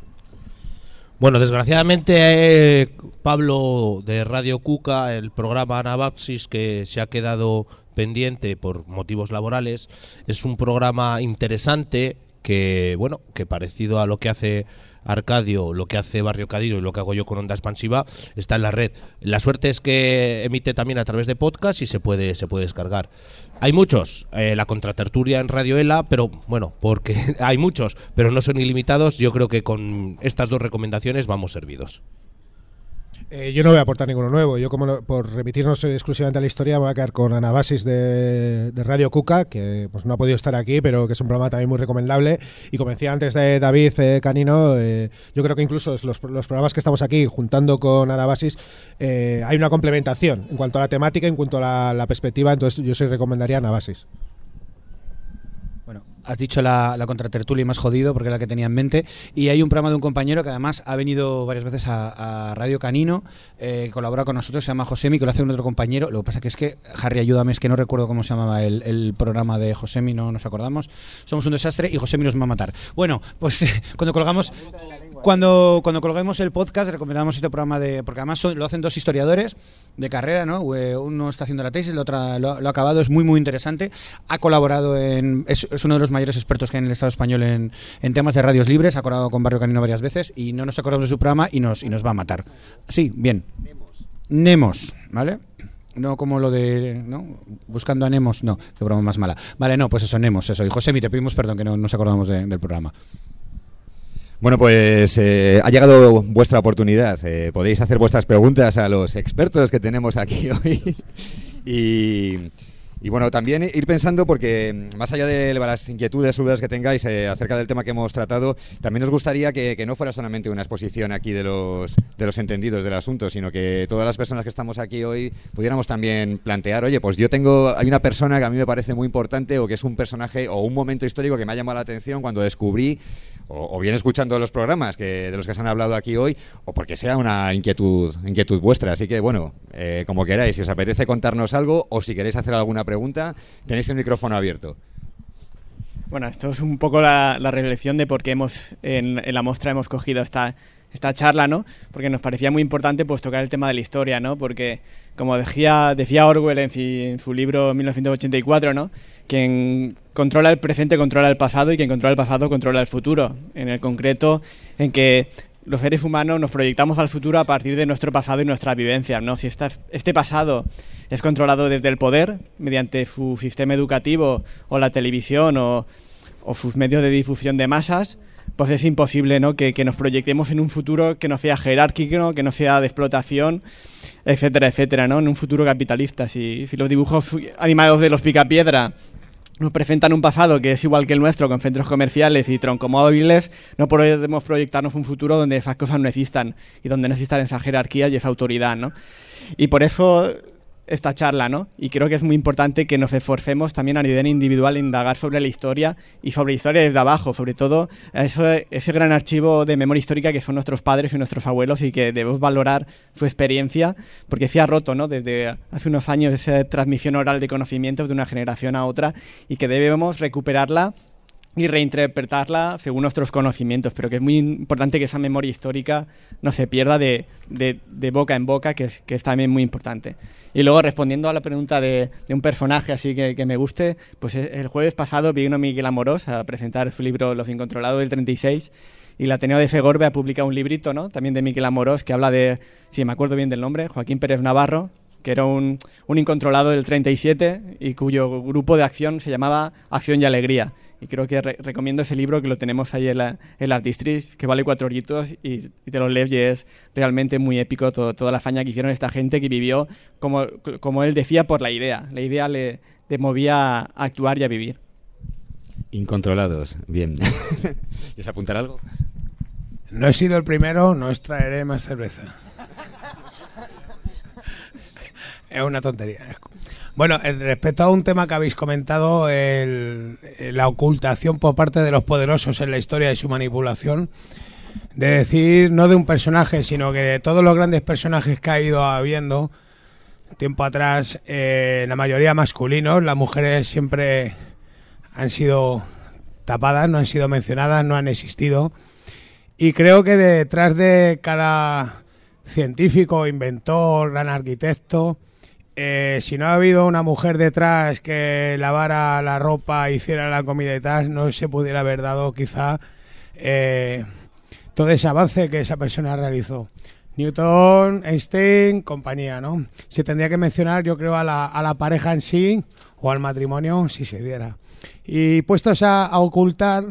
Bueno, desgraciadamente, Pablo de Radio Cuca, el programa Anabapsis, que se ha quedado pendiente por motivos laborales, es un programa interesante que, bueno, que parecido a lo que hace Arcadio, lo que hace Barrio Canino y lo que hago yo con Onda Expansiva, está en la red. La suerte es que emite también a través de podcast y se puede descargar. Hay muchos, la Contratertulia en Radio Ela, pero bueno, porque hay muchos, pero no son ilimitados. Yo creo que con estas dos recomendaciones vamos servidos. Yo no voy a aportar ninguno nuevo. Yo, por remitirnos exclusivamente a la historia, me voy a quedar con Anabasis de Radio Cuca, que pues no ha podido estar aquí, pero que es un programa también muy recomendable. Y como decía antes de David Canino, yo creo que incluso los programas que estamos aquí juntando con Anabasis, hay una complementación en cuanto a la temática, en cuanto a la perspectiva. Entonces yo sí recomendaría Anabasis. Bueno, has dicho la Contratertulia y más jodido porque es la que tenía en mente. Y hay un programa de un compañero que además ha venido varias veces a Radio Canino, colabora con nosotros, se llama Josemi, que lo hace un otro compañero. Lo que pasa que es que, Harry, ayúdame, es que no recuerdo cómo se llamaba el programa de Josemi, no nos acordamos. Somos un desastre y Josemi nos va a matar. Bueno, pues cuando colguemos el podcast recomendamos este programa porque además lo hacen dos historiadores de carrera, ¿no? Uno está haciendo la tesis, el otro lo ha acabado, es muy muy interesante. Ha colaborado es uno de los mayores expertos que hay en el Estado español en temas de radios libres, ha colaborado con Barrio Canino varias veces y no nos acordamos de su programa y nos va a matar. Sí, bien. Nemos, ¿vale? No como lo de, ¿no? Buscando a Nemos, no, qué broma más mala. Vale, no, pues eso, Nemos, eso. Y Josemi, te pedimos perdón que no nos acordamos del programa. Bueno, pues ha llegado vuestra oportunidad. Podéis hacer vuestras preguntas a los expertos que tenemos aquí hoy. Y bueno, también ir pensando, porque más allá de las inquietudes o dudas que tengáis acerca del tema que hemos tratado, también nos gustaría que no fuera solamente una exposición aquí de los entendidos del asunto, sino que todas las personas que estamos aquí hoy pudiéramos también plantear, oye, pues hay una persona que a mí me parece muy importante, o que es un personaje o un momento histórico que me ha llamado la atención cuando descubrí, o bien escuchando los programas de los que se han hablado aquí hoy, o porque sea una inquietud vuestra. Así que bueno, como queráis, si os apetece contarnos algo o si queréis hacer alguna pregunta, tenéis el micrófono abierto. Bueno, esto es un poco la reflexión de por qué en la muestra hemos cogido esta charla, ¿no? Porque nos parecía muy importante pues tocar el tema de la historia, ¿no? Porque, como decía Orwell en su libro 1984, ¿no? Quien controla el presente controla el pasado, y quien controla el pasado controla el futuro. En el concreto, en que los seres humanos nos proyectamos al futuro a partir de nuestro pasado y nuestras vivencias, ¿no? Si este pasado es controlado desde el poder, mediante su sistema educativo o la televisión o sus medios de difusión de masas, pues es imposible, ¿no? que nos proyectemos en un futuro que no sea jerárquico, ¿no? Que no sea de explotación, etcétera, etcétera, ¿no? En un futuro capitalista. Si los dibujos animados de los Picapiedra nos presentan un pasado que es igual que el nuestro, con centros comerciales y troncomóviles, no podemos proyectarnos un futuro donde esas cosas no existan y donde no existan esa jerarquía y esa autoridad, ¿no? Y por eso esta charla, ¿no? Y creo que es muy importante que nos esforcemos también a nivel individual en indagar sobre la historia y sobre la historia desde abajo, sobre todo ese gran archivo de memoria histórica que son nuestros padres y nuestros abuelos, y que debemos valorar su experiencia, porque se ha roto, ¿no? Desde hace unos años esa transmisión oral de conocimientos de una generación a otra, y que debemos recuperarla y reinterpretarla según nuestros conocimientos, pero que es muy importante que esa memoria histórica no se pierda de boca en boca, que es también muy importante. Y luego, respondiendo a la pregunta de un personaje así que me guste, pues el jueves pasado vino Miguel Amorós a presentar su libro Los Incontrolados del 36, y el Ateneo de Segorbe ha publicado un librito, ¿no? También de Miguel Amorós, que habla de, si me acuerdo bien del nombre, Joaquín Pérez Navarro, que era un incontrolado del 37 y cuyo grupo de acción se llamaba Acción y Alegría. Y creo que recomiendo ese libro, que lo tenemos ahí en la Artistris, que vale 4 euritos y te lo lees y es realmente muy épico toda la hazaña que hicieron esta gente que vivió, como él decía, por la idea. La idea le movía a actuar y a vivir. Incontrolados, bien. ¿Quieres apuntar algo? No he sido el primero, no os traeré más cerveza. Es una tontería. Bueno, respecto a un tema que habéis comentado, la ocultación por parte de los poderosos en la historia y su manipulación, de decir, no de un personaje, sino que de todos los grandes personajes que ha ido habiendo tiempo atrás, la mayoría masculinos, las mujeres siempre han sido tapadas, no han sido mencionadas, no han existido. Y creo que detrás de cada científico, inventor, gran arquitecto, si no ha habido una mujer detrás que lavara la ropa, hiciera la comida y tal, no se pudiera haber dado quizá todo ese avance que esa persona realizó. Newton, Einstein, compañía, ¿no? Se tendría que mencionar, yo creo, a la pareja en sí o al matrimonio, si se diera. Y puestos a ocultar,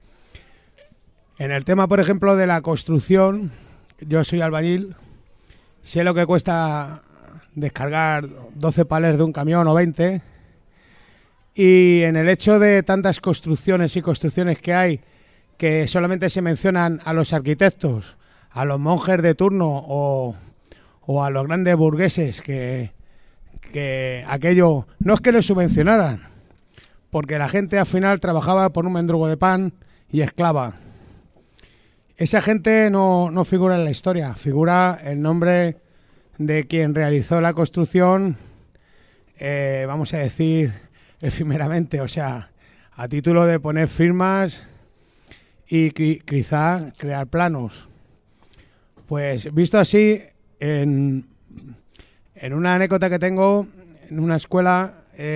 en el tema, por ejemplo, de la construcción, yo soy albañil, sé lo que cuesta descargar 12 palés de un camión o 20, y en el hecho de tantas construcciones y construcciones que hay, que solamente se mencionan a los arquitectos, a los monjes de turno o a los grandes burgueses, que aquello no es que lo subvencionaran, porque la gente al final trabajaba por un mendrugo de pan y esclava. Esa gente no figura en la historia, figura el nombre de quien realizó la construcción, vamos a decir, efímeramente, o sea, a título de poner firmas y quizá crear planos. Pues visto así, en una anécdota que tengo, en una escuela,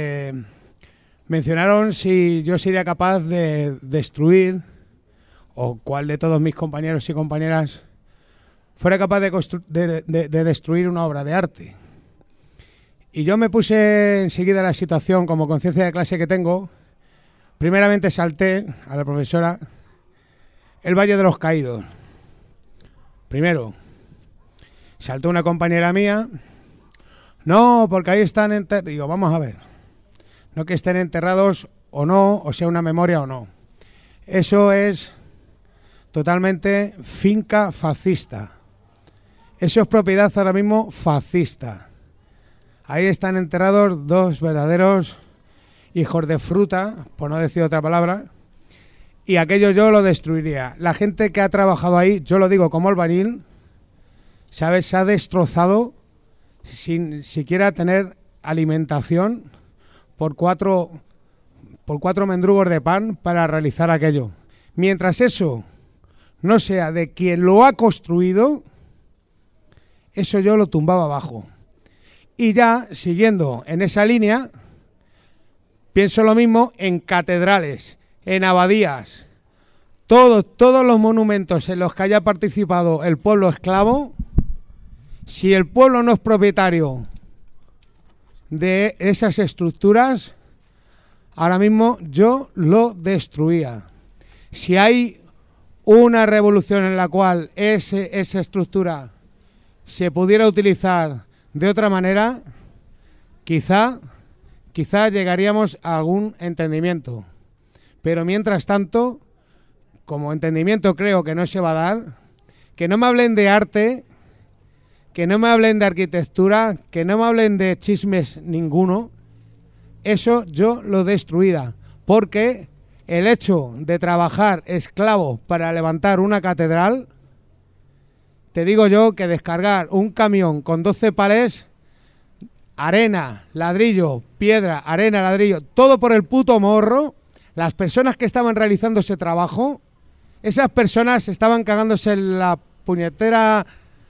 mencionaron si yo sería capaz de destruir, o cuál de todos mis compañeros y compañeras fuera capaz de destruir una obra de arte. Y yo me puse enseguida la situación, como conciencia de clase que tengo. Primeramente salté a la profesora el Valle de los Caídos. Primero, saltó una compañera mía. No, porque ahí están enterrados. Digo, vamos a ver. No que estén enterrados o no, o sea una memoria o no. Eso es totalmente finca fascista. Eso es propiedad ahora mismo fascista. Ahí están enterrados 2 verdaderos hijos de fruta, por no decir otra palabra, y aquello yo lo destruiría. La gente que ha trabajado ahí, yo lo digo como albañil, ¿sabes? Se ha destrozado sin siquiera tener alimentación por cuatro mendrugos de pan para realizar aquello. Mientras eso no sea de quien lo ha construido, eso yo lo tumbaba abajo. Y ya, siguiendo en esa línea, pienso lo mismo en catedrales, en abadías, todos los monumentos en los que haya participado el pueblo esclavo. Si el pueblo no es propietario de esas estructuras, ahora mismo yo lo destruía. Si hay una revolución en la cual esa estructura se pudiera utilizar de otra manera, quizá llegaríamos a algún entendimiento. Pero mientras tanto, como entendimiento creo que no se va a dar, que no me hablen de arte, que no me hablen de arquitectura, que no me hablen de chismes ninguno, eso yo lo destruía, porque el hecho de trabajar esclavo para levantar una catedral, te digo yo que descargar un camión con 12 palés, arena, ladrillo, piedra, arena, ladrillo, todo por el puto morro, las personas que estaban realizando ese trabajo, esas personas estaban cagándose en la puñetera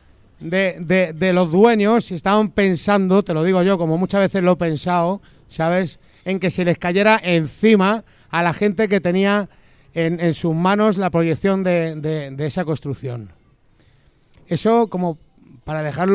de los dueños y estaban pensando, te lo digo yo, como muchas veces lo he pensado, ¿sabes?, en que se les cayera encima a la gente que tenía en sus manos la proyección de esa construcción. Eso como para dejarlo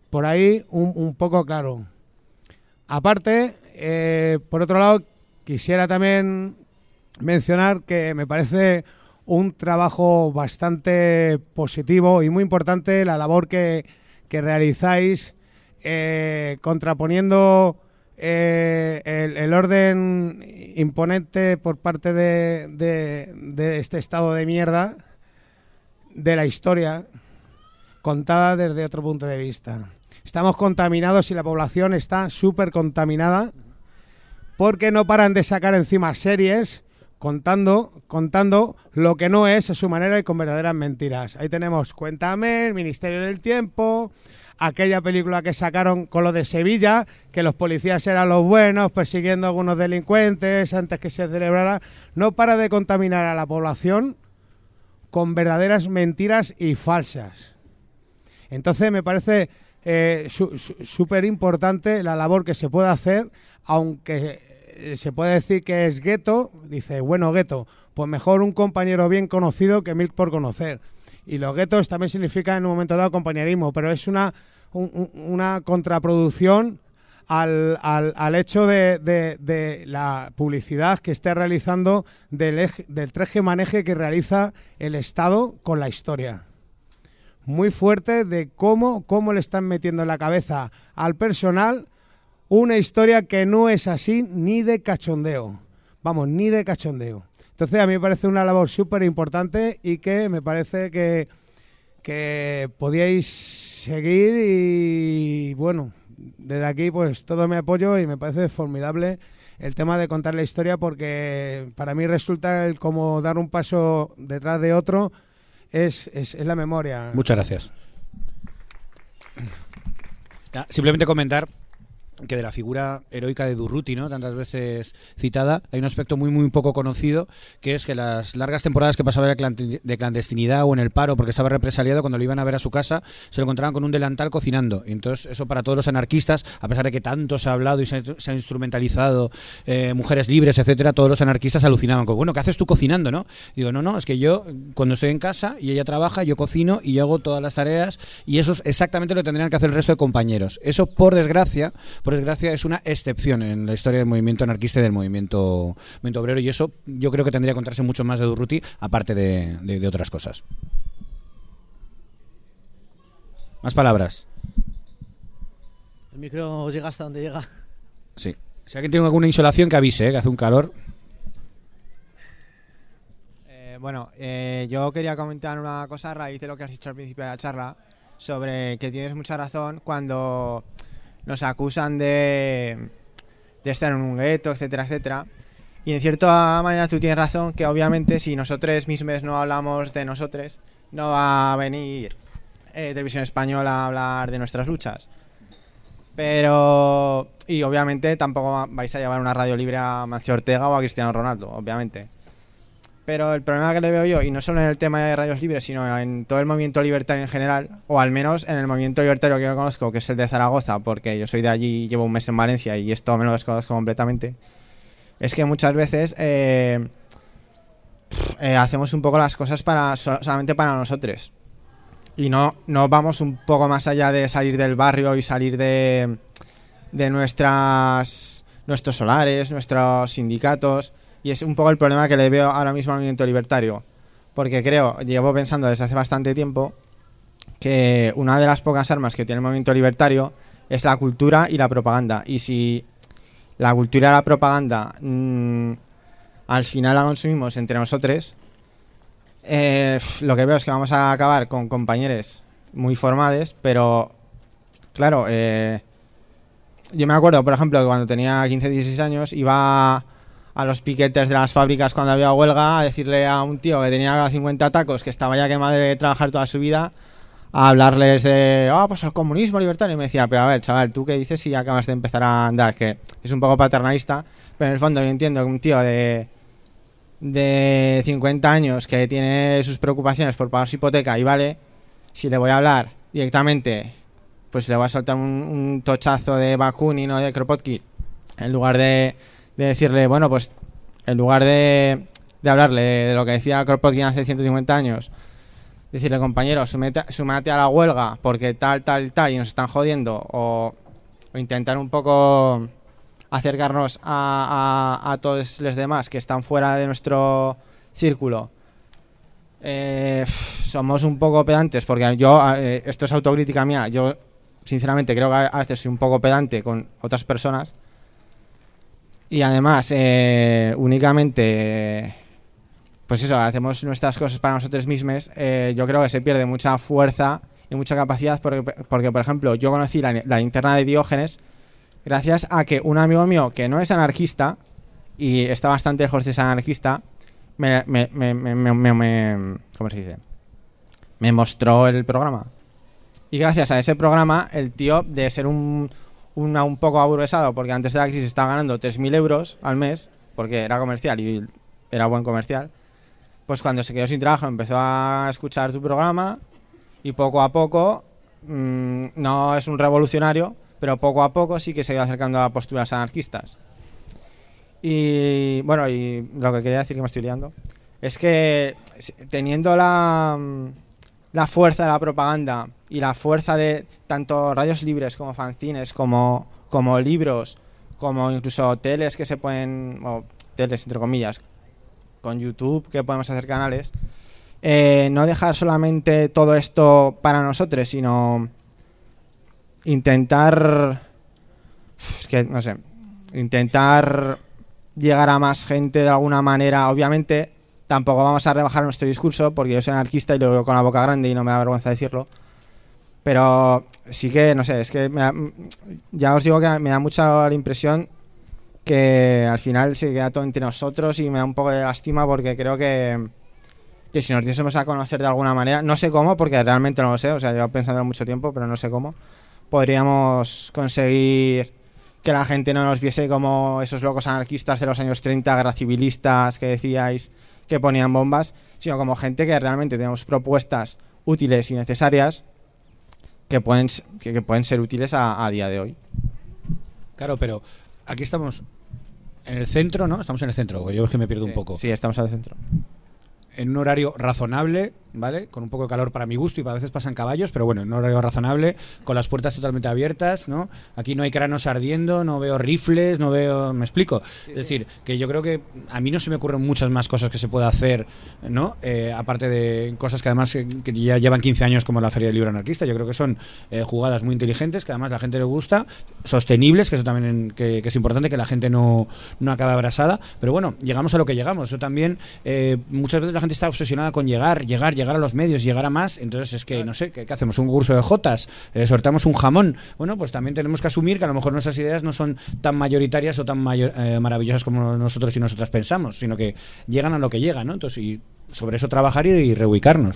por ahí un poco claro. Aparte, por otro lado, quisiera también mencionar que me parece un trabajo bastante positivo y muy importante la labor que realizáis contraponiendo el orden imponente por parte de este estado de mierda de la historia contada desde otro punto de vista. Estamos contaminados y la población está súper contaminada porque no paran de sacar encima series contando lo que no es a su manera y con verdaderas mentiras. Ahí tenemos Cuéntame, El Ministerio del Tiempo, aquella película que sacaron con lo de Sevilla, que los policías eran los buenos persiguiendo a algunos delincuentes antes que se celebrara. No para de contaminar a la población con verdaderas mentiras y falsas. Entonces me parece súper importante la labor que se puede hacer, aunque se puede decir que es gueto. Dice, bueno, gueto, pues mejor un compañero bien conocido que mil por conocer. Y los guetos también significa en un momento dado compañerismo, pero es una contraproducción al hecho de la publicidad que esté realizando del tejemaneje que realiza el Estado con la historia. Muy fuerte de cómo le están metiendo en la cabeza al personal una historia que no es así ni de cachondeo. Vamos, ni de cachondeo. Entonces a mí me parece una labor súper importante y que me parece que podíais seguir y bueno, desde aquí pues todo mi apoyo y me parece formidable el tema de contar la historia porque para mí resulta el como dar un paso detrás de otro es la memoria. Muchas gracias. Simplemente comentar que de la figura heroica de Durruti, ¿no?, tantas veces citada, hay un aspecto muy muy poco conocido, que es que las largas temporadas que pasaba de clandestinidad o en el paro porque estaba represaliado, cuando lo iban a ver a su casa se lo encontraban con un delantal cocinando. Y entonces eso para todos los anarquistas, a pesar de que tanto se ha hablado y se ha instrumentalizado mujeres libres, etcétera, todos los anarquistas alucinaban con, bueno, ¿qué haces tú cocinando, no? Digo, no, es que yo cuando estoy en casa y ella trabaja, yo cocino y yo hago todas las tareas, y eso es exactamente lo que tendrían que hacer el resto de compañeros. Eso, por desgracia, es una excepción en la historia del movimiento anarquista y del movimiento obrero, y eso yo creo que tendría que contarse mucho más de Durruti, aparte de otras cosas. Más palabras. El micro llega hasta donde llega. Sí. Si alguien tiene alguna insolación, que avise, que hace un calor. Yo quería comentar una cosa a raíz de lo que has dicho al principio de la charla, sobre que tienes mucha razón cuando nos acusan de estar en un gueto, etcétera, etcétera. Y en cierta manera tú tienes razón, que obviamente si nosotros mismos no hablamos de nosotros, no va a venir Televisión Española a hablar de nuestras luchas. Pero... y obviamente tampoco vais a llevar una radio libre a Mancio Ortega o a Cristiano Ronaldo, obviamente. Pero el problema que le veo yo, y no solo en el tema de radios libres, sino en todo el movimiento libertario en general, o al menos en el movimiento libertario que yo conozco, que es el de Zaragoza, porque yo soy de allí y llevo un mes en Valencia y esto me lo desconozco completamente, es que muchas veces hacemos un poco las cosas solamente para nosotros. Y no vamos un poco más allá de salir del barrio y salir de nuestros solares, nuestros sindicatos. Y es un poco el problema que le veo ahora mismo al movimiento libertario, porque llevo pensando desde hace bastante tiempo que una de las pocas armas que tiene el movimiento libertario es la cultura y la propaganda, y si la cultura y la propaganda al final la consumimos entre nosotros, lo que veo es que vamos a acabar con compañeros muy formados, pero claro, yo me acuerdo, por ejemplo, que cuando tenía 15-16 años iba a los piquetes de las fábricas cuando había huelga a decirle a un tío que tenía 50 tacos, que estaba ya quemado de trabajar toda su vida, a hablarles de pues el comunismo libertario, y me decía, pero a ver, chaval, ¿tú qué dices si acabas de empezar a andar? Que es un poco paternalista, pero en el fondo yo entiendo que un tío de 50 años que tiene sus preocupaciones por pagar su hipoteca, y vale, si le voy a hablar directamente, pues le voy a soltar un tochazo de Bakunin o de Kropotkin, en lugar de decirle, bueno, pues en lugar de hablarle de lo que decía Kropotkin hace 150 años, decirle, compañero, súmate a la huelga porque tal, y nos están jodiendo, o intentar un poco acercarnos a todos los demás que están fuera de nuestro círculo. Somos un poco pedantes, porque yo, esto es autocrítica mía, yo sinceramente creo que a veces soy un poco pedante con otras personas, y además únicamente pues eso, hacemos nuestras cosas para nosotros mismos. Yo creo que se pierde mucha fuerza y mucha capacidad porque por ejemplo, yo conocí la linterna de Diógenes gracias a que un amigo mío que no es anarquista y está bastante lejos de ser anarquista ¿cómo se dice? Me mostró el programa. Y gracias a ese programa, el tío, de ser un poco aburguesado, porque antes de la crisis estaba ganando 3.000 euros al mes, porque era comercial y era buen comercial, pues cuando se quedó sin trabajo empezó a escuchar tu programa y poco a poco, no es un revolucionario, pero poco a poco sí que se iba acercando a posturas anarquistas. Y bueno, y lo que quería decir, que me estoy liando, es que teniendo la fuerza de la propaganda y la fuerza de tanto radios libres como fanzines, como libros, como incluso teles que se pueden, o teles entre comillas, con YouTube que podemos hacer canales, no dejar solamente todo esto para nosotros, sino intentar, es que no sé, intentar llegar a más gente de alguna manera. Obviamente tampoco vamos a rebajar nuestro discurso, porque yo soy anarquista y lo veo con la boca grande y no me da vergüenza decirlo, pero sí que, no sé, es que ya os digo que me da mucha la impresión que al final se queda todo entre nosotros, y me da un poco de lástima, porque creo que si nos diésemos a conocer de alguna manera, no sé cómo, porque realmente no lo sé, o sea, llevo pensándolo mucho tiempo, pero no sé cómo podríamos conseguir que la gente no nos viese como esos locos anarquistas de los años 30, guerra civilistas que decíais, que ponían bombas, sino como gente que realmente tenemos propuestas útiles y necesarias que pueden ser útiles a día de hoy. Claro, pero aquí estamos en el centro, ¿no? Estamos en el centro, yo es que me pierdo un poco. Sí, estamos en el centro. En un horario razonable, ¿vale? Con un poco de calor para mi gusto, y a veces pasan caballos, pero bueno, en un horario razonable, con las puertas totalmente abiertas, ¿no? Aquí no hay cranos ardiendo, no veo rifles, no veo... ¿Me explico? Sí, es decir, que yo creo que a mí no se me ocurren muchas más cosas que se pueda hacer, ¿no? Aparte de cosas que además que ya llevan 15 años, como la Feria del Libro Anarquista. Yo creo que son jugadas muy inteligentes, que además la gente le gusta, sostenibles, que eso también que es importante, que la gente no acabe abrasada. Pero bueno, llegamos a lo que llegamos. Eso también, muchas veces la gente está obsesionada con llegar a los medios, llegar a más. Entonces es que, no sé, ¿qué hacemos? ¿Un curso de jotas? ¿Sortamos un jamón? Bueno, pues también tenemos que asumir que a lo mejor nuestras ideas no son tan mayoritarias o tan maravillosas como nosotros y nosotras pensamos, sino que llegan a lo que llegan, ¿no? Entonces, y sobre eso trabajar y reubicarnos.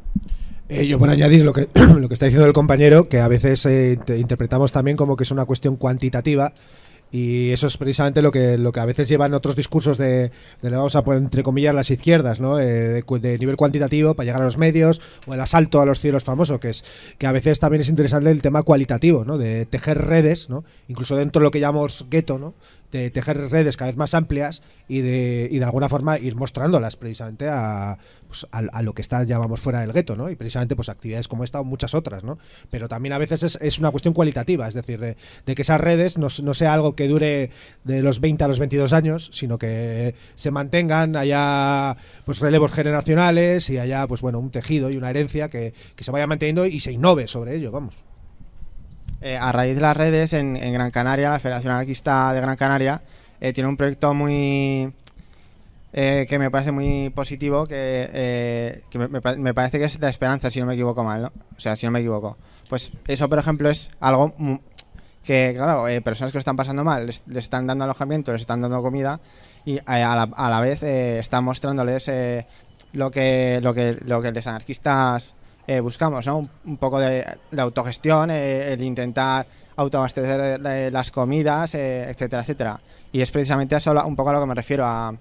Yo por añadir lo que está diciendo el compañero, que a veces interpretamos también como que es una cuestión cuantitativa. Y eso es precisamente lo que a veces llevan otros discursos de vamos a poner entre comillas las izquierdas, ¿no? De nivel cuantitativo para llegar a los medios, o el asalto a los cielos famoso, que a veces también es interesante el tema cualitativo, ¿no? De tejer redes, ¿no? Incluso dentro de lo que llamamos gueto, ¿no? De tejer redes cada vez más amplias y de alguna forma ir mostrándolas precisamente a lo que está, llamamos, fuera del gueto, ¿no? Y precisamente pues actividades como esta o muchas otras, ¿no? Pero también a veces es una cuestión cualitativa, es decir, de que esas redes no sea algo que dure de los 20 a los 22 años, sino que se mantengan, haya pues relevos generacionales y haya pues bueno un tejido y una herencia que se vaya manteniendo y se innove sobre ello, vamos. A raíz de las redes, en Gran Canaria, la Federación Anarquista de Gran Canaria tiene un proyecto muy que me parece muy positivo, que me parece que es La Esperanza, si no me equivoco mal, ¿no? O sea, si no me equivoco. Pues eso, por ejemplo, es algo que, claro, personas que lo están pasando mal, les están dando alojamiento, les están dando comida, y a la vez están mostrándoles lo que los anarquistas buscamos, ¿no? Un poco de autogestión, el intentar autoabastecer las comidas, etcétera, etcétera. Y es precisamente eso un poco a lo que me refiero, a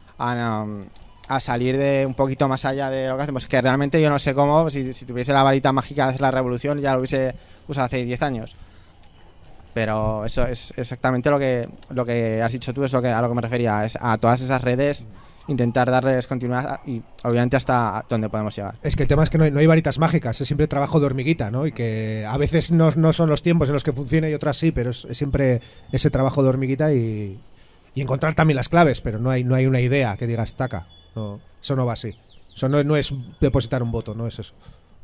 salir de un poquito más allá de lo que hacemos, que realmente yo no sé cómo, si tuviese la varita mágica de hacer la revolución, ya lo hubiese usado hace 10 años. Pero eso es exactamente lo que has dicho tú, es a lo que me refería, es a todas esas redes intentar darles continuidad y obviamente hasta donde podemos llegar. Es que el tema es que no hay varitas mágicas, es siempre trabajo de hormiguita, ¿no? Y que a veces no son los tiempos en los que funciona y otras sí, pero es siempre ese trabajo de hormiguita y encontrar también las claves, pero no hay una idea que digas taca. No, eso no va así. Eso no es depositar un voto, no es eso.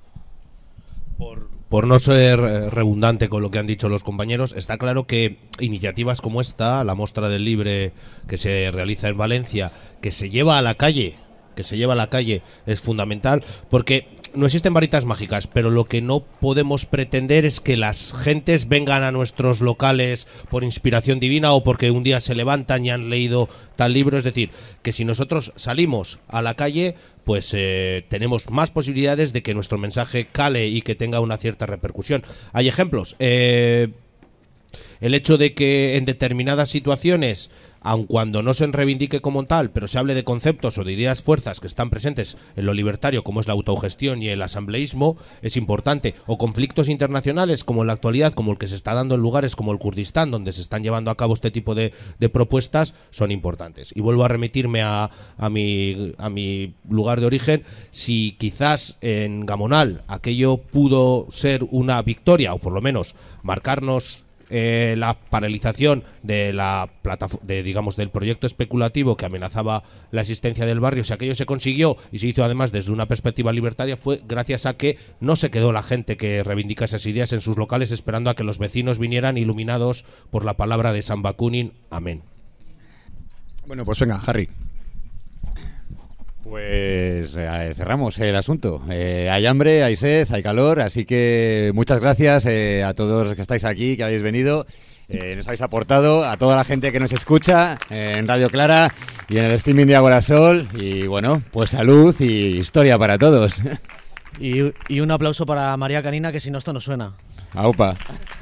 Por no ser redundante con lo que han dicho los compañeros, está claro que iniciativas como esta, la Mostra del Libre que se realiza en Valencia, que se lleva a la calle, es fundamental, porque no existen varitas mágicas, pero lo que no podemos pretender es que las gentes vengan a nuestros locales por inspiración divina o porque un día se levantan y han leído tal libro. Es decir, que si nosotros salimos a la calle, pues tenemos más posibilidades de que nuestro mensaje cale y que tenga una cierta repercusión. Hay ejemplos. El hecho de que en determinadas situaciones, aun cuando no se reivindique como tal, pero se hable de conceptos o de ideas fuerzas que están presentes en lo libertario, como es la autogestión y el asambleísmo, es importante. O conflictos internacionales, como en la actualidad, como el que se está dando en lugares como el Kurdistán, donde se están llevando a cabo este tipo de propuestas, son importantes. Y vuelvo a remitirme a mi lugar de origen. Si quizás en Gamonal aquello pudo ser una victoria, o por lo menos marcarnos la paralización de la del proyecto especulativo que amenazaba la existencia del barrio, si aquello se consiguió y se hizo además desde una perspectiva libertaria, fue gracias a que no se quedó la gente que reivindica esas ideas en sus locales esperando a que los vecinos vinieran iluminados por la palabra de San Bakunin. Amén. Bueno, pues venga, Harry. Pues cerramos el asunto. Hay hambre, hay sed, hay calor, así que muchas gracias a todos los que estáis aquí, que habéis venido, nos habéis aportado, a toda la gente que nos escucha en Radio Clara y en el streaming de Agorasol. Y bueno, pues salud y historia para todos. Y un aplauso para María Canina, que si no esto no suena. Aupa.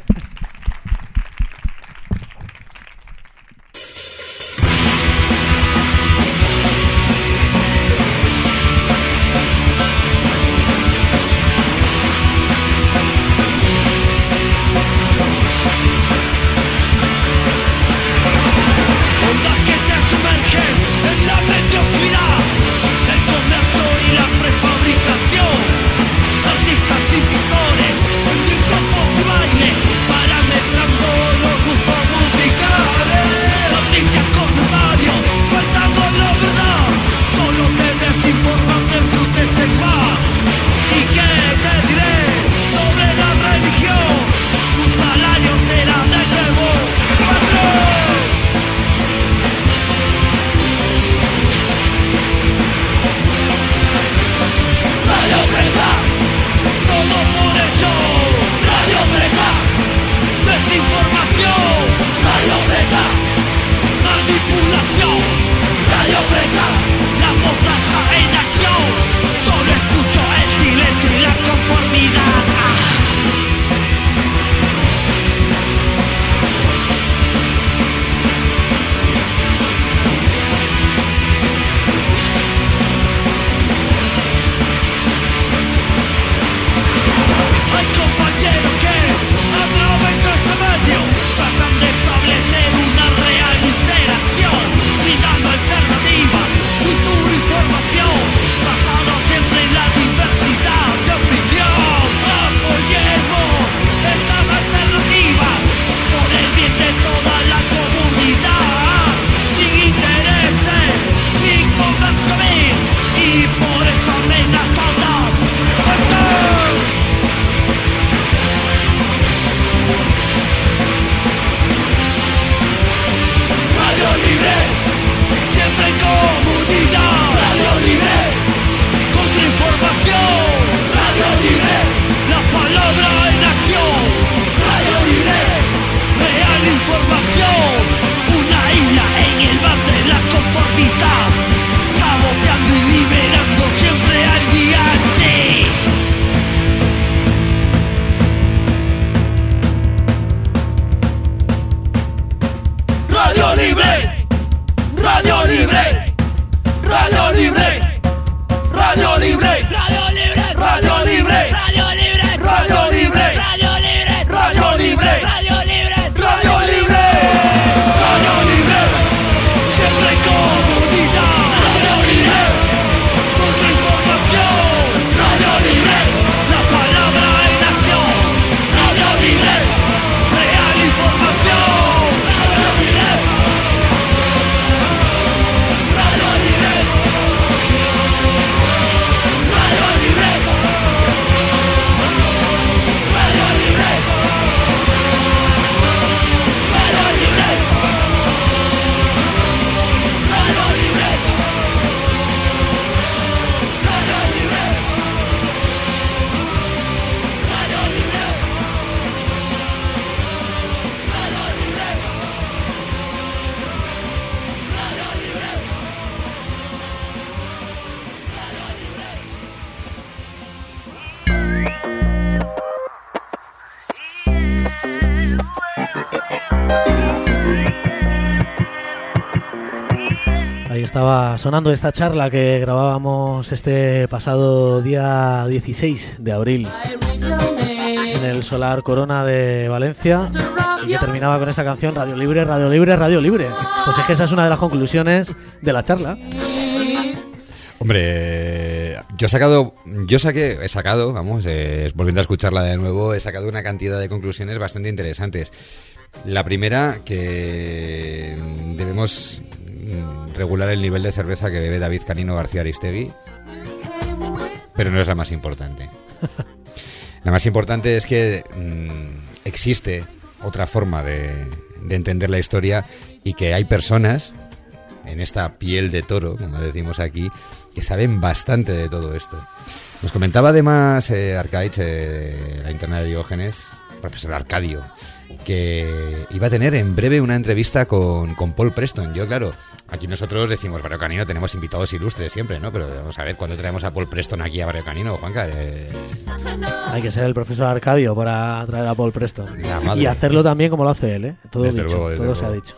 Ondas que te sumergen en la mediocridad, el comercio y la prefabricación, artistas y pintores, con baile estaba sonando esta charla que grabábamos este pasado día 16 de abril en el Solar Corona de Valencia, y que terminaba con esta canción: Radio Libre, Radio Libre, Radio Libre. Pues es que esa es una de las conclusiones de la charla. Hombre, he sacado, vamos, volviendo a escucharla de nuevo, he sacado una cantidad de conclusiones bastante interesantes. La primera, que debemos regular el nivel de cerveza que bebe David Canino García Aristegui, pero no es la más importante. La más importante es que existe otra forma de entender la historia, y que hay personas en esta piel de toro, como decimos aquí, que saben bastante de todo esto. Nos comentaba además Arcaich, la interna de Diógenes, profesor Arcadio, que iba a tener en breve una entrevista con Paul Preston. Yo, claro, aquí nosotros decimos Barrio Canino, tenemos invitados ilustres siempre, ¿no? Pero vamos a ver cuándo traemos a Paul Preston aquí a Barrio Canino, Juanca. Hay que ser el profesor Arcadio para traer a Paul Preston. Y hacerlo también como lo hace él, ¿eh? Todo desde dicho, luego, todo se ha dicho.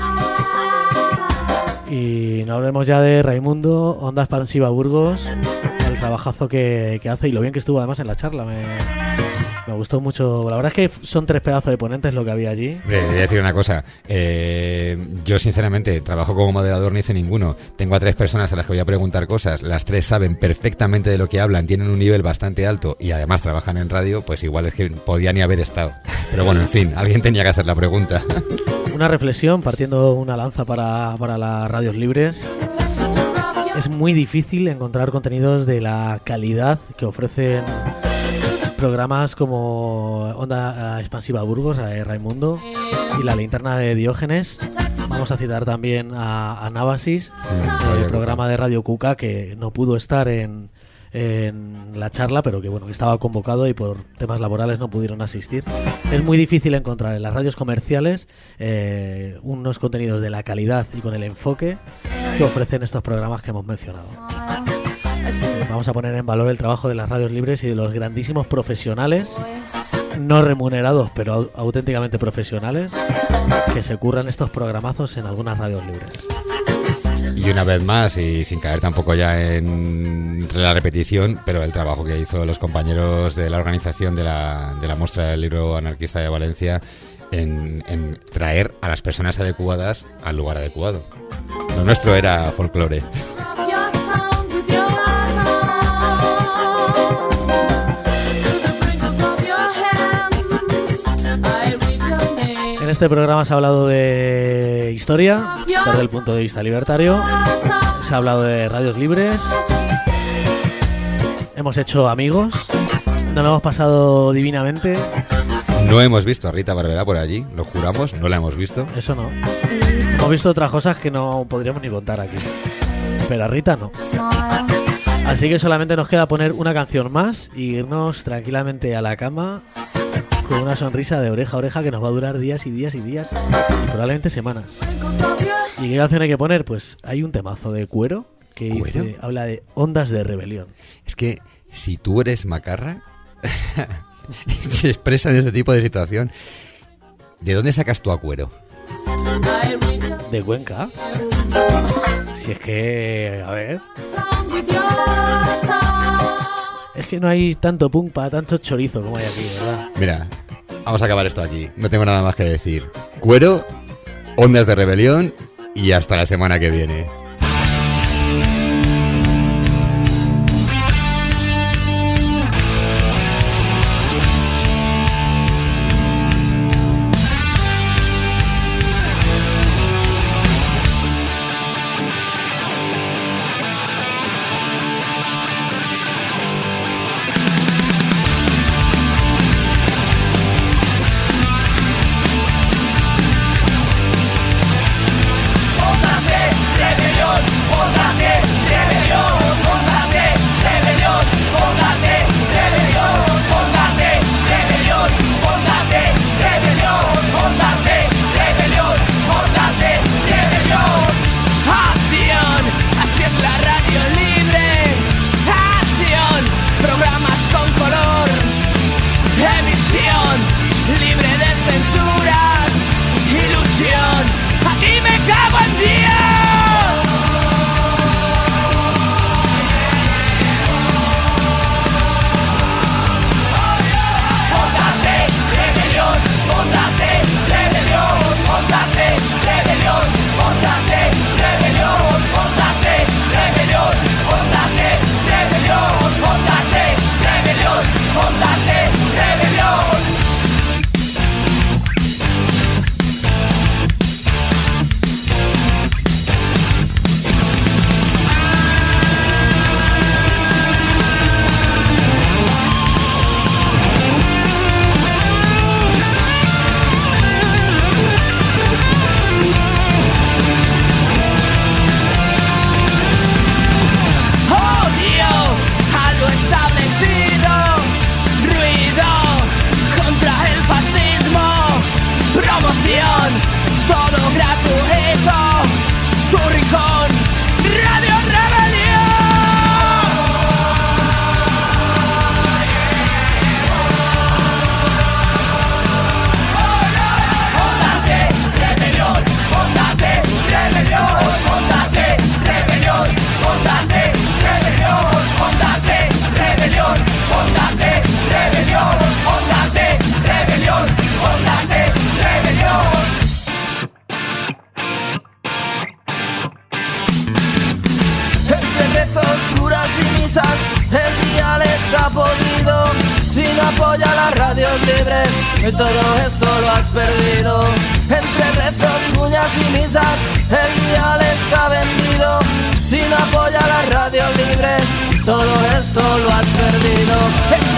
Y no hablemos ya de Raimundo, Onda Expansiva Burgos, el trabajazo que hace y lo bien que estuvo además en la charla. Me gustó mucho. La verdad es que son 3 pedazos de ponentes lo que había allí. Hombre, voy a decir una cosa. Yo sinceramente trabajo como moderador, no hice ninguno. Tengo a 3 personas a las que voy a preguntar cosas. Las 3 saben perfectamente de lo que hablan, tienen un nivel bastante alto y además trabajan en radio. Pues igual es que podía ni haber estado. Pero bueno, en fin, alguien tenía que hacer la pregunta. Una reflexión, partiendo una lanza para las radios libres. Es muy difícil encontrar contenidos de la calidad que ofrecen programas como Onda Expansiva Burgos, Raimundo, y la linterna de Diógenes. Vamos a citar también a Nábasis, el programa de Radio Cuca, que no pudo estar en la charla, pero que bueno, que estaba convocado y por temas laborales no pudieron asistir. Es muy difícil encontrar en las radios comerciales unos contenidos de la calidad y con el enfoque que ofrecen estos programas que hemos mencionado. Vamos a poner en valor el trabajo de las radios libres y de los grandísimos profesionales, no remunerados, pero auténticamente profesionales, que se curran estos programazos en algunas radios libres. Y una vez más, y sin caer tampoco ya en la repetición, pero el trabajo que hizo los compañeros de la organización de la muestra del libro anarquista de Valencia en traer a las personas adecuadas al lugar adecuado. Lo nuestro era folclore. En este programa se ha hablado de historia desde el punto de vista libertario, se ha hablado de radios libres, hemos hecho amigos, nos lo hemos pasado divinamente. No hemos visto a Rita Barberá por allí, lo juramos, no la hemos visto. Eso no. Hemos visto otras cosas que no podríamos ni contar aquí, pero a Rita no. Así que solamente nos queda poner una canción más y irnos tranquilamente a la cama con una sonrisa de oreja a oreja que nos va a durar días y días y días y probablemente semanas. ¿Y qué canción hay que poner? Pues hay un temazo de Cuero que dice, habla de ondas de rebelión. Es que si tú eres macarra, se expresa en este tipo de situación. ¿De dónde sacas tú a Cuero? ¿De Cuenca? Si es que, a ver, es que no hay tanto punk para tanto chorizo como hay aquí, ¿verdad? Mira, vamos a acabar esto aquí. No tengo nada más que decir. Cuero, ondas de rebelión y hasta la semana que viene. Ondas de rebelión. apoya las radios libres, todo esto lo has perdido. Entre rezos, cuñas y misas, el dial está vendido. Si no apoya las radios libres, todo esto lo has perdido.